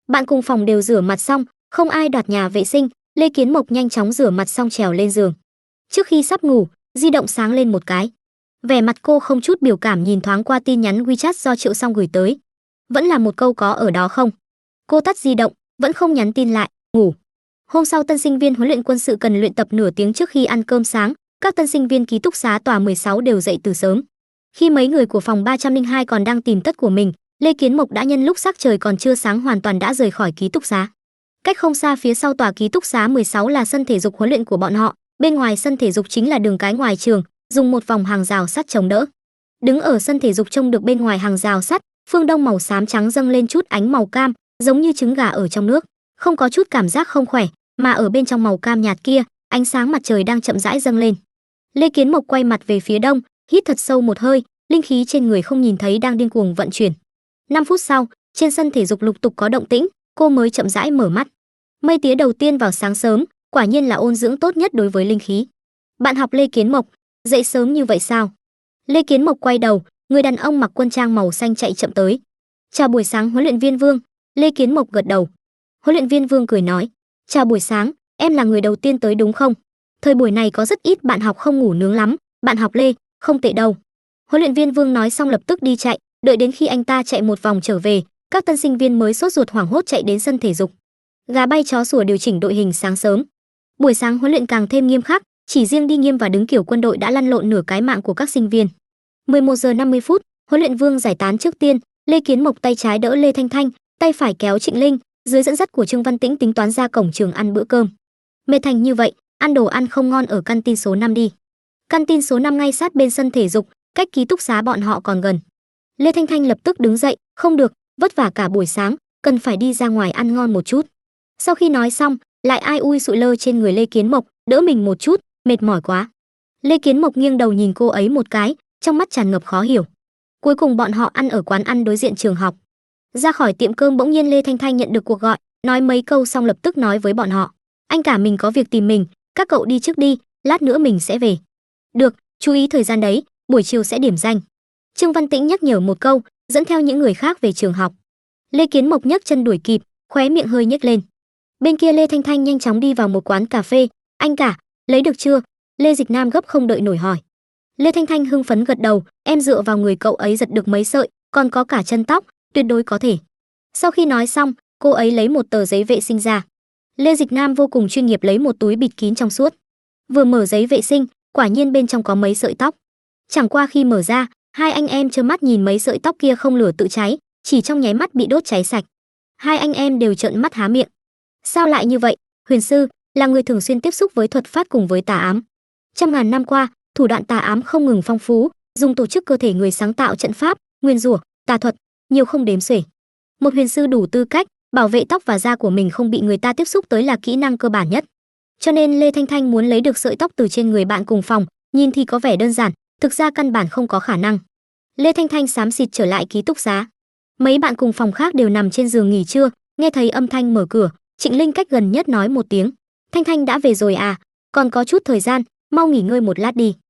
Bạn cùng phòng đều rửa mặt xong, không ai đoạt nhà vệ sinh, Lê Kiến Mộc nhanh chóng rửa mặt xong trèo lên giường. Trước khi sắp ngủ, di động sáng lên một cái. Vẻ mặt cô không chút biểu cảm nhìn thoáng qua tin nhắn WeChat do Triệu Song gửi tới. Vẫn là một câu có ở đó không. Cô tắt di động, vẫn không nhắn tin lại, ngủ. Hôm sau tân sinh viên huấn luyện quân sự cần luyện tập nửa tiếng trước khi ăn cơm sáng, các tân sinh viên ký túc xá tòa 16 đều dậy từ sớm. Khi mấy người của phòng 302 còn đang tìm tất của mình, Lê Kiến Mộc đã nhân lúc sắc trời còn chưa sáng hoàn toàn đã rời khỏi ký túc xá. Cách không xa phía sau tòa ký túc xá 16 là sân thể dục huấn luyện của bọn họ, bên ngoài sân thể dục chính là đường cái ngoài trường, dùng một vòng hàng rào sắt chống đỡ. Đứng ở sân thể dục trông được bên ngoài hàng rào sắt, phương đông màu xám trắng dâng lên chút ánh màu cam, giống như trứng gà ở trong nước, không có chút cảm giác không khỏe, mà ở bên trong màu cam nhạt kia, ánh sáng mặt trời đang chậm rãi dâng lên. Lê Kiến Mộc quay mặt về phía đông, hít thật sâu một hơi, linh khí trên người không nhìn thấy đang điên cuồng vận chuyển. 5 phút sau, trên sân thể dục lục tục có động tĩnh, cô mới chậm rãi mở mắt. Mây tía đầu tiên vào sáng sớm, quả nhiên là ôn dưỡng tốt nhất đối với linh khí. Bạn học Lê Kiến Mộc, dậy sớm như vậy sao? Lê Kiến Mộc quay đầu, người đàn ông mặc quân trang màu xanh chạy chậm tới. Chào buổi sáng huấn luyện viên Vương. Lê Kiến Mộc gật đầu. Huấn luyện viên Vương cười nói, chào buổi sáng, em là người đầu tiên tới đúng không? Thời buổi này có rất ít bạn học không ngủ nướng lắm, bạn học Lê, không tệ đâu. Huấn luyện viên Vương nói xong lập tức đi chạy, đợi đến khi anh ta chạy một vòng trở về, các tân sinh viên mới sốt ruột hoảng hốt chạy đến sân thể dục. Gà bay chó sủa điều chỉnh đội hình sáng sớm. Buổi sáng huấn luyện càng thêm nghiêm khắc, chỉ riêng đi nghiêm và đứng kiểu quân đội đã lăn lộn nửa cái mạng của các sinh viên. 11 giờ 50 phút, huấn luyện Vương giải tán trước tiên, Lê Kiến Mộc tay trái đỡ Lê Thanh Thanh, tay phải kéo Trịnh Linh, dưới dẫn dắt của Trương Văn Tĩnh tính toán ra cổng trường ăn bữa cơm. Mệt thành như vậy, ăn đồ ăn không ngon ở căn tin số 5 đi. Căn tin số 5 ngay sát bên sân thể dục, cách ký túc xá bọn họ còn gần. Lê Thanh Thanh lập tức đứng dậy, không được, vất vả cả buổi sáng, cần phải đi ra ngoài ăn ngon một chút. Sau khi nói xong, lại ai ui sụi lơ trên người Lê Kiến Mộc, đỡ mình một chút, mệt mỏi quá. Lê Kiến Mộc nghiêng đầu nhìn cô ấy một cái, trong mắt tràn ngập khó hiểu. Cuối cùng bọn họ ăn ở quán ăn đối diện trường học. Ra khỏi tiệm cơm bỗng nhiên Lê Thanh Thanh nhận được cuộc gọi, nói mấy câu xong lập tức nói với bọn họ, anh cả mình có việc tìm mình, các cậu đi trước đi, lát nữa mình sẽ về. Được, chú ý thời gian đấy, buổi chiều sẽ điểm danh. Trương Văn Tĩnh nhắc nhở một câu, dẫn theo những người khác về trường học. Lê Kiến Mộc nhấc chân đuổi kịp, khóe miệng hơi nhếch lên. Bên kia Lê Thanh Thanh nhanh chóng đi vào một quán cà phê, anh cả, lấy được chưa? Lê Dịch Nam gấp không đợi nổi hỏi. Lê Thanh Thanh hưng phấn gật đầu, em dựa vào người cậu ấy giật được mấy sợi, còn có cả chân tóc, tuyệt đối có thể. Sau khi nói xong, cô ấy lấy một tờ giấy vệ sinh ra. Lê Dịch Nam vô cùng chuyên nghiệp lấy một túi bịt kín trong suốt. Vừa mở giấy vệ sinh, quả nhiên bên trong có mấy sợi tóc. Chẳng qua khi mở ra, hai anh em trơ mắt nhìn mấy sợi tóc kia không lửa tự cháy, chỉ trong nháy mắt bị đốt cháy sạch. Hai anh em đều trợn mắt há miệng. Sao lại như vậy? Huyền sư là người thường xuyên tiếp xúc với thuật pháp cùng với tà ám. Trăm ngàn năm qua, thủ đoạn tà ám không ngừng phong phú, dùng tổ chức cơ thể người sáng tạo trận pháp, nguyên rủa, tà thuật, nhiều không đếm xuể. Một huyền sư đủ tư cách bảo vệ tóc và da của mình không bị người ta tiếp xúc tới là kỹ năng cơ bản nhất. Cho nên Lê Thanh Thanh muốn lấy được sợi tóc từ trên người bạn cùng phòng, nhìn thì có vẻ đơn giản, thực ra căn bản không có khả năng. Lê Thanh Thanh xám xịt trở lại ký túc xá. Mấy bạn cùng phòng khác đều nằm trên giường nghỉ trưa, nghe thấy âm thanh mở cửa, Trịnh Linh cách gần nhất nói một tiếng, Thanh Thanh đã về rồi à, còn có chút thời gian, mau nghỉ ngơi một lát đi.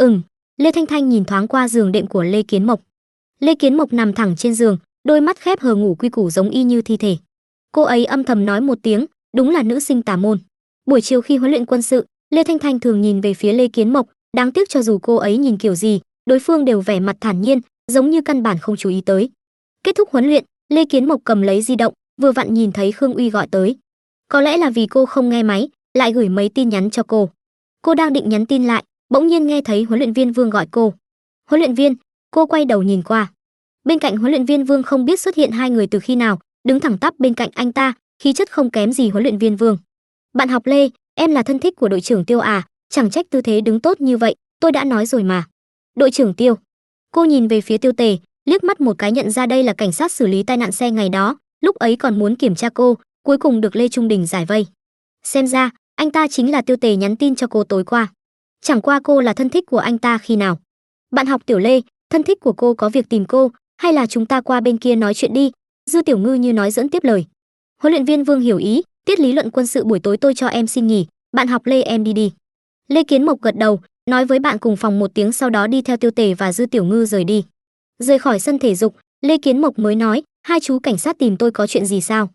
Lê Thanh Thanh nhìn thoáng qua giường đệm của Lê Kiến Mộc. Lê Kiến Mộc nằm thẳng trên giường, đôi mắt khép hờ ngủ quy củ giống y như thi thể. Cô ấy âm thầm nói một tiếng, đúng là nữ sinh tà môn. Buổi chiều khi huấn luyện quân sự, Lê Thanh Thanh thường nhìn về phía Lê Kiến Mộc, đáng tiếc cho dù cô ấy nhìn kiểu gì, đối phương đều vẻ mặt thản nhiên, giống như căn bản không chú ý tới. Kết thúc huấn luyện, Lê Kiến Mộc cầm lấy di động, vừa vặn nhìn thấy Khương Uy gọi tới. Có lẽ là vì cô không nghe máy, lại gửi mấy tin nhắn cho cô. Cô đang định nhắn tin lại, bỗng nhiên nghe thấy huấn luyện viên Vương gọi cô. Huấn luyện viên, cô quay đầu nhìn qua. Bên cạnh huấn luyện viên Vương không biết xuất hiện hai người từ khi nào, đứng thẳng tắp bên cạnh anh ta, khí chất không kém gì huấn luyện viên Vương. Bạn học Lê, em là thân thích của đội trưởng Tiêu à, chẳng trách tư thế đứng tốt như vậy, tôi đã nói rồi mà. Đội trưởng Tiêu. Cô nhìn về phía Tiêu Tề, liếc mắt một cái nhận ra đây là cảnh sát xử lý tai nạn xe ngày đó, lúc ấy còn muốn kiểm tra cô, cuối cùng được Lê Trung Đình giải vây. Xem ra, anh ta chính là Tiêu Tề nhắn tin cho cô tối qua. Chẳng qua cô là thân thích của anh ta khi nào? Bạn học Tiểu Lê, thân thích của cô có việc tìm cô, hay là chúng ta qua bên kia nói chuyện đi? Dư Tiểu Ngư như nói dẫn tiếp lời. Huấn luyện viên Vương hiểu ý, tiết lý luận quân sự buổi tối tôi cho em xin nghỉ, bạn học Lê em đi đi. Lê Kiến Mộc gật đầu, nói với bạn cùng phòng một tiếng sau đó đi theo Tiêu Tề và Dư Tiểu Ngư rời đi. Rời khỏi sân thể dục, Lê Kiến Mộc mới nói, hai chú cảnh sát tìm tôi có chuyện gì sao?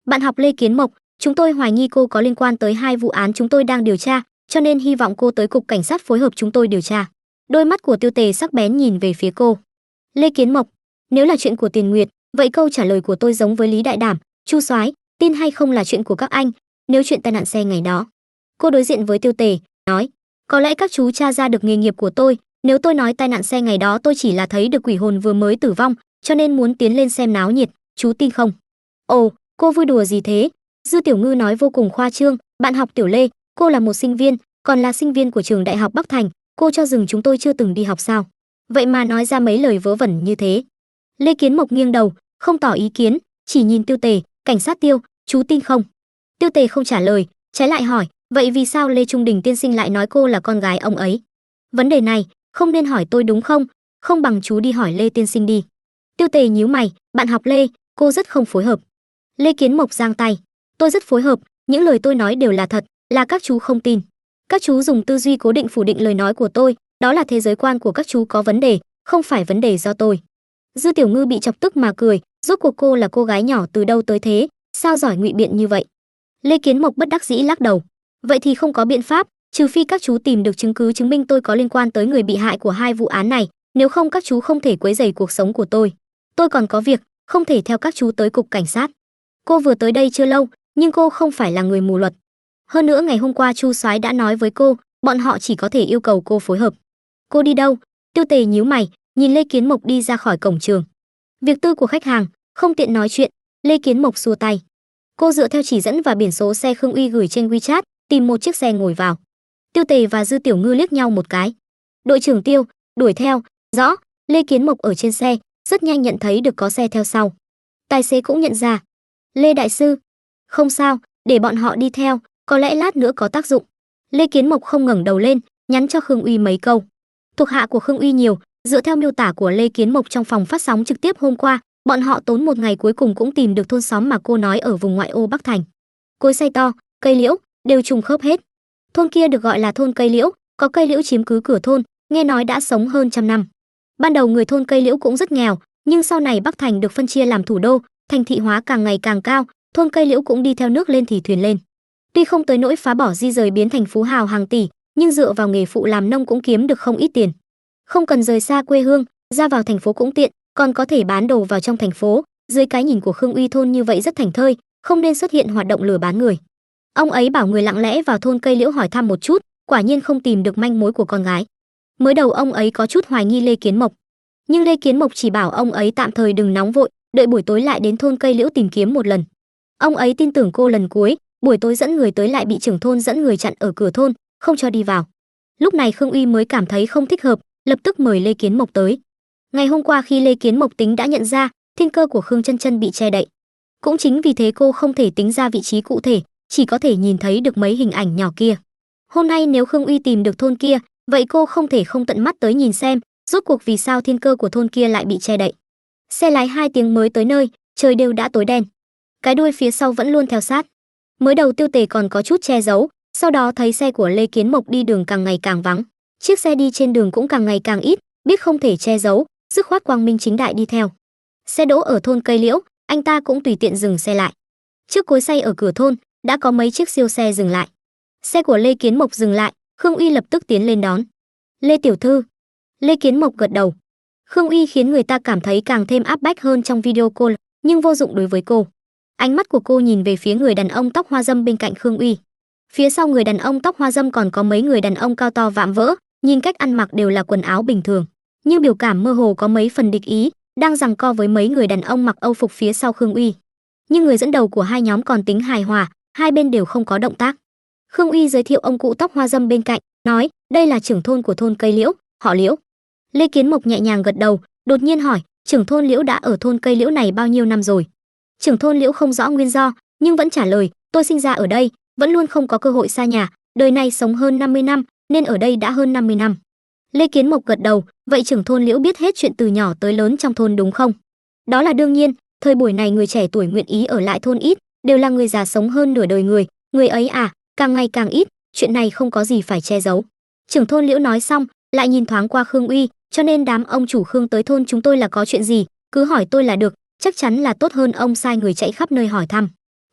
Bạn học Lê Kiến Mộc, chúng tôi hoài nghi cô có liên quan tới 2 vụ án chúng tôi đang điều tra, cho nên hy vọng cô tới cục cảnh sát phối hợp chúng tôi điều tra. Đôi mắt của Tiêu Tề sắc bén nhìn về phía cô. Lê Kiến Mộc, nếu là chuyện của Tiền Nguyệt, vậy câu trả lời của tôi giống với Lý Đại Đảm, Chu Soái, tin hay không là chuyện của các anh, nếu chuyện tai nạn xe ngày đó. Cô đối diện với Tiêu Tề, nói, có lẽ các chú tra ra được nghề nghiệp của tôi, nếu tôi nói tai nạn xe ngày đó tôi chỉ là thấy được quỷ hồn vừa mới tử vong, cho nên muốn tiến lên xem náo nhiệt, chú tin không? Ồ, cô vui đùa gì thế? Dư Tiểu Ngư nói vô cùng khoa trương, bạn học Tiểu Lê, cô là một sinh viên, còn là sinh viên của trường Đại học Bắc Thành, cô cho rằng chúng tôi chưa từng đi học sao? Vậy mà nói ra mấy lời vớ vẩn như thế. Lê Kiến Mộc nghiêng đầu, không tỏ ý kiến, chỉ nhìn Tiêu Tề, cảnh sát Tiêu, chú tin không? Tiêu Tề không trả lời, trái lại hỏi, vậy vì sao Lê Trung Đình tiên sinh lại nói cô là con gái ông ấy? Vấn đề này, không nên hỏi tôi đúng không? Không bằng chú đi hỏi Lê tiên sinh đi. Tiêu Tề nhíu mày, bạn học Lê, cô rất không phối hợp. Lê Kiến Mộc giang tay, tôi rất phối hợp, những lời tôi nói đều là thật, là các chú không tin. Các chú dùng tư duy cố định phủ định lời nói của tôi, đó là thế giới quan của các chú có vấn đề, không phải vấn đề do tôi. Dư Tiểu Ngư bị chọc tức mà cười, rốt cuộc cô là cô gái nhỏ từ đâu tới thế, sao giỏi ngụy biện như vậy? Lê Kiến Mộc bất đắc dĩ lắc đầu, vậy thì không có biện pháp, trừ phi các chú tìm được chứng cứ chứng minh tôi có liên quan tới người bị hại của 2 vụ án này, nếu không các chú không thể quấy rầy cuộc sống của tôi. Tôi còn có việc, không thể theo các chú tới cục cảnh sát. Cô vừa tới đây chưa lâu, nhưng cô không phải là người mù luật. Hơn nữa ngày hôm qua Chu Soái đã nói với cô, bọn họ chỉ có thể yêu cầu cô phối hợp. Cô đi đâu? Tiêu Tề nhíu mày, nhìn Lê Kiến Mộc đi ra khỏi cổng trường. Việc tư của khách hàng, không tiện nói chuyện. Lê Kiến Mộc xua tay. Cô dựa theo chỉ dẫn và biển số xe Khương Uy gửi trên WeChat, tìm một chiếc xe ngồi vào. Tiêu Tề và Dư Tiểu Ngư liếc nhau một cái. Đội trưởng Tiêu, đuổi theo. Rõ. Lê Kiến Mộc ở trên xe, rất nhanh nhận thấy được có xe theo sau. Tài xế cũng nhận ra. Lê đại sư, không sao, để bọn họ đi theo, có lẽ lát nữa có tác dụng. Lê Kiến Mộc không ngẩng đầu lên, nhắn cho Khương Uy mấy câu. Thuộc hạ của Khương Uy nhiều, dựa theo miêu tả của Lê Kiến Mộc trong phòng phát sóng trực tiếp hôm qua, bọn họ tốn một ngày cuối cùng cũng tìm được thôn xóm mà cô nói ở vùng ngoại ô Bắc Thành. Cối xay to, cây liễu đều trùng khớp hết. Thôn kia được gọi là thôn cây liễu, có cây liễu chiếm cứ cửa thôn, nghe nói đã sống hơn 100 năm. Ban đầu người thôn cây liễu cũng rất nghèo, nhưng sau này Bắc Thành được phân chia làm thủ đô, thành thị hóa càng ngày càng cao, thôn cây liễu cũng đi theo nước lên thì thuyền lên. Tuy không tới nỗi phá bỏ di rời biến thành phú hào hàng tỷ, nhưng dựa vào nghề phụ làm nông cũng kiếm được không ít tiền. Không cần rời xa quê hương, ra vào thành phố cũng tiện, còn có thể bán đồ vào trong thành phố. Dưới cái nhìn của Khương Uy thôn như vậy rất thảnh thơi, không nên xuất hiện hoạt động lừa bán người. Ông ấy bảo người lặng lẽ vào thôn cây liễu hỏi thăm một chút, quả nhiên không tìm được manh mối của con gái. Mới đầu ông ấy có chút hoài nghi Lê Kiến Mộc, nhưng Lê Kiến Mộc chỉ bảo ông ấy tạm thời đừng nóng vội, đợi buổi tối lại đến thôn cây liễu tìm kiếm một lần. Ông ấy tin tưởng cô lần cuối, buổi tối dẫn người tới lại bị trưởng thôn dẫn người chặn ở cửa thôn, không cho đi vào. Lúc này Khương Uy mới cảm thấy không thích hợp, lập tức mời Lê Kiến Mộc tới. Ngày hôm qua khi Lê Kiến Mộc tính đã nhận ra thiên cơ của Khương Chân Chân bị che đậy. Cũng chính vì thế cô không thể tính ra vị trí cụ thể, chỉ có thể nhìn thấy được mấy hình ảnh nhỏ kia. Hôm nay nếu Khương Uy tìm được thôn kia, vậy cô không thể không tận mắt tới nhìn xem, rốt cuộc vì sao thiên cơ của thôn kia lại bị che đậy. Xe lái 2 tiếng mới tới nơi, trời đều đã tối đen. Cái đuôi phía sau vẫn luôn theo sát. Mới đầu Tiêu Tề còn có chút che giấu, sau đó thấy xe của Lê Kiến Mộc đi đường càng ngày càng vắng, chiếc xe đi trên đường cũng càng ngày càng ít, biết không thể che giấu, dứt khoát quang minh chính đại đi theo. Xe đỗ ở thôn cây liễu, anh ta cũng tùy tiện dừng xe lại. Trước cối xay ở cửa thôn, đã có mấy chiếc siêu xe dừng lại. Xe của Lê Kiến Mộc dừng lại, Khương Uy lập tức tiến lên đón. Lê tiểu thư. Lê Kiến Mộc gật đầu. Khương Uy khiến người ta cảm thấy càng thêm áp bách hơn trong video call, nhưng vô dụng đối với cô. Ánh mắt của cô nhìn về phía người đàn ông tóc hoa râm bên cạnh Khương Uy. Phía sau người đàn ông tóc hoa râm còn có mấy người đàn ông cao to vạm vỡ, nhìn cách ăn mặc đều là quần áo bình thường, nhưng biểu cảm mơ hồ có mấy phần địch ý, đang giằng co với mấy người đàn ông mặc Âu phục phía sau Khương Uy. Nhưng người dẫn đầu của hai nhóm còn tính hài hòa, hai bên đều không có động tác. Khương Uy giới thiệu ông cụ tóc hoa râm bên cạnh, nói, đây là trưởng thôn của thôn cây liễu, họ Liễu. Lê Kiến Mộc nhẹ nhàng gật đầu, đột nhiên hỏi, trưởng thôn Liễu đã ở thôn cây liễu này bao nhiêu năm rồi? Trưởng thôn Liễu không rõ nguyên do, nhưng vẫn trả lời, tôi sinh ra ở đây, vẫn luôn không có cơ hội xa nhà, đời này sống hơn 50 năm, nên ở đây đã hơn 50 năm. Lê Kiến Mộc gật đầu, vậy trưởng thôn Liễu biết hết chuyện từ nhỏ tới lớn trong thôn đúng không? Đó là đương nhiên, thời buổi này người trẻ tuổi nguyện ý ở lại thôn ít, đều là người già sống hơn nửa đời người ấy à, càng ngày càng ít, chuyện này không có gì phải che giấu. Trưởng thôn Liễu nói xong, lại nhìn thoáng qua Khương Uy, cho nên đám ông chủ Khương tới thôn chúng tôi là có chuyện gì, cứ hỏi tôi là được, chắc chắn là tốt hơn ông sai người chạy khắp nơi hỏi thăm.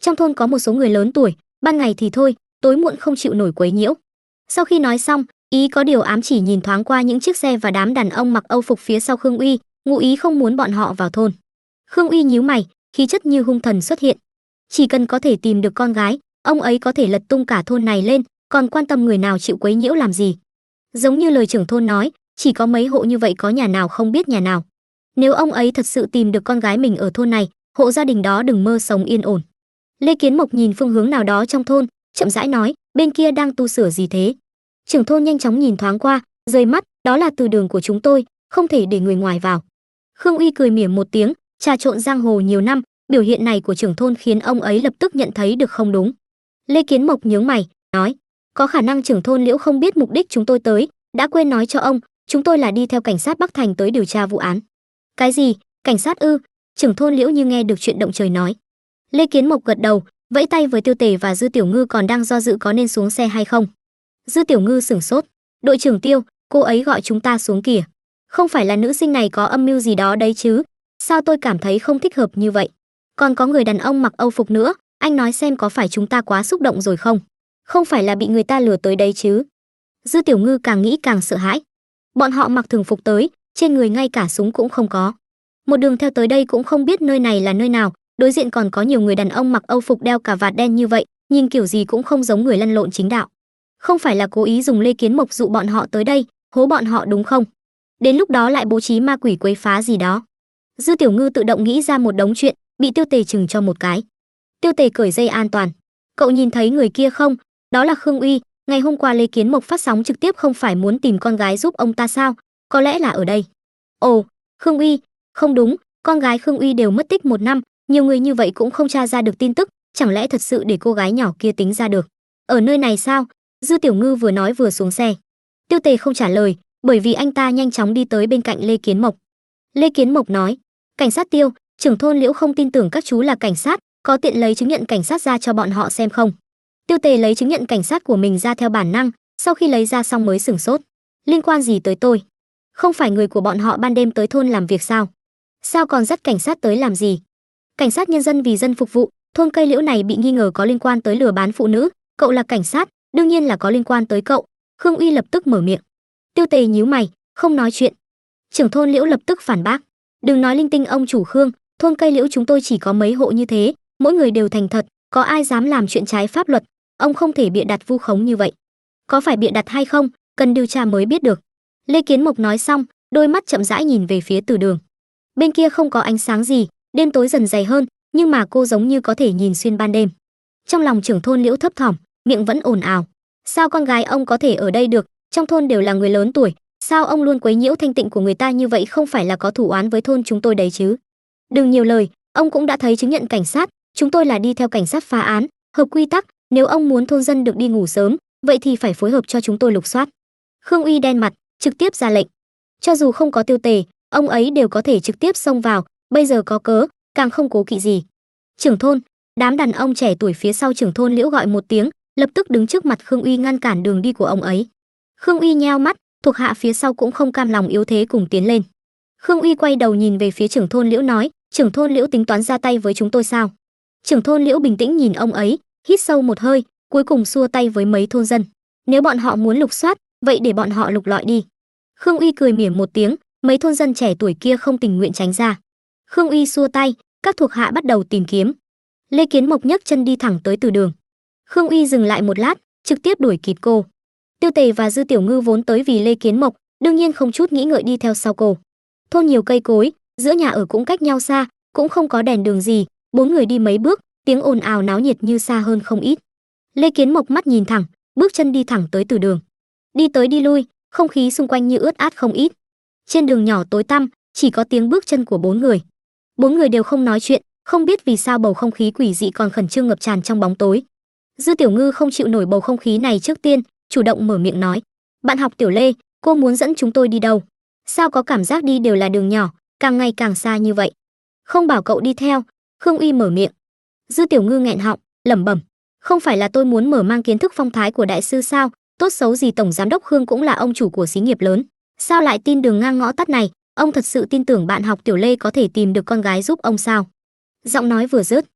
Trong thôn có một số người lớn tuổi, ban ngày thì thôi, tối muộn không chịu nổi quấy nhiễu. Sau khi nói xong, ý có điều ám chỉ nhìn thoáng qua những chiếc xe và đám đàn ông mặc Âu phục phía sau Khương Uy, ngụ ý không muốn bọn họ vào thôn. Khương Uy nhíu mày, khí chất như hung thần xuất hiện. Chỉ cần có thể tìm được con gái, ông ấy có thể lật tung cả thôn này lên, còn quan tâm người nào chịu quấy nhiễu làm gì. Giống như lời trưởng thôn nói, chỉ có mấy hộ như vậy có nhà nào không biết nhà nào. Nếu ông ấy thật sự tìm được con gái mình ở thôn này, hộ gia đình đó đừng mơ sống yên ổn. Lê Kiến Mộc nhìn phương hướng nào đó trong thôn, chậm rãi nói, bên kia đang tu sửa gì thế? Trưởng thôn nhanh chóng nhìn thoáng qua, rời mắt, đó là từ đường của chúng tôi, không thể để người ngoài vào. Khương Uy cười mỉa một tiếng, trà trộn giang hồ nhiều năm, biểu hiện này của trưởng thôn khiến ông ấy lập tức nhận thấy được không đúng. Lê Kiến Mộc nhướng mày, nói, có khả năng trưởng thôn Liễu không biết mục đích chúng tôi tới, đã quên nói cho ông, chúng tôi là đi theo cảnh sát Bắc Thành tới điều tra vụ án. Cái gì? Cảnh sát ư? Trưởng thôn Liễu như nghe được chuyện động trời nói. Lê Kiến Mộc gật đầu, vẫy tay với Tiêu Tề và Dư Tiểu Ngư còn đang do dự có nên xuống xe hay không. Dư Tiểu Ngư sửng sốt, đội trưởng Tiêu, cô ấy gọi chúng ta xuống kìa. Không phải là nữ sinh này có âm mưu gì đó đấy chứ? Sao tôi cảm thấy không thích hợp như vậy? Còn có người đàn ông mặc Âu phục nữa, anh nói xem có phải chúng ta quá xúc động rồi không? Không phải là bị người ta lừa tới đấy chứ? Dư Tiểu Ngư càng nghĩ càng sợ hãi. Bọn họ mặc thường phục tới, trên người ngay cả súng cũng không có. Một đường theo tới đây cũng không biết nơi này là nơi nào, đối diện còn có nhiều người đàn ông mặc Âu phục đeo cà vạt đen như vậy, nhìn kiểu gì cũng không giống người lăn lộn chính đạo. Không phải là cố ý dùng Lê Kiến Mộc dụ bọn họ tới đây, hố bọn họ đúng không? Đến lúc đó lại bố trí ma quỷ quấy phá gì đó. Dư Tiểu Ngư tự động nghĩ ra một đống chuyện, bị Tiêu Tề chừng cho một cái. Tiêu Tề cởi dây an toàn. Cậu nhìn thấy người kia không? Đó là Khương Uy, ngày hôm qua Lê Kiến Mộc phát sóng trực tiếp không phải muốn tìm con gái giúp ông ta sao? Có lẽ là ở đây. Ồ, Khương Uy, không đúng, con gái Khương Uy đều mất tích 1 năm, nhiều người như vậy cũng không tra ra được tin tức, chẳng lẽ thật sự để cô gái nhỏ kia tính ra được? Ở nơi này sao? Dư Tiểu Ngư vừa nói vừa xuống xe. Tiêu Tề không trả lời, bởi vì anh ta nhanh chóng đi tới bên cạnh Lê Kiến Mộc. Lê Kiến Mộc nói, cảnh sát Tiêu, trưởng thôn Liễu không tin tưởng các chú là cảnh sát, có tiện lấy chứng nhận cảnh sát ra cho bọn họ xem không? Tiêu Tề lấy chứng nhận cảnh sát của mình ra theo bản năng, sau khi lấy ra xong mới sửng sốt. Liên quan gì tới tôi? Không phải người của bọn họ ban đêm tới thôn làm việc sao? Sao còn dắt cảnh sát tới làm gì? Cảnh sát nhân dân vì dân phục vụ, thôn Cây Liễu này bị nghi ngờ có liên quan tới lừa bán phụ nữ, cậu là cảnh sát, đương nhiên là có liên quan tới cậu. Khương Uy lập tức mở miệng. Tiêu Tề nhíu mày, không nói chuyện. Trưởng thôn Liễu lập tức phản bác, đừng nói linh tinh ông chủ Khương, thôn Cây Liễu chúng tôi chỉ có mấy hộ như thế, mỗi người đều thành thật, có ai dám làm chuyện trái pháp luật, ông không thể bịa đặt vu khống như vậy. Có phải bịa đặt hay không, cần điều tra mới biết được. Lê Kiến Mộc nói xong, đôi mắt chậm rãi nhìn về phía Từ Đường. Bên kia không có ánh sáng gì, đêm tối dần dày hơn, nhưng mà cô giống như có thể nhìn xuyên ban đêm. Trong lòng trưởng thôn Liễu thấp thỏm, miệng vẫn ồn ào. Sao con gái ông có thể ở đây được, trong thôn đều là người lớn tuổi, sao ông luôn quấy nhiễu thanh tịnh của người ta như vậy, không phải là có thủ oán với thôn chúng tôi đấy chứ? Đừng nhiều lời, ông cũng đã thấy chứng nhận cảnh sát, chúng tôi là đi theo cảnh sát phá án, hợp quy tắc, nếu ông muốn thôn dân được đi ngủ sớm, vậy thì phải phối hợp cho chúng tôi lục soát. Khương Uy đen mặt, trực tiếp ra lệnh. Cho dù không có Tiêu Tề, ông ấy đều có thể trực tiếp xông vào, bây giờ có cớ, càng không cố kỵ gì. Trưởng thôn, đám đàn ông trẻ tuổi phía sau trưởng thôn Liễu gọi một tiếng, lập tức đứng trước mặt Khương Uy ngăn cản đường đi của ông ấy. Khương Uy nheo mắt, thuộc hạ phía sau cũng không cam lòng yếu thế cùng tiến lên. Khương Uy quay đầu nhìn về phía trưởng thôn Liễu nói, trưởng thôn Liễu tính toán ra tay với chúng tôi sao? Trưởng thôn Liễu bình tĩnh nhìn ông ấy, hít sâu một hơi, cuối cùng xua tay với mấy thôn dân. Nếu bọn họ muốn lục soát, vậy để bọn họ lục lọi đi. Khương Uy cười mỉa một tiếng, mấy thôn dân trẻ tuổi kia không tình nguyện tránh ra. Khương Uy xua tay, các thuộc hạ bắt đầu tìm kiếm. Lê Kiến Mộc nhấc chân đi thẳng tới Từ Đường. Khương Uy dừng lại một lát, trực tiếp đuổi kịp cô. Tiêu Tề và Dư Tiểu Ngư vốn tới vì Lê Kiến Mộc, đương nhiên không chút nghĩ ngợi đi theo sau cô. Thôn nhiều cây cối, giữa nhà ở cũng cách nhau xa, cũng không có đèn đường gì, 4 người đi mấy bước, tiếng ồn ào náo nhiệt như xa hơn không ít. Lê Kiến Mộc mắt nhìn thẳng, bước chân đi thẳng tới Từ Đường. Đi tới đi lui, không khí xung quanh như ướt át không ít. Trên đường nhỏ tối tăm, chỉ có tiếng bước chân của 4 người. 4 người đều không nói chuyện, không biết vì sao bầu không khí quỷ dị còn khẩn trương ngập tràn trong bóng tối. Dư Tiểu Ngư không chịu nổi bầu không khí này trước tiên, chủ động mở miệng nói, bạn học Tiểu Lê, cô muốn dẫn chúng tôi đi đâu? Sao có cảm giác đi đều là đường nhỏ, càng ngày càng xa như vậy? Không bảo cậu đi theo. Khương Uy mở miệng. Dư Tiểu Ngư nghẹn họng, lẩm bẩm, không phải là tôi muốn mở mang kiến thức phong thái của đại sư sao? Tốt xấu gì tổng giám đốc Khương cũng là ông chủ của xí nghiệp lớn, sao lại tin đường ngang ngõ tắt này? Ông thật sự tin tưởng bạn học Tiểu Lê có thể tìm được con gái giúp ông sao? Giọng nói vừa dứt,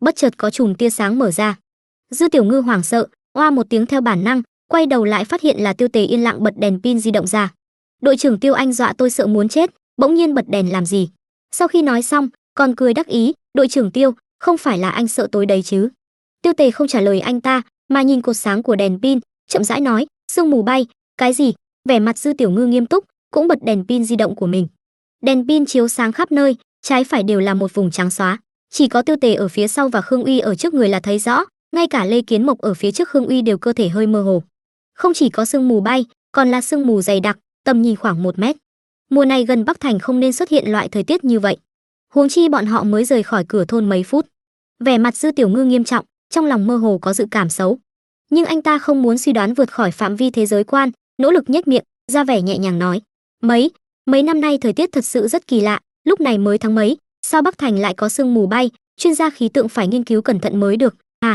bất chợt có chùm tia sáng mở ra. Dư Tiểu Ngư hoảng sợ, oa một tiếng theo bản năng, quay đầu lại phát hiện là Tiêu Tề yên lặng bật đèn pin di động ra. Đội trưởng Tiêu, anh dọa tôi sợ muốn chết, bỗng nhiên bật đèn làm gì? Sau khi nói xong, còn cười đắc ý, đội trưởng Tiêu, không phải là anh sợ tối đấy chứ? Tiêu Tề không trả lời anh ta, mà nhìn cột sáng của đèn pin, chậm rãi nói, sương mù bay, cái gì? Vẻ mặt Dư Tiểu Ngư nghiêm túc, cũng bật đèn pin di động của mình. Đèn pin chiếu sáng khắp nơi, trái phải đều là một vùng trắng xóa, chỉ có Tiêu Tề ở phía sau và Khương Uy ở trước người là thấy rõ, ngay cả Lê Kiến Mộc ở phía trước Khương Uy đều cơ thể hơi mơ hồ. Không chỉ có sương mù bay, còn là sương mù dày đặc, tầm nhìn khoảng 1 mét. Mùa này gần Bắc Thành không nên xuất hiện loại thời tiết như vậy. Huống chi bọn họ mới rời khỏi cửa thôn mấy phút. Vẻ mặt Dư Tiểu Ngư nghiêm trọng, trong lòng mơ hồ có dự cảm xấu. Nhưng anh ta không muốn suy đoán vượt khỏi phạm vi thế giới quan, nỗ lực nhếch miệng, ra vẻ nhẹ nhàng nói: Mấy năm nay thời tiết thật sự rất kỳ lạ, lúc này mới tháng mấy, sao Bắc Thành lại có sương mù bay, chuyên gia khí tượng phải nghiên cứu cẩn thận mới được.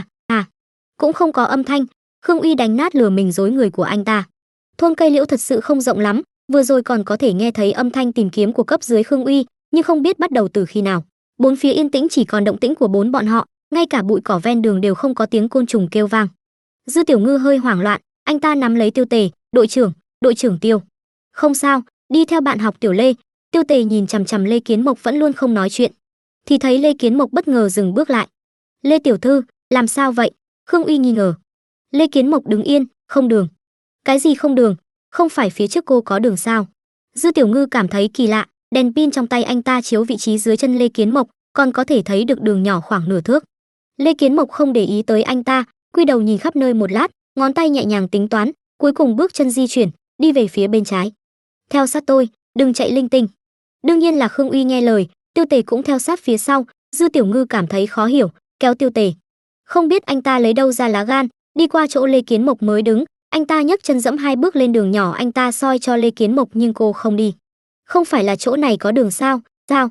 Cũng không có âm thanh. Khương Uy đánh nát lừa mình dối người của anh ta. Thôn Cây Liễu thật sự không rộng lắm, vừa rồi còn có thể nghe thấy âm thanh tìm kiếm của cấp dưới Khương Uy, nhưng không biết bắt đầu từ khi nào. Bốn phía yên tĩnh, chỉ còn động tĩnh của bốn bọn họ, ngay cả bụi cỏ ven đường đều không có tiếng côn trùng kêu vang. Dư Tiểu Ngư hơi hoảng loạn, anh ta nắm lấy Tiêu Tề, đội trưởng Tiêu. Không sao, đi theo bạn học Tiểu Lê. Tiêu Tề nhìn chằm chằm Lê Kiến Mộc vẫn luôn không nói chuyện, thì thấy Lê Kiến Mộc bất ngờ dừng bước lại. Lê tiểu thư, làm sao vậy? Khương Uy nghi ngờ. Lê Kiến Mộc đứng yên, không đường. Cái gì không đường? Không phải phía trước cô có đường sao? Dư Tiểu Ngư cảm thấy kỳ lạ, đèn pin trong tay anh ta chiếu vị trí dưới chân Lê Kiến Mộc, còn có thể thấy được đường nhỏ khoảng nửa thước. Lê Kiến Mộc không để ý tới anh ta, quy đầu nhìn khắp nơi một lát, ngón tay nhẹ nhàng tính toán, cuối cùng bước chân di chuyển, đi về phía bên trái. Theo sát tôi, đừng chạy linh tinh. Đương nhiên là Khương Uy nghe lời, Tiêu Tề cũng theo sát phía sau. Dư Tiểu Ngư cảm thấy khó hiểu, kéo Tiêu Tề. Không biết anh ta lấy đâu ra lá gan, đi qua chỗ Lê Kiến Mộc mới đứng, anh ta nhấc chân dẫm 2 bước lên đường nhỏ, anh ta soi cho Lê Kiến Mộc nhưng cô không đi. Không phải là chỗ này có đường sao? Sao?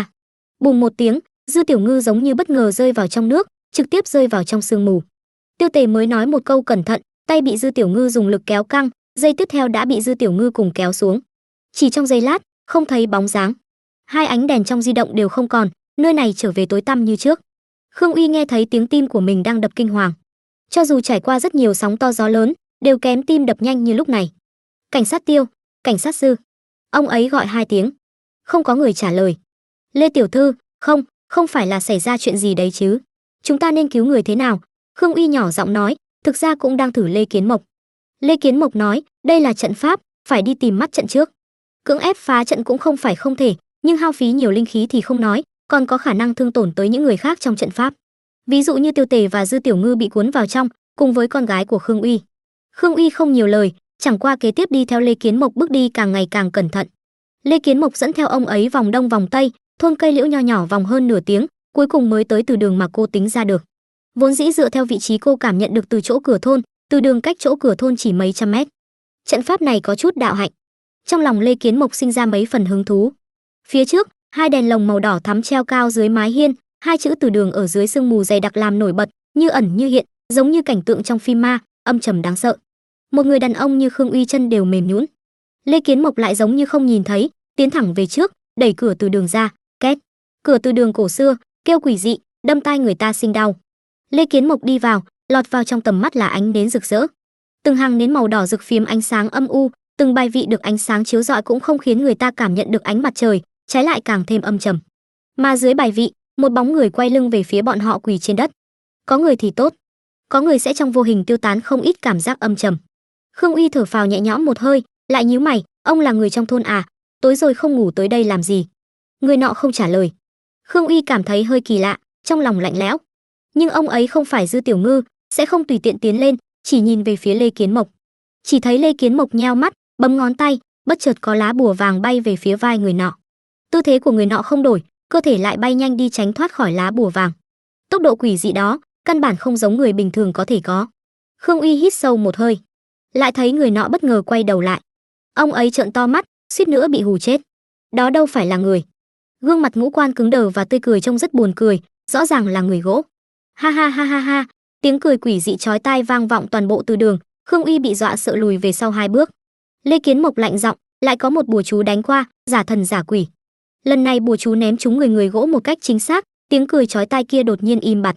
Bùm một tiếng, Dư Tiểu Ngư giống như bất ngờ rơi vào trong nước, trực tiếp rơi vào trong sương mù. Tiêu Tề mới nói một câu cẩn thận, tay bị Dư Tiểu Ngư dùng lực kéo căng, giây tiếp theo đã bị Dư Tiểu Ngư cùng kéo xuống. Chỉ trong giây lát, không thấy bóng dáng. 2 ánh đèn trong di động đều không còn, nơi này trở về tối tăm như trước. Khương Uy nghe thấy tiếng tim của mình đang đập kinh hoàng. Cho dù trải qua rất nhiều sóng to gió lớn, đều kém tim đập nhanh như lúc này. Cảnh sát Tiêu, cảnh sát Dư. Ông ấy gọi 2 tiếng. Không có người trả lời. Lê tiểu thư, không phải là xảy ra chuyện gì đấy chứ? Chúng ta nên cứu người thế nào? Khương Uy nhỏ giọng nói, thực ra cũng đang thử Lê Kiến Mộc. Lê Kiến Mộc nói, đây là trận pháp, phải đi tìm mắt trận trước. Cưỡng ép phá trận cũng không phải không thể, nhưng hao phí nhiều linh khí thì không nói, còn có khả năng thương tổn tới những người khác trong trận pháp. Ví dụ như Tiêu Tề và Dư Tiểu Ngư bị cuốn vào trong, cùng với con gái của Khương Uy. Khương Uy không nhiều lời, chẳng qua kế tiếp đi theo Lê Kiến Mộc bước đi càng ngày càng cẩn thận. Lê Kiến Mộc dẫn theo ông ấy vòng đông vòng tây, thôn Cây Liễu nho nhỏ vòng hơn nửa tiếng, cuối cùng mới tới từ đường mà cô tính ra được. Vốn dĩ dựa theo vị trí cô cảm nhận được từ chỗ cửa thôn, từ đường cách chỗ cửa thôn chỉ mấy trăm mét. Trận pháp này có chút đạo hạnh. Trong lòng Lê Kiến Mộc sinh ra mấy phần hứng thú. Phía trước, 2 đèn lồng màu đỏ thắm treo cao dưới mái hiên, 2 chữ từ đường ở dưới sương mù dày đặc làm nổi bật, như ẩn như hiện, giống như cảnh tượng trong phim ma, âm trầm đáng sợ. Một người đàn ông như Khương Uy chân đều mềm nhũn. Lê Kiến Mộc lại giống như không nhìn thấy, tiến thẳng về trước, đẩy cửa từ đường ra, két. Cửa từ đường cổ xưa, kêu quỷ dị, đâm tai người ta sinh đau. Lê Kiến Mộc đi vào, lọt vào trong tầm mắt là ánh nến rực rỡ. Từng hàng nến màu đỏ rực phiếm ánh sáng âm u, từng bài vị được ánh sáng chiếu rọi cũng không khiến người ta cảm nhận được ánh mặt trời, trái lại càng thêm âm trầm. Mà dưới bài vị, một bóng người quay lưng về phía bọn họ quỳ trên đất. Có người thì tốt, có người sẽ trong vô hình tiêu tán không ít cảm giác âm trầm. Khương Uy thở phào nhẹ nhõm một hơi, lại nhíu mày, ông là người trong thôn à? Tối rồi không ngủ tới đây làm gì? Người nọ không trả lời. Khương Uy cảm thấy hơi kỳ lạ, trong lòng lạnh lẽo. Nhưng ông ấy không phải Dư Tiểu Ngư, sẽ không tùy tiện tiến lên, chỉ nhìn về phía Lê Kiến Mộc. Chỉ thấy Lê Kiến Mộc nheo mắt, bấm ngón tay, bất chợt có lá bùa vàng bay về phía vai người nọ. Tư thế của người nọ không đổi, cơ thể lại bay nhanh đi tránh thoát khỏi lá bùa vàng. Tốc độ quỷ dị đó, căn bản không giống người bình thường có thể có. Khương Uy hít sâu một hơi, lại thấy người nọ bất ngờ quay đầu lại. Ông ấy trợn to mắt, suýt nữa bị hù chết. Đó đâu phải là người. Gương mặt ngũ quan cứng đờ và tươi cười trông rất buồn cười, rõ ràng là người gỗ. Ha ha ha ha ha, tiếng cười quỷ dị chói tai vang vọng toàn bộ từ đường. Khương Uy bị dọa sợ lùi về sau 2 bước. Lê Kiến Mộc lạnh giọng, lại có một bùa chú đánh qua, giả thần giả quỷ. Lần này bùa chú ném trúng người gỗ một cách chính xác, tiếng cười chói tai kia đột nhiên im bặt.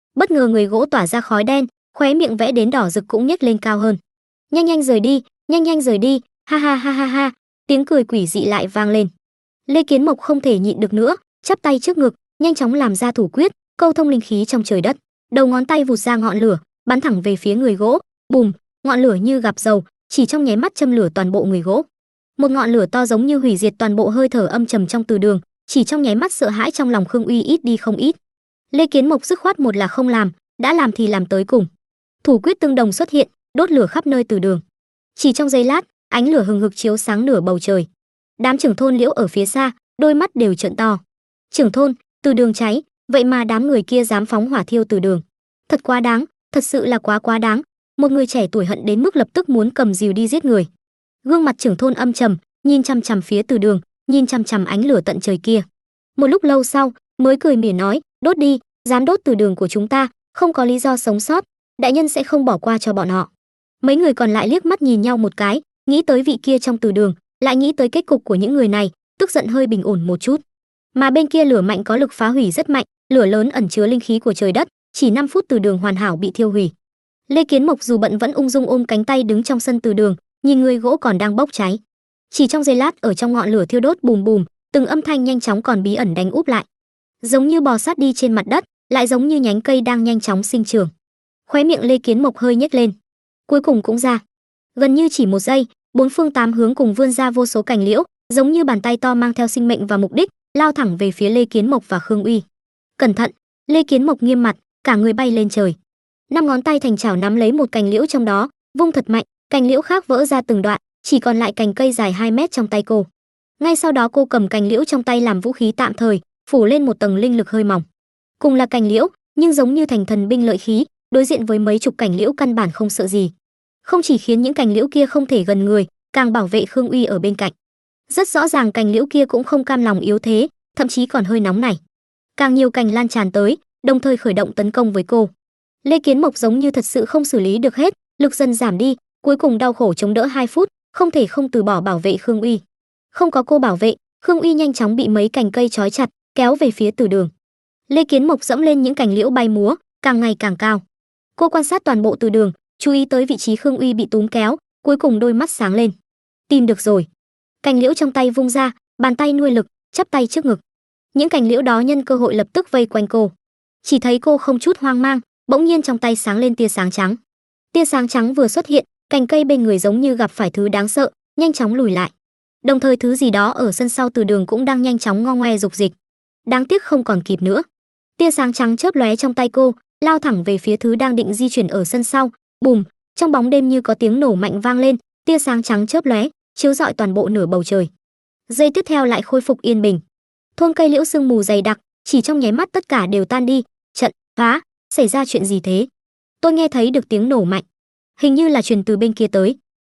Bất ngờ người gỗ tỏa ra khói đen, khóe miệng vẽ đến đỏ rực cũng nhếch lên cao hơn. Nhanh nhanh rời đi, nhanh nhanh rời đi, ha ha ha ha ha, tiếng cười quỷ dị lại vang lên. Lê Kiến Mộc không thể nhịn được nữa, chắp tay trước ngực, nhanh chóng làm ra thủ quyết, câu thông linh khí trong trời đất. Đầu ngón tay vụt ra ngọn lửa, bắn thẳng về phía người gỗ. Bùm, ngọn lửa như gặp dầu, chỉ trong nháy mắt châm lửa toàn bộ người gỗ. Một ngọn lửa to giống như hủy diệt toàn bộ hơi thở âm trầm trong từ đường, chỉ trong nháy mắt sợ hãi trong lòng Khương Uy ít đi không ít. Lê Kiến Mộc dứt khoát một là không làm, đã làm thì làm tới cùng. Thủ quyết tương đồng xuất hiện, đốt lửa khắp nơi từ đường. Chỉ trong giây lát, ánh lửa hừng hực chiếu sáng nửa bầu trời. Đám trưởng thôn Liễu ở phía xa, đôi mắt đều trợn to. Trưởng thôn, từ đường cháy, vậy mà đám người kia dám phóng hỏa thiêu từ đường. Thật quá đáng, thật sự là quá đáng. Một người trẻ tuổi hận đến mức lập tức muốn cầm rìu đi giết người. Gương mặt trưởng thôn âm trầm, nhìn chằm chằm phía từ đường, nhìn chằm chằm ánh lửa tận trời kia. Một lúc lâu sau, mới cười mỉa nói, đốt đi, dám đốt từ đường của chúng ta, không có lý do sống sót, đại nhân sẽ không bỏ qua cho bọn họ. Mấy người còn lại liếc mắt nhìn nhau một cái, nghĩ tới vị kia trong từ đường, lại nghĩ tới kết cục của những người này, tức giận hơi bình ổn một chút. Mà bên kia lửa mạnh có lực phá hủy rất mạnh, lửa lớn ẩn chứa linh khí của trời đất, chỉ 5 phút từ đường hoàn hảo bị thiêu hủy. Lê Kiến Mộc dù bận vẫn ung dung ôm cánh tay đứng trong sân từ đường, nhìn người gỗ còn đang bốc cháy. Chỉ trong giây lát ở trong ngọn lửa thiêu đốt bùm bùm, từng âm thanh nhanh chóng còn bí ẩn đánh úp lại. Giống như bò sát đi trên mặt đất, lại giống như nhánh cây đang nhanh chóng sinh trưởng. Khóe miệng Lê Kiến Mộc hơi nhếch lên. Cuối cùng cũng ra. Gần như chỉ một giây, bốn phương tám hướng cùng vươn ra vô số cành liễu, giống như bàn tay to mang theo sinh mệnh và mục đích, lao thẳng về phía Lê Kiến Mộc và Khương Uy. Cẩn thận! Lê Kiến Mộc nghiêm mặt, cả người bay lên trời. 5 ngón tay thành chảo nắm lấy một cành liễu trong đó, vung thật mạnh, cành liễu khác vỡ ra từng đoạn, chỉ còn lại cành cây dài 2 mét trong tay cô. Ngay sau đó cô cầm cành liễu trong tay làm vũ khí tạm thời, phủ lên một tầng linh lực hơi mỏng. Cùng là cành liễu, nhưng giống như thành thần binh lợi khí, đối diện với mấy chục cành liễu căn bản không sợ gì. Không chỉ khiến những cành liễu kia không thể gần người, càng bảo vệ Khương Uy ở bên cạnh. Rất rõ ràng cành liễu kia cũng không cam lòng yếu thế, thậm chí còn hơi nóng này. Càng nhiều cành lan tràn tới, đồng thời khởi động tấn công với cô. Lê Kiến Mộc giống như thật sự không xử lý được hết, lực dần giảm đi, cuối cùng đau khổ chống đỡ 2 phút, không thể không từ bỏ bảo vệ Khương Uy. Không có cô bảo vệ, Khương Uy nhanh chóng bị mấy cành cây trói chặt, kéo về phía từ đường. Lê Kiến Mộc dẫm lên những cành liễu bay múa, càng ngày càng cao. Cô quan sát toàn bộ từ đường, chú ý tới vị trí Khương Uy bị túm kéo, cuối cùng đôi mắt sáng lên. Tìm được rồi. Cành liễu trong tay vung ra, bàn tay nuôi lực, chắp tay trước ngực. Những cành liễu đó nhân cơ hội lập tức vây quanh cô. Chỉ thấy cô không chút hoang mang, bỗng nhiên trong tay sáng lên tia sáng trắng. Tia sáng trắng vừa xuất hiện, cành cây bên người giống như gặp phải thứ đáng sợ, nhanh chóng lùi lại. Đồng thời thứ gì đó ở sân sau từ đường cũng đang nhanh chóng ngo ngoe dục dịch. Đáng tiếc không còn kịp nữa. Tia sáng trắng chớp lóe trong tay cô, lao thẳng về phía thứ đang định di chuyển ở sân sau. Bùm, trong bóng đêm như có tiếng nổ mạnh vang lên, tia sáng trắng chớp lóe, chiếu rọi toàn bộ nửa bầu trời. Giây tiếp theo lại khôi phục yên bình. Thôn cây liễu sương mù dày đặc, chỉ trong nháy mắt tất cả đều tan đi. Trận phá, xảy ra chuyện gì thế? Tôi nghe thấy được tiếng nổ mạnh, hình như là truyền từ bên kia tới.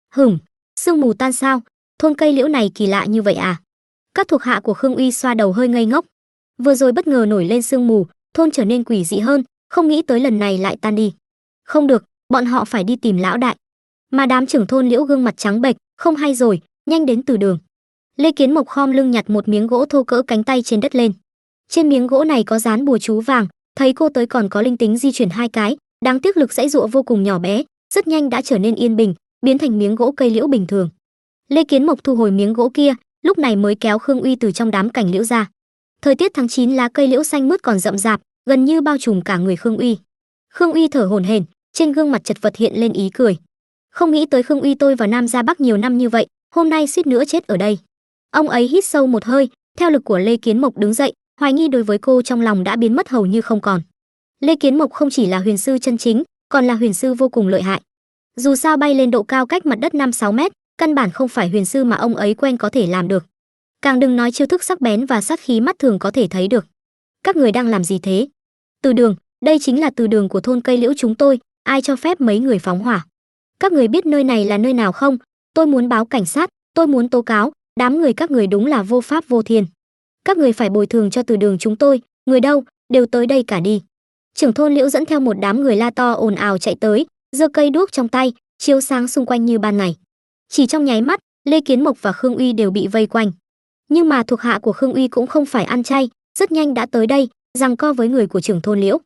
Sương mù tan sao? Thôn cây liễu này kỳ lạ như vậy à? Các thuộc hạ của Khương Uy xoa đầu hơi ngây ngốc. Vừa rồi bất ngờ nổi lên sương mù, thôn trở nên quỷ dị hơn, không nghĩ tới lần này lại tan đi. Không được, bọn họ phải đi tìm lão đại. Mà đám trưởng thôn Liễu gương mặt trắng bệch, không hay rồi, nhanh đến từ đường. Lê Kiến Mộc khom lưng nhặt một miếng gỗ thô cỡ cánh tay trên đất lên. Trên miếng gỗ này có dán bùa chú vàng, thấy cô tới còn có linh tính di chuyển 2 cái, đáng tiếc lực dãy dụa vô cùng nhỏ bé, rất nhanh đã trở nên yên bình, biến thành miếng gỗ cây liễu bình thường. Lê Kiến Mộc thu hồi miếng gỗ kia, lúc này mới kéo Khương Uy từ trong đám cành liễu ra. Thời tiết tháng 9 lá cây liễu xanh mướt còn rậm rạp, gần như bao trùm cả người Khương Uy. Khương Uy thở hổn hển, trên gương mặt chật vật hiện lên ý cười. Không nghĩ tới Khương Uy tôi vào Nam ra Bắc nhiều năm như vậy, hôm nay suýt nữa chết ở đây. Ông ấy hít sâu một hơi, theo lực của Lê Kiến Mộc đứng dậy, hoài nghi đối với cô trong lòng đã biến mất hầu như không còn. Lê Kiến Mộc không chỉ là huyền sư chân chính, còn là huyền sư vô cùng lợi hại. Dù sao bay lên độ cao cách mặt đất 5-6 mét, căn bản không phải huyền sư mà ông ấy quen có thể làm được. Càng đừng nói chiêu thức sắc bén và sát khí mắt thường có thể thấy được. Các người đang làm gì thế? Từ đường, đây chính là từ đường của thôn cây liễu chúng tôi, ai cho phép mấy người phóng hỏa? Các người biết nơi này là nơi nào không? Tôi muốn báo cảnh sát, tôi muốn tố cáo, đám người các người đúng là vô pháp vô thiên. Các người phải bồi thường cho từ đường chúng tôi, người đâu, đều tới đây cả đi. Trưởng thôn Liễu dẫn theo một đám người la to ồn ào chạy tới, giơ cây đuốc trong tay, chiếu sáng xung quanh như ban ngày. Chỉ trong nháy mắt, Lê Kiến Mộc và Khương Uy đều bị vây quanh. Nhưng mà thuộc hạ của Khương Uy cũng không phải ăn chay, rất nhanh đã tới đây, giằng co với người của trưởng thôn Liễu.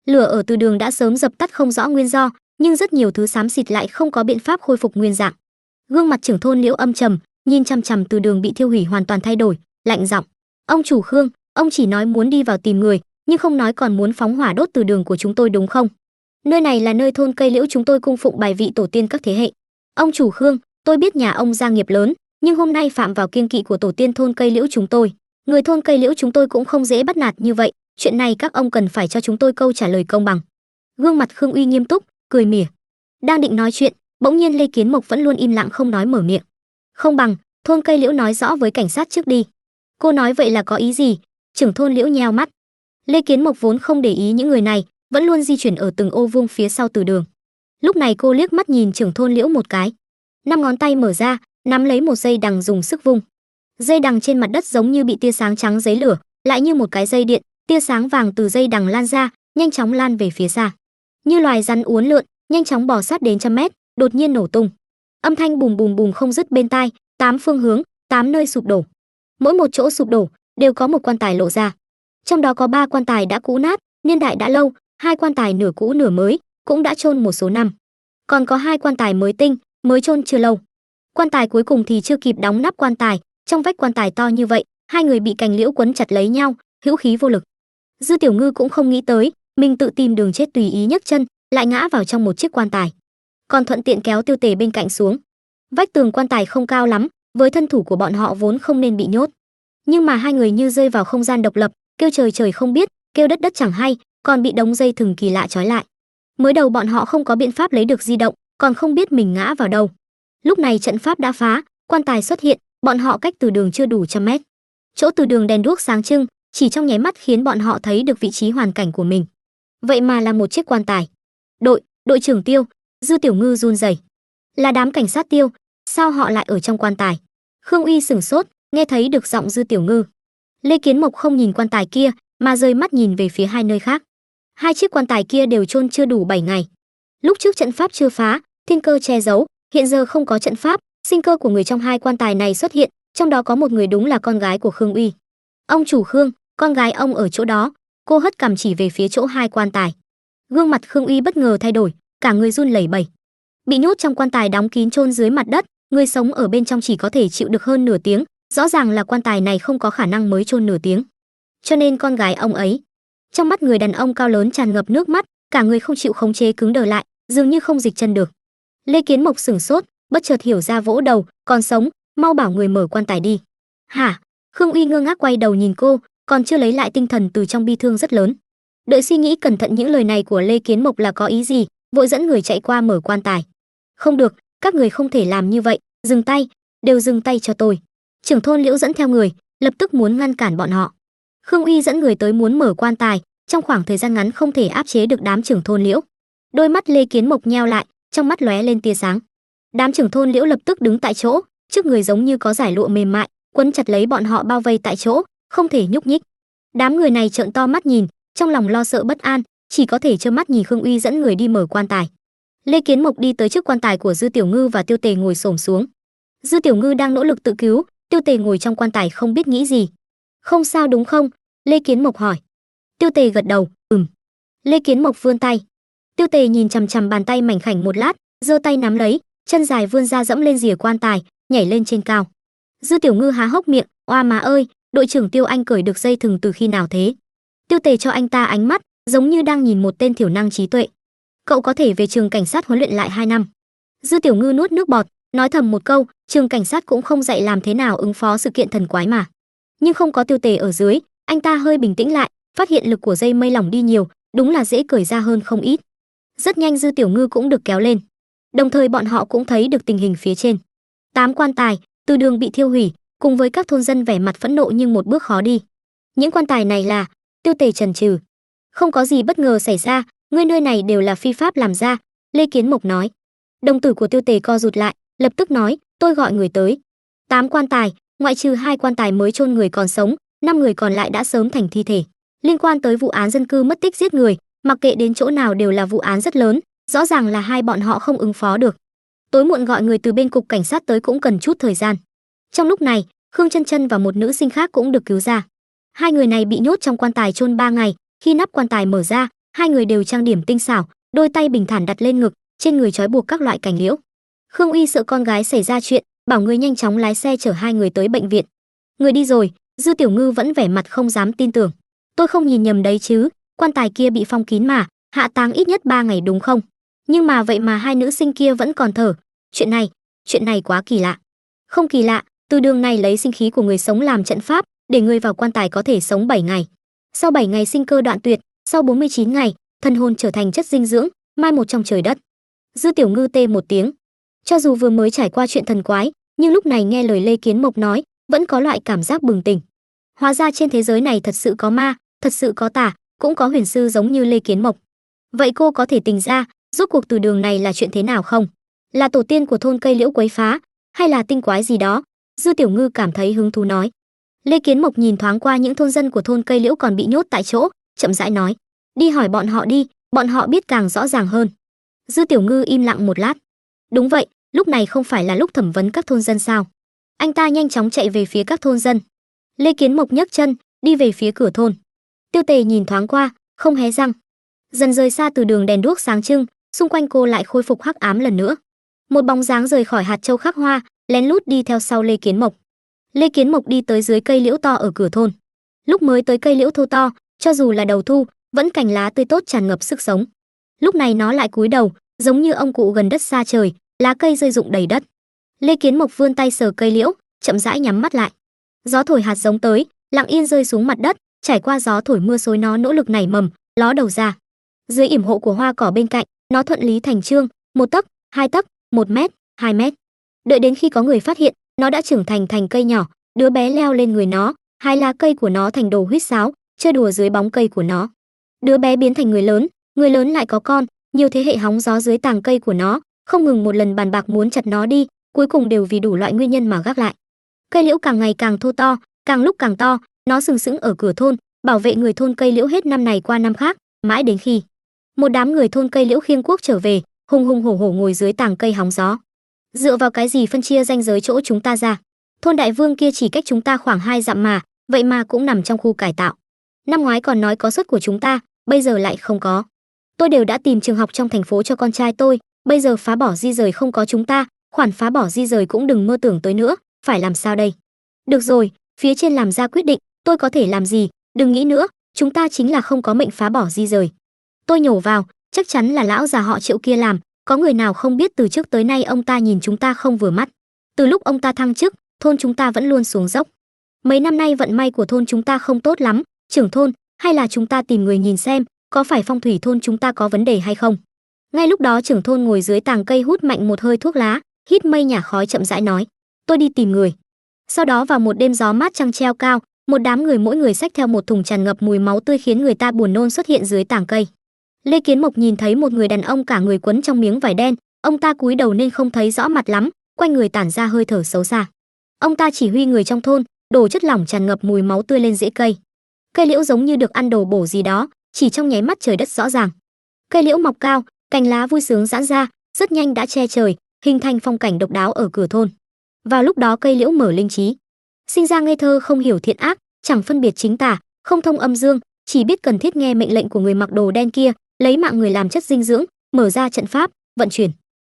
Lửa ở từ đường đã sớm dập tắt không rõ nguyên do, nhưng rất nhiều thứ xám xịt lại không có biện pháp khôi phục nguyên dạng. Gương mặt trưởng thôn Liễu âm trầm, nhìn chằm chằm từ đường bị thiêu hủy hoàn toàn thay đổi, lạnh giọng: "Ông chủ Khương, ông chỉ nói muốn đi vào tìm người, nhưng không nói còn muốn phóng hỏa đốt từ đường của chúng tôi đúng không? Nơi này là nơi thôn Cây Liễu chúng tôi cung phụng bài vị tổ tiên các thế hệ. Ông chủ Khương, tôi biết nhà ông gia nghiệp lớn, nhưng hôm nay phạm vào kiêng kỵ của tổ tiên thôn Cây Liễu chúng tôi, người thôn Cây Liễu chúng tôi cũng không dễ bắt nạt như vậy, chuyện này các ông cần phải cho chúng tôi câu trả lời công bằng." Gương mặt Khương Uy nghiêm túc, cười mỉa. Đang định nói chuyện, bỗng nhiên Lê Kiến Mộc vẫn luôn im lặng không nói mở miệng. "Không bằng, thôn Cây Liễu nói rõ với cảnh sát trước đi." "Cô nói vậy là có ý gì?" Trưởng thôn Liễu nheo mắt. Lê Kiến Mộc vốn không để ý những người này, vẫn luôn di chuyển ở từng ô vuông phía sau từ đường. Lúc này cô liếc mắt nhìn trưởng thôn Liễu một cái, năm ngón tay mở ra, nắm lấy một dây đằng dùng sức vung. Dây đằng trên mặt đất giống như bị tia sáng trắng giấy lửa, lại như một cái dây điện, tia sáng vàng từ dây đằng lan ra, nhanh chóng lan về phía xa. Như loài rắn uốn lượn, nhanh chóng bò sát đến trăm mét, đột nhiên nổ tung. Âm thanh bùm bùm bùm không dứt bên tai, 8 phương hướng, 8 nơi sụp đổ. Mỗi một chỗ sụp đổ đều có một quan tài lộ ra. Trong đó có 3 quan tài đã cũ nát, niên đại đã lâu, 2 quan tài nửa cũ nửa mới, cũng đã chôn một số năm. Còn có 2 quan tài mới tinh, mới chôn chưa lâu. Quan tài cuối cùng thì chưa kịp đóng nắp quan tài, trong vách quan tài to như vậy, hai người bị cành liễu quấn chặt lấy nhau, hữu khí vô lực. Dư Tiểu Ngư cũng không nghĩ tới, mình tự tìm đường chết tùy ý nhấc chân, lại ngã vào trong một chiếc quan tài. Còn thuận tiện kéo Tiêu Tề bên cạnh xuống. Vách tường quan tài không cao lắm, với thân thủ của bọn họ vốn không nên bị nhốt. Nhưng mà hai người như rơi vào không gian độc lập, kêu trời trời không biết, kêu đất đất chẳng hay, còn bị đống dây thừng kỳ lạ trói lại. Mới đầu bọn họ không có biện pháp lấy được di động, còn không biết mình ngã vào đâu. Lúc này trận pháp đã phá, quan tài xuất hiện, bọn họ cách từ đường chưa đủ trăm mét. Chỗ từ đường đèn đuốc sáng trưng, chỉ trong nháy mắt khiến bọn họ thấy được vị trí hoàn cảnh của mình. Vậy mà là một chiếc quan tài. Đội trưởng Tiêu, Dư Tiểu Ngư run rẩy. Là đám cảnh sát Tiêu, sao họ lại ở trong quan tài? Khương Uy sửng sốt, nghe thấy được giọng Dư Tiểu Ngư. Lê Kiến Mộc không nhìn quan tài kia, mà rời mắt nhìn về phía hai nơi khác. Hai chiếc quan tài kia đều chôn chưa đủ 7 ngày. Lúc trước trận pháp chưa phá, thiên cơ che giấu, hiện giờ không có trận pháp, sinh cơ của người trong hai quan tài này xuất hiện, trong đó có một người đúng là con gái của Khương Uy. "Ông chủ Khương, con gái ông ở chỗ đó." Cô hất cằm chỉ về phía chỗ hai quan tài. Gương mặt Khương Uy bất ngờ thay đổi, cả người run lẩy bẩy. Bị nhốt trong quan tài đóng kín chôn dưới mặt đất, người sống ở bên trong chỉ có thể chịu được hơn nửa tiếng, rõ ràng là quan tài này không có khả năng mới chôn nửa tiếng. Cho nên con gái ông ấy. Trong mắt người đàn ông cao lớn tràn ngập nước mắt, cả người không chịu khống chế cứng đờ lại, dường như không dịch chân được. Lê Kiến Mộc sửng sốt, bất chợt hiểu ra vỗ đầu, "Còn sống, mau bảo người mở quan tài đi." "Hả?" Khương Uy ngơ ngác quay đầu nhìn cô, còn chưa lấy lại tinh thần từ trong bi thương rất lớn. Đợi suy nghĩ cẩn thận những lời này của Lê Kiến Mộc là có ý gì, vội dẫn người chạy qua mở quan tài. "Không được, các người không thể làm như vậy, dừng tay, đều dừng tay cho tôi." Trưởng thôn Liễu dẫn theo người, lập tức muốn ngăn cản bọn họ. Khương Uy dẫn người tới muốn mở quan tài, trong khoảng thời gian ngắn không thể áp chế được đám trưởng thôn Liễu. Đôi mắt Lê Kiến Mộc nheo lại, trong mắt lóe lên tia sáng. Đám trưởng thôn Liễu lập tức đứng tại chỗ, trước người giống như có dải lụa mềm mại, quấn chặt lấy bọn họ bao vây tại chỗ, không thể nhúc nhích. Đám người này trợn to mắt nhìn, trong lòng lo sợ bất an, chỉ có thể trơ mắt nhìn Khương Uy dẫn người đi mở quan tài. Lê Kiến Mộc đi tới trước quan tài của Dư Tiểu Ngư và Tiêu Tề ngồi xổm xuống. Dư Tiểu Ngư đang nỗ lực tự cứu, Tiêu Tề ngồi trong quan tài không biết nghĩ gì. "Không sao đúng không?" Lê Kiến Mộc hỏi. Tiêu Tề gật đầu, Lê Kiến Mộc vươn tay. Tiêu Tề nhìn chằm chằm bàn tay mảnh khảnh một lát, giơ tay nắm lấy, chân dài vươn ra dẫm lên rìa quan tài, nhảy lên trên cao. Dư Tiểu Ngư há hốc miệng, "Oa má ơi, đội trưởng Tiêu anh cởi được dây thừng từ khi nào thế?" Tiêu Tề cho anh ta ánh mắt, giống như đang nhìn một tên thiểu năng trí tuệ. "Cậu có thể về trường cảnh sát huấn luyện lại 2 năm." Dư Tiểu Ngư nuốt nước bọt, nói thầm một câu, trường cảnh sát cũng không dạy làm thế nào ứng phó sự kiện thần quái mà. Nhưng không có Tiêu Tề ở dưới, anh ta hơi bình tĩnh lại, phát hiện lực của dây mây lỏng đi nhiều, đúng là dễ cởi ra hơn không ít. Rất nhanh Dư Tiểu Ngư cũng được kéo lên. Đồng thời bọn họ cũng thấy được tình hình phía trên. 8 quan tài, từ đường bị thiêu hủy, cùng với các thôn dân vẻ mặt phẫn nộ nhưng một bước khó đi. Những quan tài này là... Tiêu Tề chần chừ. "Không có gì bất ngờ xảy ra, ngươi nơi này đều là phi pháp làm ra." Lê Kiến Mộc nói. Đồng tử của Tiêu Tề co rụt lại, lập tức nói, "Tôi gọi người tới." 8 quan tài, ngoại trừ 2 quan tài mới chôn người còn sống, 5 người còn lại đã sớm thành thi thể. Liên quan tới vụ án dân cư mất tích giết người, mặc kệ đến chỗ nào đều là vụ án rất lớn, rõ ràng là hai bọn họ không ứng phó được. Tối muộn gọi người từ bên cục cảnh sát tới cũng cần chút thời gian. Trong lúc này, Khương Chân Chân và một nữ sinh khác cũng được cứu ra. Hai người này bị nhốt trong quan tài chôn 3 ngày, khi nắp quan tài mở ra, Hai người đều trang điểm tinh xảo, đôi tay bình thản đặt lên ngực, trên người trói buộc các loại cành liễu. Khương Uy sợ con gái xảy ra chuyện, bảo người nhanh chóng lái xe chở hai người tới bệnh viện. Người đi rồi, Dư Tiểu Ngư vẫn vẻ mặt không dám tin tưởng. Tôi không nhìn nhầm đấy chứ, quan tài kia bị phong kín mà, hạ táng ít nhất 3 ngày đúng không? Nhưng mà vậy mà hai nữ sinh kia vẫn còn thở. Chuyện này quá kỳ lạ. Không kỳ lạ, từ đường này lấy sinh khí của người sống làm trận pháp, để người vào quan tài có thể sống 7 ngày. Sau 7 ngày sinh cơ đoạn tuyệt, sau 49 ngày, thân hồn trở thành chất dinh dưỡng, mai một trong trời đất. Dư Tiểu Ngư tê một tiếng. Cho dù vừa mới trải qua chuyện thần quái, nhưng lúc này nghe lời Lê Kiến Mộc nói, vẫn có loại cảm giác bừng tỉnh. Hóa ra trên thế giới này thật sự có ma, thật sự có tà, cũng có huyền sư giống như Lê Kiến Mộc. Vậy cô có thể tính ra, rốt cuộc từ đường này là chuyện thế nào không? Là tổ tiên của thôn cây liễu quấy phá, hay là tinh quái gì đó? Dư Tiểu Ngư cảm thấy hứng thú nói. Lê Kiến Mộc nhìn thoáng qua những thôn dân của thôn cây liễu còn bị nhốt tại chỗ, chậm rãi nói, đi hỏi bọn họ đi, bọn họ biết càng rõ ràng hơn. Dư Tiểu Ngư im lặng một lát. Đúng vậy, lúc này không phải là lúc thẩm vấn các thôn dân sao? Anh ta nhanh chóng chạy về phía các thôn dân. Lê Kiến Mộc nhấc chân, đi về phía cửa thôn. Tiêu Tề nhìn thoáng qua, không hé răng. Dần rời xa từ đường đèn đuốc sáng trưng, xung quanh cô lại khôi phục hắc ám lần nữa. Một bóng dáng rời khỏi hạt châu khắc hoa, lén lút đi theo sau Lê Kiến Mộc. Lê Kiến Mộc đi tới dưới cây liễu to ở cửa thôn. Lúc mới tới cây liễu thô to, cho dù là đầu thu, vẫn cành lá tươi tốt tràn ngập sức sống. Lúc này nó lại cúi đầu, giống như ông cụ gần đất xa trời, lá cây rơi rụng đầy đất. Lê Kiến Mộc vươn tay sờ cây liễu, chậm rãi nhắm mắt lại. Gió thổi hạt giống tới, lặng yên rơi xuống mặt đất, trải qua gió thổi mưa xối nó nỗ lực nảy mầm, ló đầu ra. Dưới yểm hộ của hoa cỏ bên cạnh, nó thuận lý thành chương, 1 tấc, 2 tấc, 1 mét, 2 mét. Đợi đến khi có người phát hiện, nó đã trưởng thành cây nhỏ, đứa bé leo lên người nó, hai lá cây của nó thành đồ huýt sáo, chơi đùa dưới bóng cây của nó. Đứa bé biến thành người lớn lại có con, nhiều thế hệ hóng gió dưới tàng cây của nó, không ngừng một lần bàn bạc muốn chặt nó đi, cuối cùng đều vì đủ loại nguyên nhân mà gác lại. Cây liễu càng ngày càng thô to, càng lúc càng to, nó sừng sững ở cửa thôn, bảo vệ người thôn cây liễu hết năm này qua năm khác, mãi đến khi một đám người thôn cây liễu khiêng cuốc trở về, hùng hùng hổ hổ ngồi dưới tàng cây hóng gió. Dựa vào cái gì phân chia ranh giới chỗ chúng ta ra? Thôn Đại Vương kia chỉ cách chúng ta khoảng 2 dặm mà, vậy mà cũng nằm trong khu cải tạo. Năm ngoái còn nói có suất của chúng ta, bây giờ lại không có. Tôi đều đã tìm trường học trong thành phố cho con trai tôi, bây giờ phá bỏ di rời không có chúng ta, khoản phá bỏ di rời cũng đừng mơ tưởng tới nữa, phải làm sao đây? Được rồi, phía trên làm ra quyết định, tôi có thể làm gì, đừng nghĩ nữa, chúng ta chính là không có mệnh phá bỏ di rời. Tôi nhổ vào, chắc chắn là lão già họ Triệu kia làm, có người nào không biết từ trước tới nay ông ta nhìn chúng ta không vừa mắt. Từ lúc ông ta thăng chức, thôn chúng ta vẫn luôn xuống dốc. Mấy năm nay vận may của thôn chúng ta không tốt lắm, trưởng thôn, hay là chúng ta tìm người nhìn xem, có phải phong thủy thôn chúng ta có vấn đề hay không? Ngay lúc đó trưởng thôn ngồi dưới tàng cây hút mạnh một hơi thuốc lá, hít mây nhả khói chậm rãi nói, tôi đi tìm người. Sau đó vào một đêm gió mát trăng treo cao, một đám người mỗi người xách theo một thùng tràn ngập mùi máu tươi khiến người ta buồn nôn xuất hiện dưới tàng cây. Lê Kiến Mộc nhìn thấy một người đàn ông cả người quấn trong miếng vải đen, ông ta cúi đầu nên không thấy rõ mặt lắm, quanh người tản ra hơi thở xấu xa. Ông ta chỉ huy người trong thôn đổ chất lỏng tràn ngập mùi máu tươi lên rễ cây. Cây liễu giống như được ăn đồ bổ gì đó, chỉ trong nháy mắt trời đất rõ ràng. Cây liễu mọc cao, cành lá vui sướng giãn ra, rất nhanh đã che trời, hình thành phong cảnh độc đáo ở cửa thôn. Vào lúc đó cây liễu mở linh trí, sinh ra ngây thơ không hiểu thiện ác, chẳng phân biệt chính tà, không thông âm dương, chỉ biết cần thiết nghe mệnh lệnh của người mặc đồ đen kia, lấy mạng người làm chất dinh dưỡng, mở ra trận pháp, vận chuyển.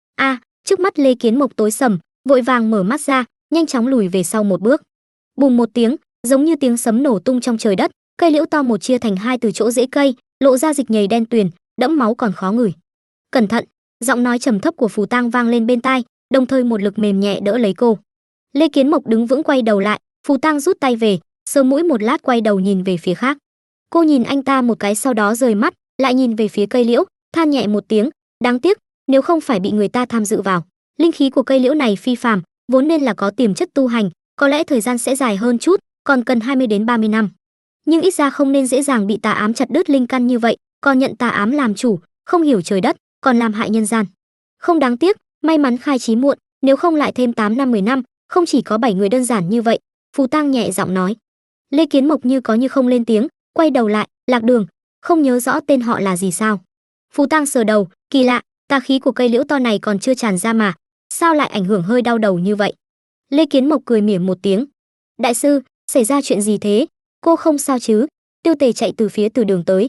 Trước mắt Lê Kiến Mộc tối sầm, vội vàng mở mắt ra, nhanh chóng lùi về sau một bước. Bùm một tiếng, giống như tiếng sấm nổ tung trong trời đất, cây liễu to một chia thành hai từ chỗ rễ cây, lộ ra dịch nhầy đen tuyền, đẫm máu còn khó ngửi. Cẩn thận, giọng nói trầm thấp của Phù Tang vang lên bên tai, đồng thời một lực mềm nhẹ đỡ lấy cô. Lê Kiến Mộc đứng vững quay đầu lại, Phù Tang rút tay về, sờ mũi một lát quay đầu nhìn về phía khác. Cô nhìn anh ta một cái sau đó rời mắt, lại nhìn về phía cây liễu, than nhẹ một tiếng, đáng tiếc, nếu không phải bị người ta tham dự vào. Linh khí của cây liễu này phi phàm, vốn nên là có tiềm chất tu hành, có lẽ thời gian sẽ dài hơn chút, còn cần 20 đến 30 năm. Nhưng ít ra không nên dễ dàng bị tà ám chặt đứt linh căn như vậy, còn nhận tà ám làm chủ, không hiểu trời đất, còn làm hại nhân gian. Không đáng tiếc, may mắn khai trí muộn, nếu không lại thêm 8 năm 10 năm, không chỉ có 7 người đơn giản như vậy, Phù Tang nhẹ giọng nói. Lê Kiến Mộc như có như không lên tiếng, quay đầu lại, lạc đường, không nhớ rõ tên họ là gì sao? Phù Tang sờ đầu, kỳ lạ, tà khí của cây liễu to này còn chưa tràn ra mà, sao lại ảnh hưởng hơi đau đầu như vậy? Lê Kiến Mộc cười mỉm một tiếng. Đại sư, xảy ra chuyện gì thế? Cô không sao chứ? Tiêu Tề chạy từ phía từ đường tới.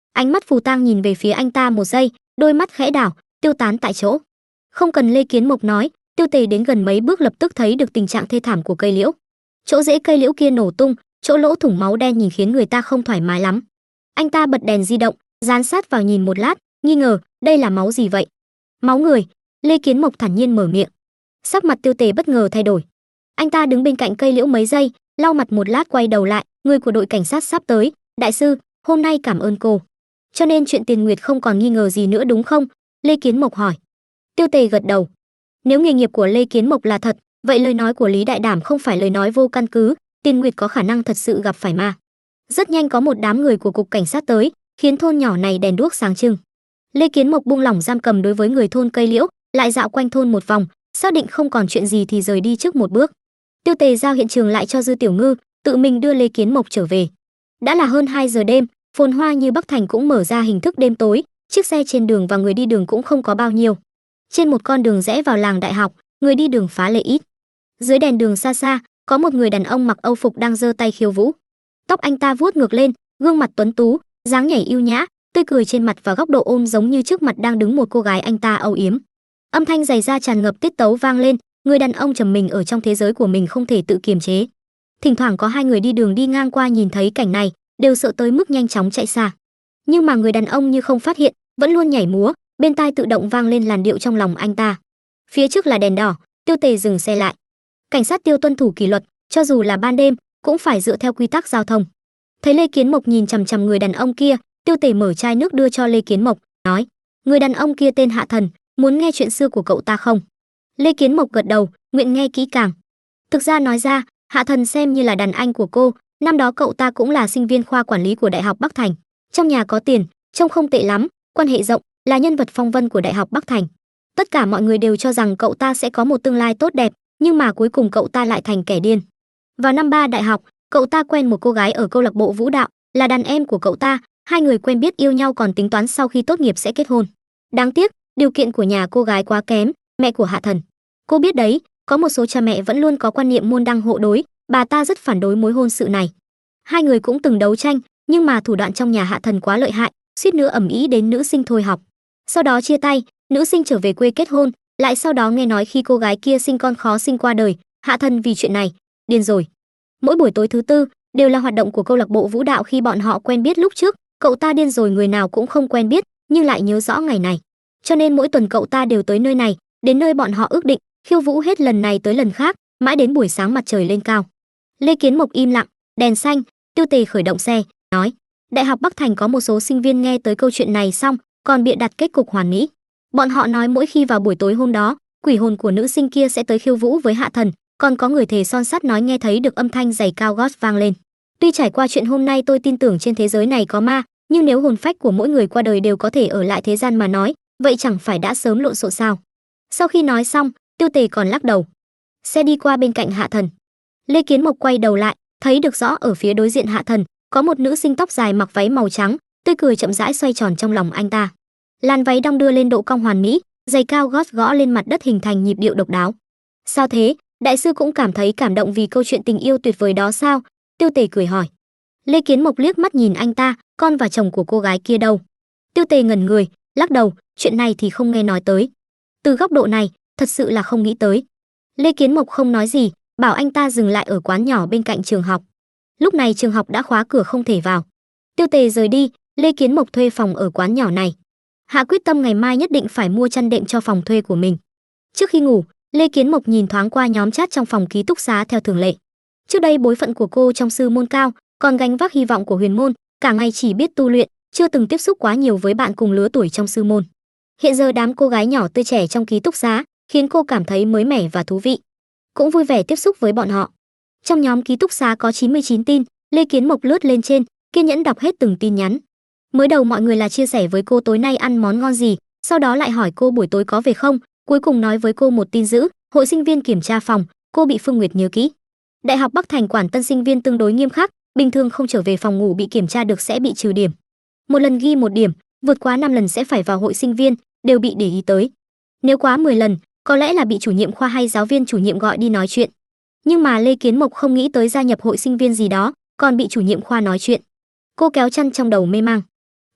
Ánh mắt Phù Tang nhìn về phía anh ta một giây, đôi mắt khẽ đảo, tiêu tán tại chỗ. Không cần Lê Kiến Mộc nói, Tiêu Tề đến gần mấy bước lập tức thấy được tình trạng thê thảm của cây liễu. Chỗ rễ cây liễu kia nổ tung, chỗ lỗ thủng máu đen nhìn khiến người ta không thoải mái lắm. Anh ta bật đèn di động, dán sát vào nhìn một lát, nghi ngờ, đây là máu gì vậy? Máu người. Lê Kiến Mộc thản nhiên mở miệng. Sắc mặt Tiêu Tề bất ngờ thay đổi. Anh ta đứng bên cạnh cây liễu mấy giây, lau mặt một lát quay đầu lại, người của đội cảnh sát sắp tới, đại sư, hôm nay cảm ơn cô. Cho nên chuyện Tiền Nguyệt không còn nghi ngờ gì nữa đúng không? Lê Kiến Mộc hỏi. Tiêu Tề gật đầu. Nếu nghề nghiệp của Lê Kiến Mộc là thật, vậy lời nói của Lý Đại Đảm không phải lời nói vô căn cứ, Tiền Nguyệt có khả năng thật sự gặp phải ma. Rất nhanh có một đám người của cục cảnh sát tới, khiến thôn nhỏ này đèn đuốc sáng trưng. Lê Kiến Mộc buông lỏng giam cầm đối với người thôn cây liễu, lại dạo quanh thôn một vòng, xác định không còn chuyện gì thì rời đi trước một bước. Tiêu Tề giao hiện trường lại cho Dư Tiểu Ngư, tự mình đưa Lê Kiến Mộc trở về. Đã là hơn 2 giờ đêm, phồn hoa như Bắc Thành cũng mở ra hình thức đêm tối, chiếc xe trên đường và người đi đường cũng không có bao nhiêu. Trên một con đường rẽ vào làng đại học, người đi đường phá lệ ít. Dưới đèn đường xa xa, có một người đàn ông mặc âu phục đang giơ tay khiêu vũ. Tóc anh ta vuốt ngược lên, gương mặt tuấn tú, dáng nhảy yêu nhã, tươi cười trên mặt và góc độ ôm giống như trước mặt đang đứng một cô gái anh ta âu yếm. Âm thanh giày da tràn ngập tiết tấu vang lên, người đàn ông trầm mình ở trong thế giới của mình không thể tự kiềm chế. Thỉnh thoảng có hai người đi đường đi ngang qua nhìn thấy cảnh này, đều sợ tới mức nhanh chóng chạy xa. Nhưng mà người đàn ông như không phát hiện, vẫn luôn nhảy múa, bên tai tự động vang lên làn điệu trong lòng anh ta. Phía trước là đèn đỏ, Tiêu Tề dừng xe lại. Cảnh sát Tiêu tuân thủ kỷ luật, cho dù là ban đêm, cũng phải dựa theo quy tắc giao thông. Thấy Lê Kiến Mộc nhìn chằm chằm người đàn ông kia, Tiêu Tề mở chai nước đưa cho Lê Kiến Mộc, nói: "Người đàn ông kia tên Hạ Thần, muốn nghe chuyện xưa của cậu ta không?" Lê Kiến Mộc gật đầu, nguyện nghe kỹ càng. Thực ra nói ra, Hạ Thần xem như là đàn anh của cô, năm đó cậu ta cũng là sinh viên khoa quản lý của Đại học Bắc Thành, trong nhà có tiền, trông không tệ lắm, quan hệ rộng, là nhân vật phong vân của Đại học Bắc Thành. Tất cả mọi người đều cho rằng cậu ta sẽ có một tương lai tốt đẹp, nhưng mà cuối cùng cậu ta lại thành kẻ điên. Vào năm 3 đại học, cậu ta quen một cô gái ở câu lạc bộ vũ đạo, là đàn em của cậu ta, hai người quen biết yêu nhau còn tính toán sau khi tốt nghiệp sẽ kết hôn. Đáng tiếc, điều kiện của nhà cô gái quá kém, mẹ của Hạ Thần. Cô biết đấy, có một số cha mẹ vẫn luôn có quan niệm môn đăng hộ đối, bà ta rất phản đối mối hôn sự này. Hai người cũng từng đấu tranh, nhưng mà thủ đoạn trong nhà Hạ Thần quá lợi hại, suýt nữa ầm ĩ đến nữ sinh thôi học. Sau đó chia tay, nữ sinh trở về quê kết hôn, lại sau đó nghe nói khi cô gái kia sinh con khó sinh qua đời, Hạ Thần vì chuyện này điên rồi. Mỗi buổi tối thứ tư đều là hoạt động của câu lạc bộ vũ đạo khi bọn họ quen biết lúc trước, cậu ta điên rồi người nào cũng không quen biết, nhưng lại nhớ rõ ngày này. Cho nên mỗi tuần cậu ta đều tới nơi này, đến nơi bọn họ ước định, khiêu vũ hết lần này tới lần khác, mãi đến buổi sáng mặt trời lên cao. Lê Kiến Mộc im lặng, đèn xanh, Tiêu Tề khởi động xe, nói: Đại học Bắc Thành có một số sinh viên nghe tới câu chuyện này xong, còn bịa đặt kết cục hoàn mỹ. Bọn họ nói mỗi khi vào buổi tối hôm đó, quỷ hồn của nữ sinh kia sẽ tới khiêu vũ với Hạ Thần, còn có người thề son sắt nói nghe thấy được âm thanh giày cao gót vang lên. Tuy trải qua chuyện hôm nay tôi tin tưởng trên thế giới này có ma, nhưng nếu hồn phách của mỗi người qua đời đều có thể ở lại thế gian mà nói, vậy chẳng phải đã sớm lộn xộn sao? Sau khi nói xong, Tiêu Tề còn lắc đầu. Xe đi qua bên cạnh Hạ Thần. Lê Kiến Mộc quay đầu lại, thấy được rõ ở phía đối diện Hạ Thần, có một nữ sinh tóc dài mặc váy màu trắng, tươi cười chậm rãi xoay tròn trong lòng anh ta. Làn váy đong đưa lên độ cong hoàn mỹ, giày cao gót gõ lên mặt đất hình thành nhịp điệu độc đáo. Sao thế, đại sư cũng cảm thấy cảm động vì câu chuyện tình yêu tuyệt vời đó sao? Tiêu Tề cười hỏi. Lê Kiến Mộc liếc mắt nhìn anh ta, con và chồng của cô gái kia đâu? Tiêu Tề ngẩn người, lắc đầu, chuyện này thì không nghe nói tới. Từ góc độ này, thật sự là không nghĩ tới. Lê Kiến Mộc không nói gì, bảo anh ta dừng lại ở quán nhỏ bên cạnh trường học. Lúc này trường học đã khóa cửa không thể vào. Tiêu Tề rời đi, Lê Kiến Mộc thuê phòng ở quán nhỏ này. Hạ quyết tâm ngày mai nhất định phải mua chăn đệm cho phòng thuê của mình. Trước khi ngủ, Lê Kiến Mộc nhìn thoáng qua nhóm chat trong phòng ký túc xá theo thường lệ. Trước đây bối phận của cô trong sư môn cao, còn gánh vác hy vọng của huyền môn, cả ngày chỉ biết tu luyện, chưa từng tiếp xúc quá nhiều với bạn cùng lứa tuổi trong sư môn. Hiện giờ đám cô gái nhỏ tươi trẻ trong ký túc xá, khiến cô cảm thấy mới mẻ và thú vị. Cũng vui vẻ tiếp xúc với bọn họ. Trong nhóm ký túc xá có 99 tin, Lê Kiến Mộc lướt lên trên, kiên nhẫn đọc hết từng tin nhắn. Mới đầu mọi người là chia sẻ với cô tối nay ăn món ngon gì, sau đó lại hỏi cô buổi tối có về không, cuối cùng nói với cô một tin dữ, hội sinh viên kiểm tra phòng, cô bị Phương Nguyệt nhớ kỹ. Đại học Bắc Thành quản tân sinh viên tương đối nghiêm khắc, bình thường không trở về phòng ngủ bị kiểm tra được sẽ bị trừ điểm. Một lần ghi 1 điểm, vượt quá 5 lần sẽ phải vào hội sinh viên, đều bị để ý tới. Nếu quá 10 lần, có lẽ là bị chủ nhiệm khoa hay giáo viên chủ nhiệm gọi đi nói chuyện. Nhưng mà Lê Kiến Mộc không nghĩ tới gia nhập hội sinh viên gì đó, còn bị chủ nhiệm khoa nói chuyện. Cô kéo chăn trong đầu mê mang.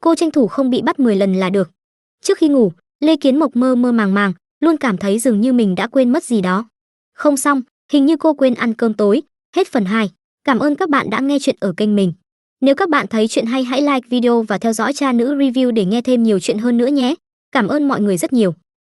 Cô tranh thủ không bị bắt 10 lần là được. Trước khi ngủ, Lê Kiến Mộc mơ mơ màng màng, luôn cảm thấy dường như mình đã quên mất gì đó. Không xong, hình như cô quên ăn cơm tối. Hết phần 2. Cảm ơn các bạn đã nghe chuyện ở kênh mình. Nếu các bạn thấy chuyện hay hãy like video và theo dõi cha nữ review để nghe thêm nhiều chuyện hơn nữa nhé. Cảm ơn mọi người rất nhiều.